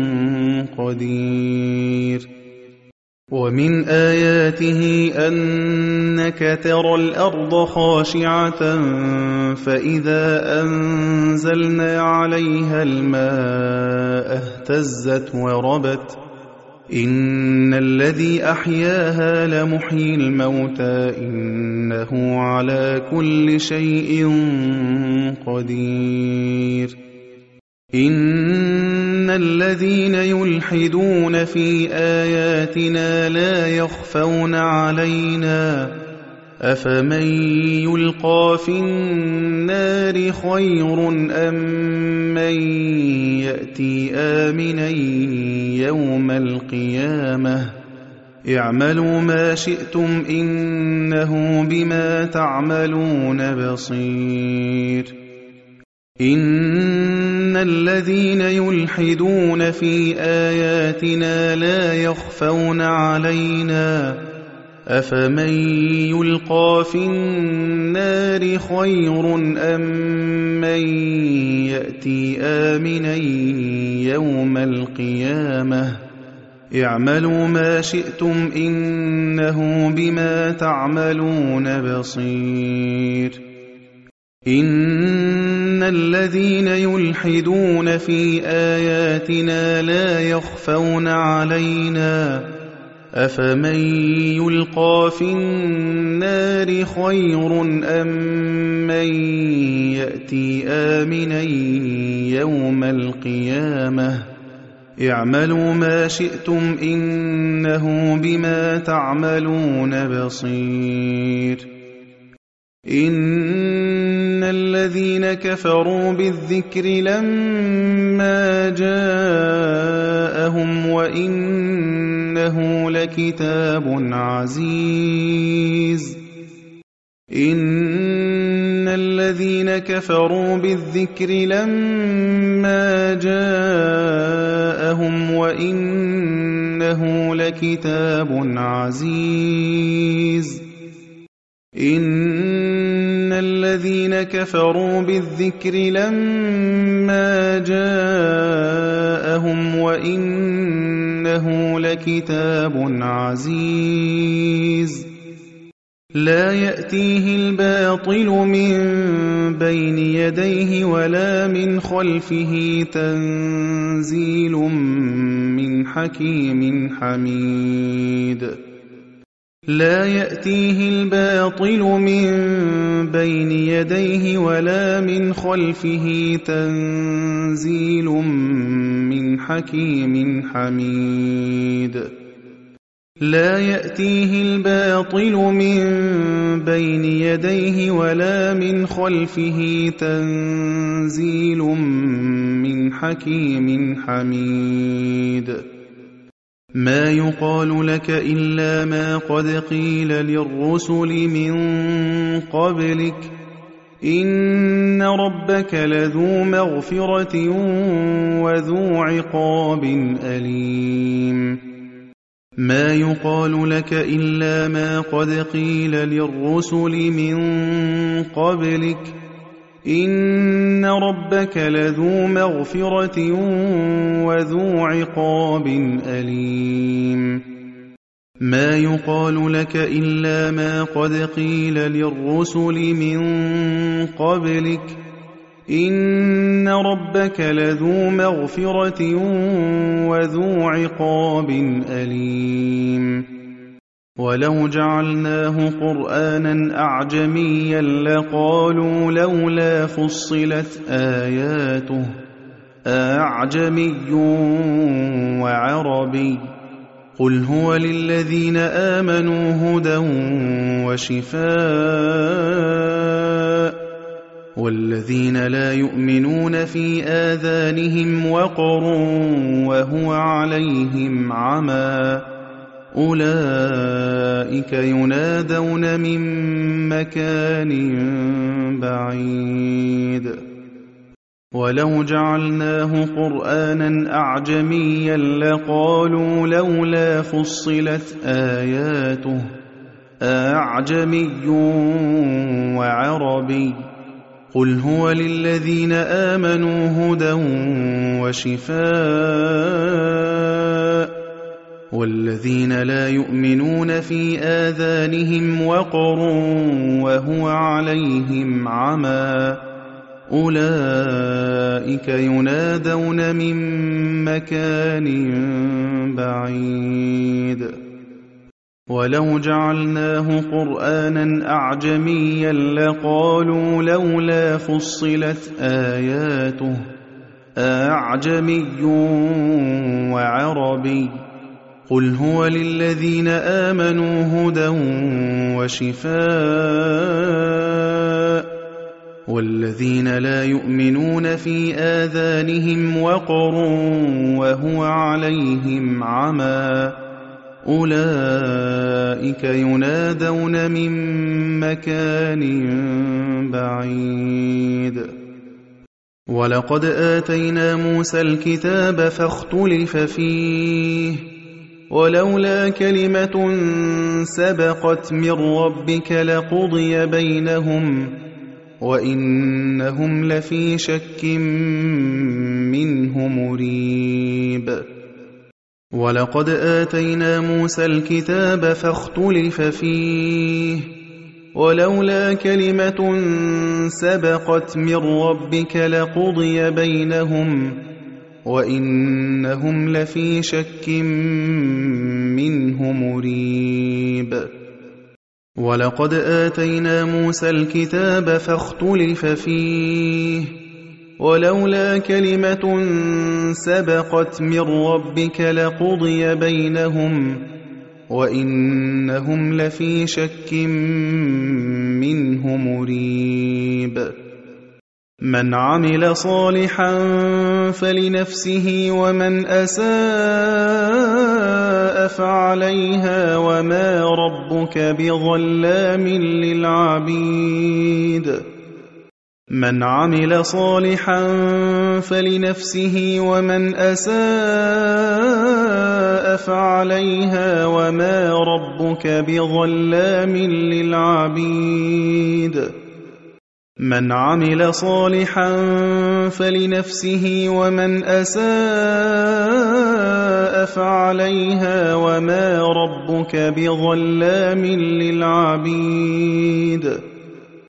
قدير ومن آياته أنك ترى الأرض خاشعة فإذا أنزلنا عليها الماء اهتزت وربت إن الذي أحياها لمحيي الموتى إنه على كل شيء قدير إن الذين يلحدون في آياتنا لا يخفون علينا أفمن يلقى في النار خير أم من يأتي آمنا يوم القيامة اعملوا ما شئتم إنه بما تعملون بصير إن الذين يلحدون في آياتنا لا يخفون علينا أفمن يلقى في النار خير أم من يأتي آمنا يوم القيامة اعملوا ما شئتم إنه بما تعملون بصير إن الذين يلحدون في آياتنا لا يخفون علينا أفمن يلقى في النار خير أم من يأتي آمنا يوم القيامة اعملوا ما شئتم إنه بما تعملون بصير إن الذين كفروا بالذكر لما جاءهم وإنه لكتاب عزيز إن الذين كفروا بالذكر لما جاءهم وإنه لكتاب عزيز إن الذين كفروا بالذكر لما جاءهم وإنه لكتاب عزيز لا يأتيه الباطل من بين يديه ولا من خلفه تنزيل من حكيم حميد لا يأتيه الباطل من بين يديه ولا من خلفه تنزيل من حكيم حميد لا يأتيه الباطل من بين يديه ولا من خلفه تنزيل من حكيم حميد ما يقال لك إلا ما قد قيل للرسل من قبلك إن ربك لذو مغفرة وذو عقاب أليم ما يقال لك إلا ما قد قيل للرسل من قبلك إن ربك لذو مغفرة وذو عقاب أليم ما يقال لك إلا ما قد قيل للرسل من قبلك إن ربك لذو مغفرة وذو عقاب أليم ولو جعلناه قرآنا أعجميا لقالوا لولا فصلت آياته أعجمي وعربي قل هو للذين آمنوا هدى وشفاء والذين لا يؤمنون في آذانهم وقر وهو عليهم عمى أولئك ينادون من مكان بعيد ولو جعلناه قرآنا أعجميا لقالوا لولا فصلت آياته أعجمي وعربي قل هو للذين آمنوا هدى وشفاء والذين لا يؤمنون في آذانهم وقر وهو عليهم عمى أولئك ينادون من مكان بعيد ولو جعلناه قرآنا أعجميا لقالوا لولا فصلت آياته أعجمي وعربي قل هو للذين آمنوا هدى وشفاء والذين لا يؤمنون في آذانهم وقر وهو عليهم عمى أولئك ينادون من مكان بعيد ولقد آتينا موسى الكتاب فاختلف فيه ولولا كلمة سبقت من ربك لقضي بينهم وإنهم لفي شك منه مريب ولقد آتينا موسى الكتاب فاختلف فيه ولولا كلمة سبقت من ربك لقضي بينهم وإنهم لفي شك منه مريب ولقد آتينا موسى الكتاب فاختلف فيه ولولا كلمة سبقت من ربك لقضي بينهم وإنهم لفي شك منه مريب من عمل صالحا فلنفسه ومن أساء فعليها وما ربك بظلام للعبيد مَنْ عَمِلَ صَالِحًا فَلِنَفْسِهِ وَمَنْ أَسَاءَ فَعَلَيْهَا وَمَا رَبُّكَ بِظَلَّامٍ لِّلْعَبِيدِ مَنْ عَمِلَ صَالِحًا فَلِنَفْسِهِ وَمَنْ أَسَاءَ فَعَلَيْهَا وَمَا رَبُّكَ بِظَلَّامٍ لِّلْعَبِيدِ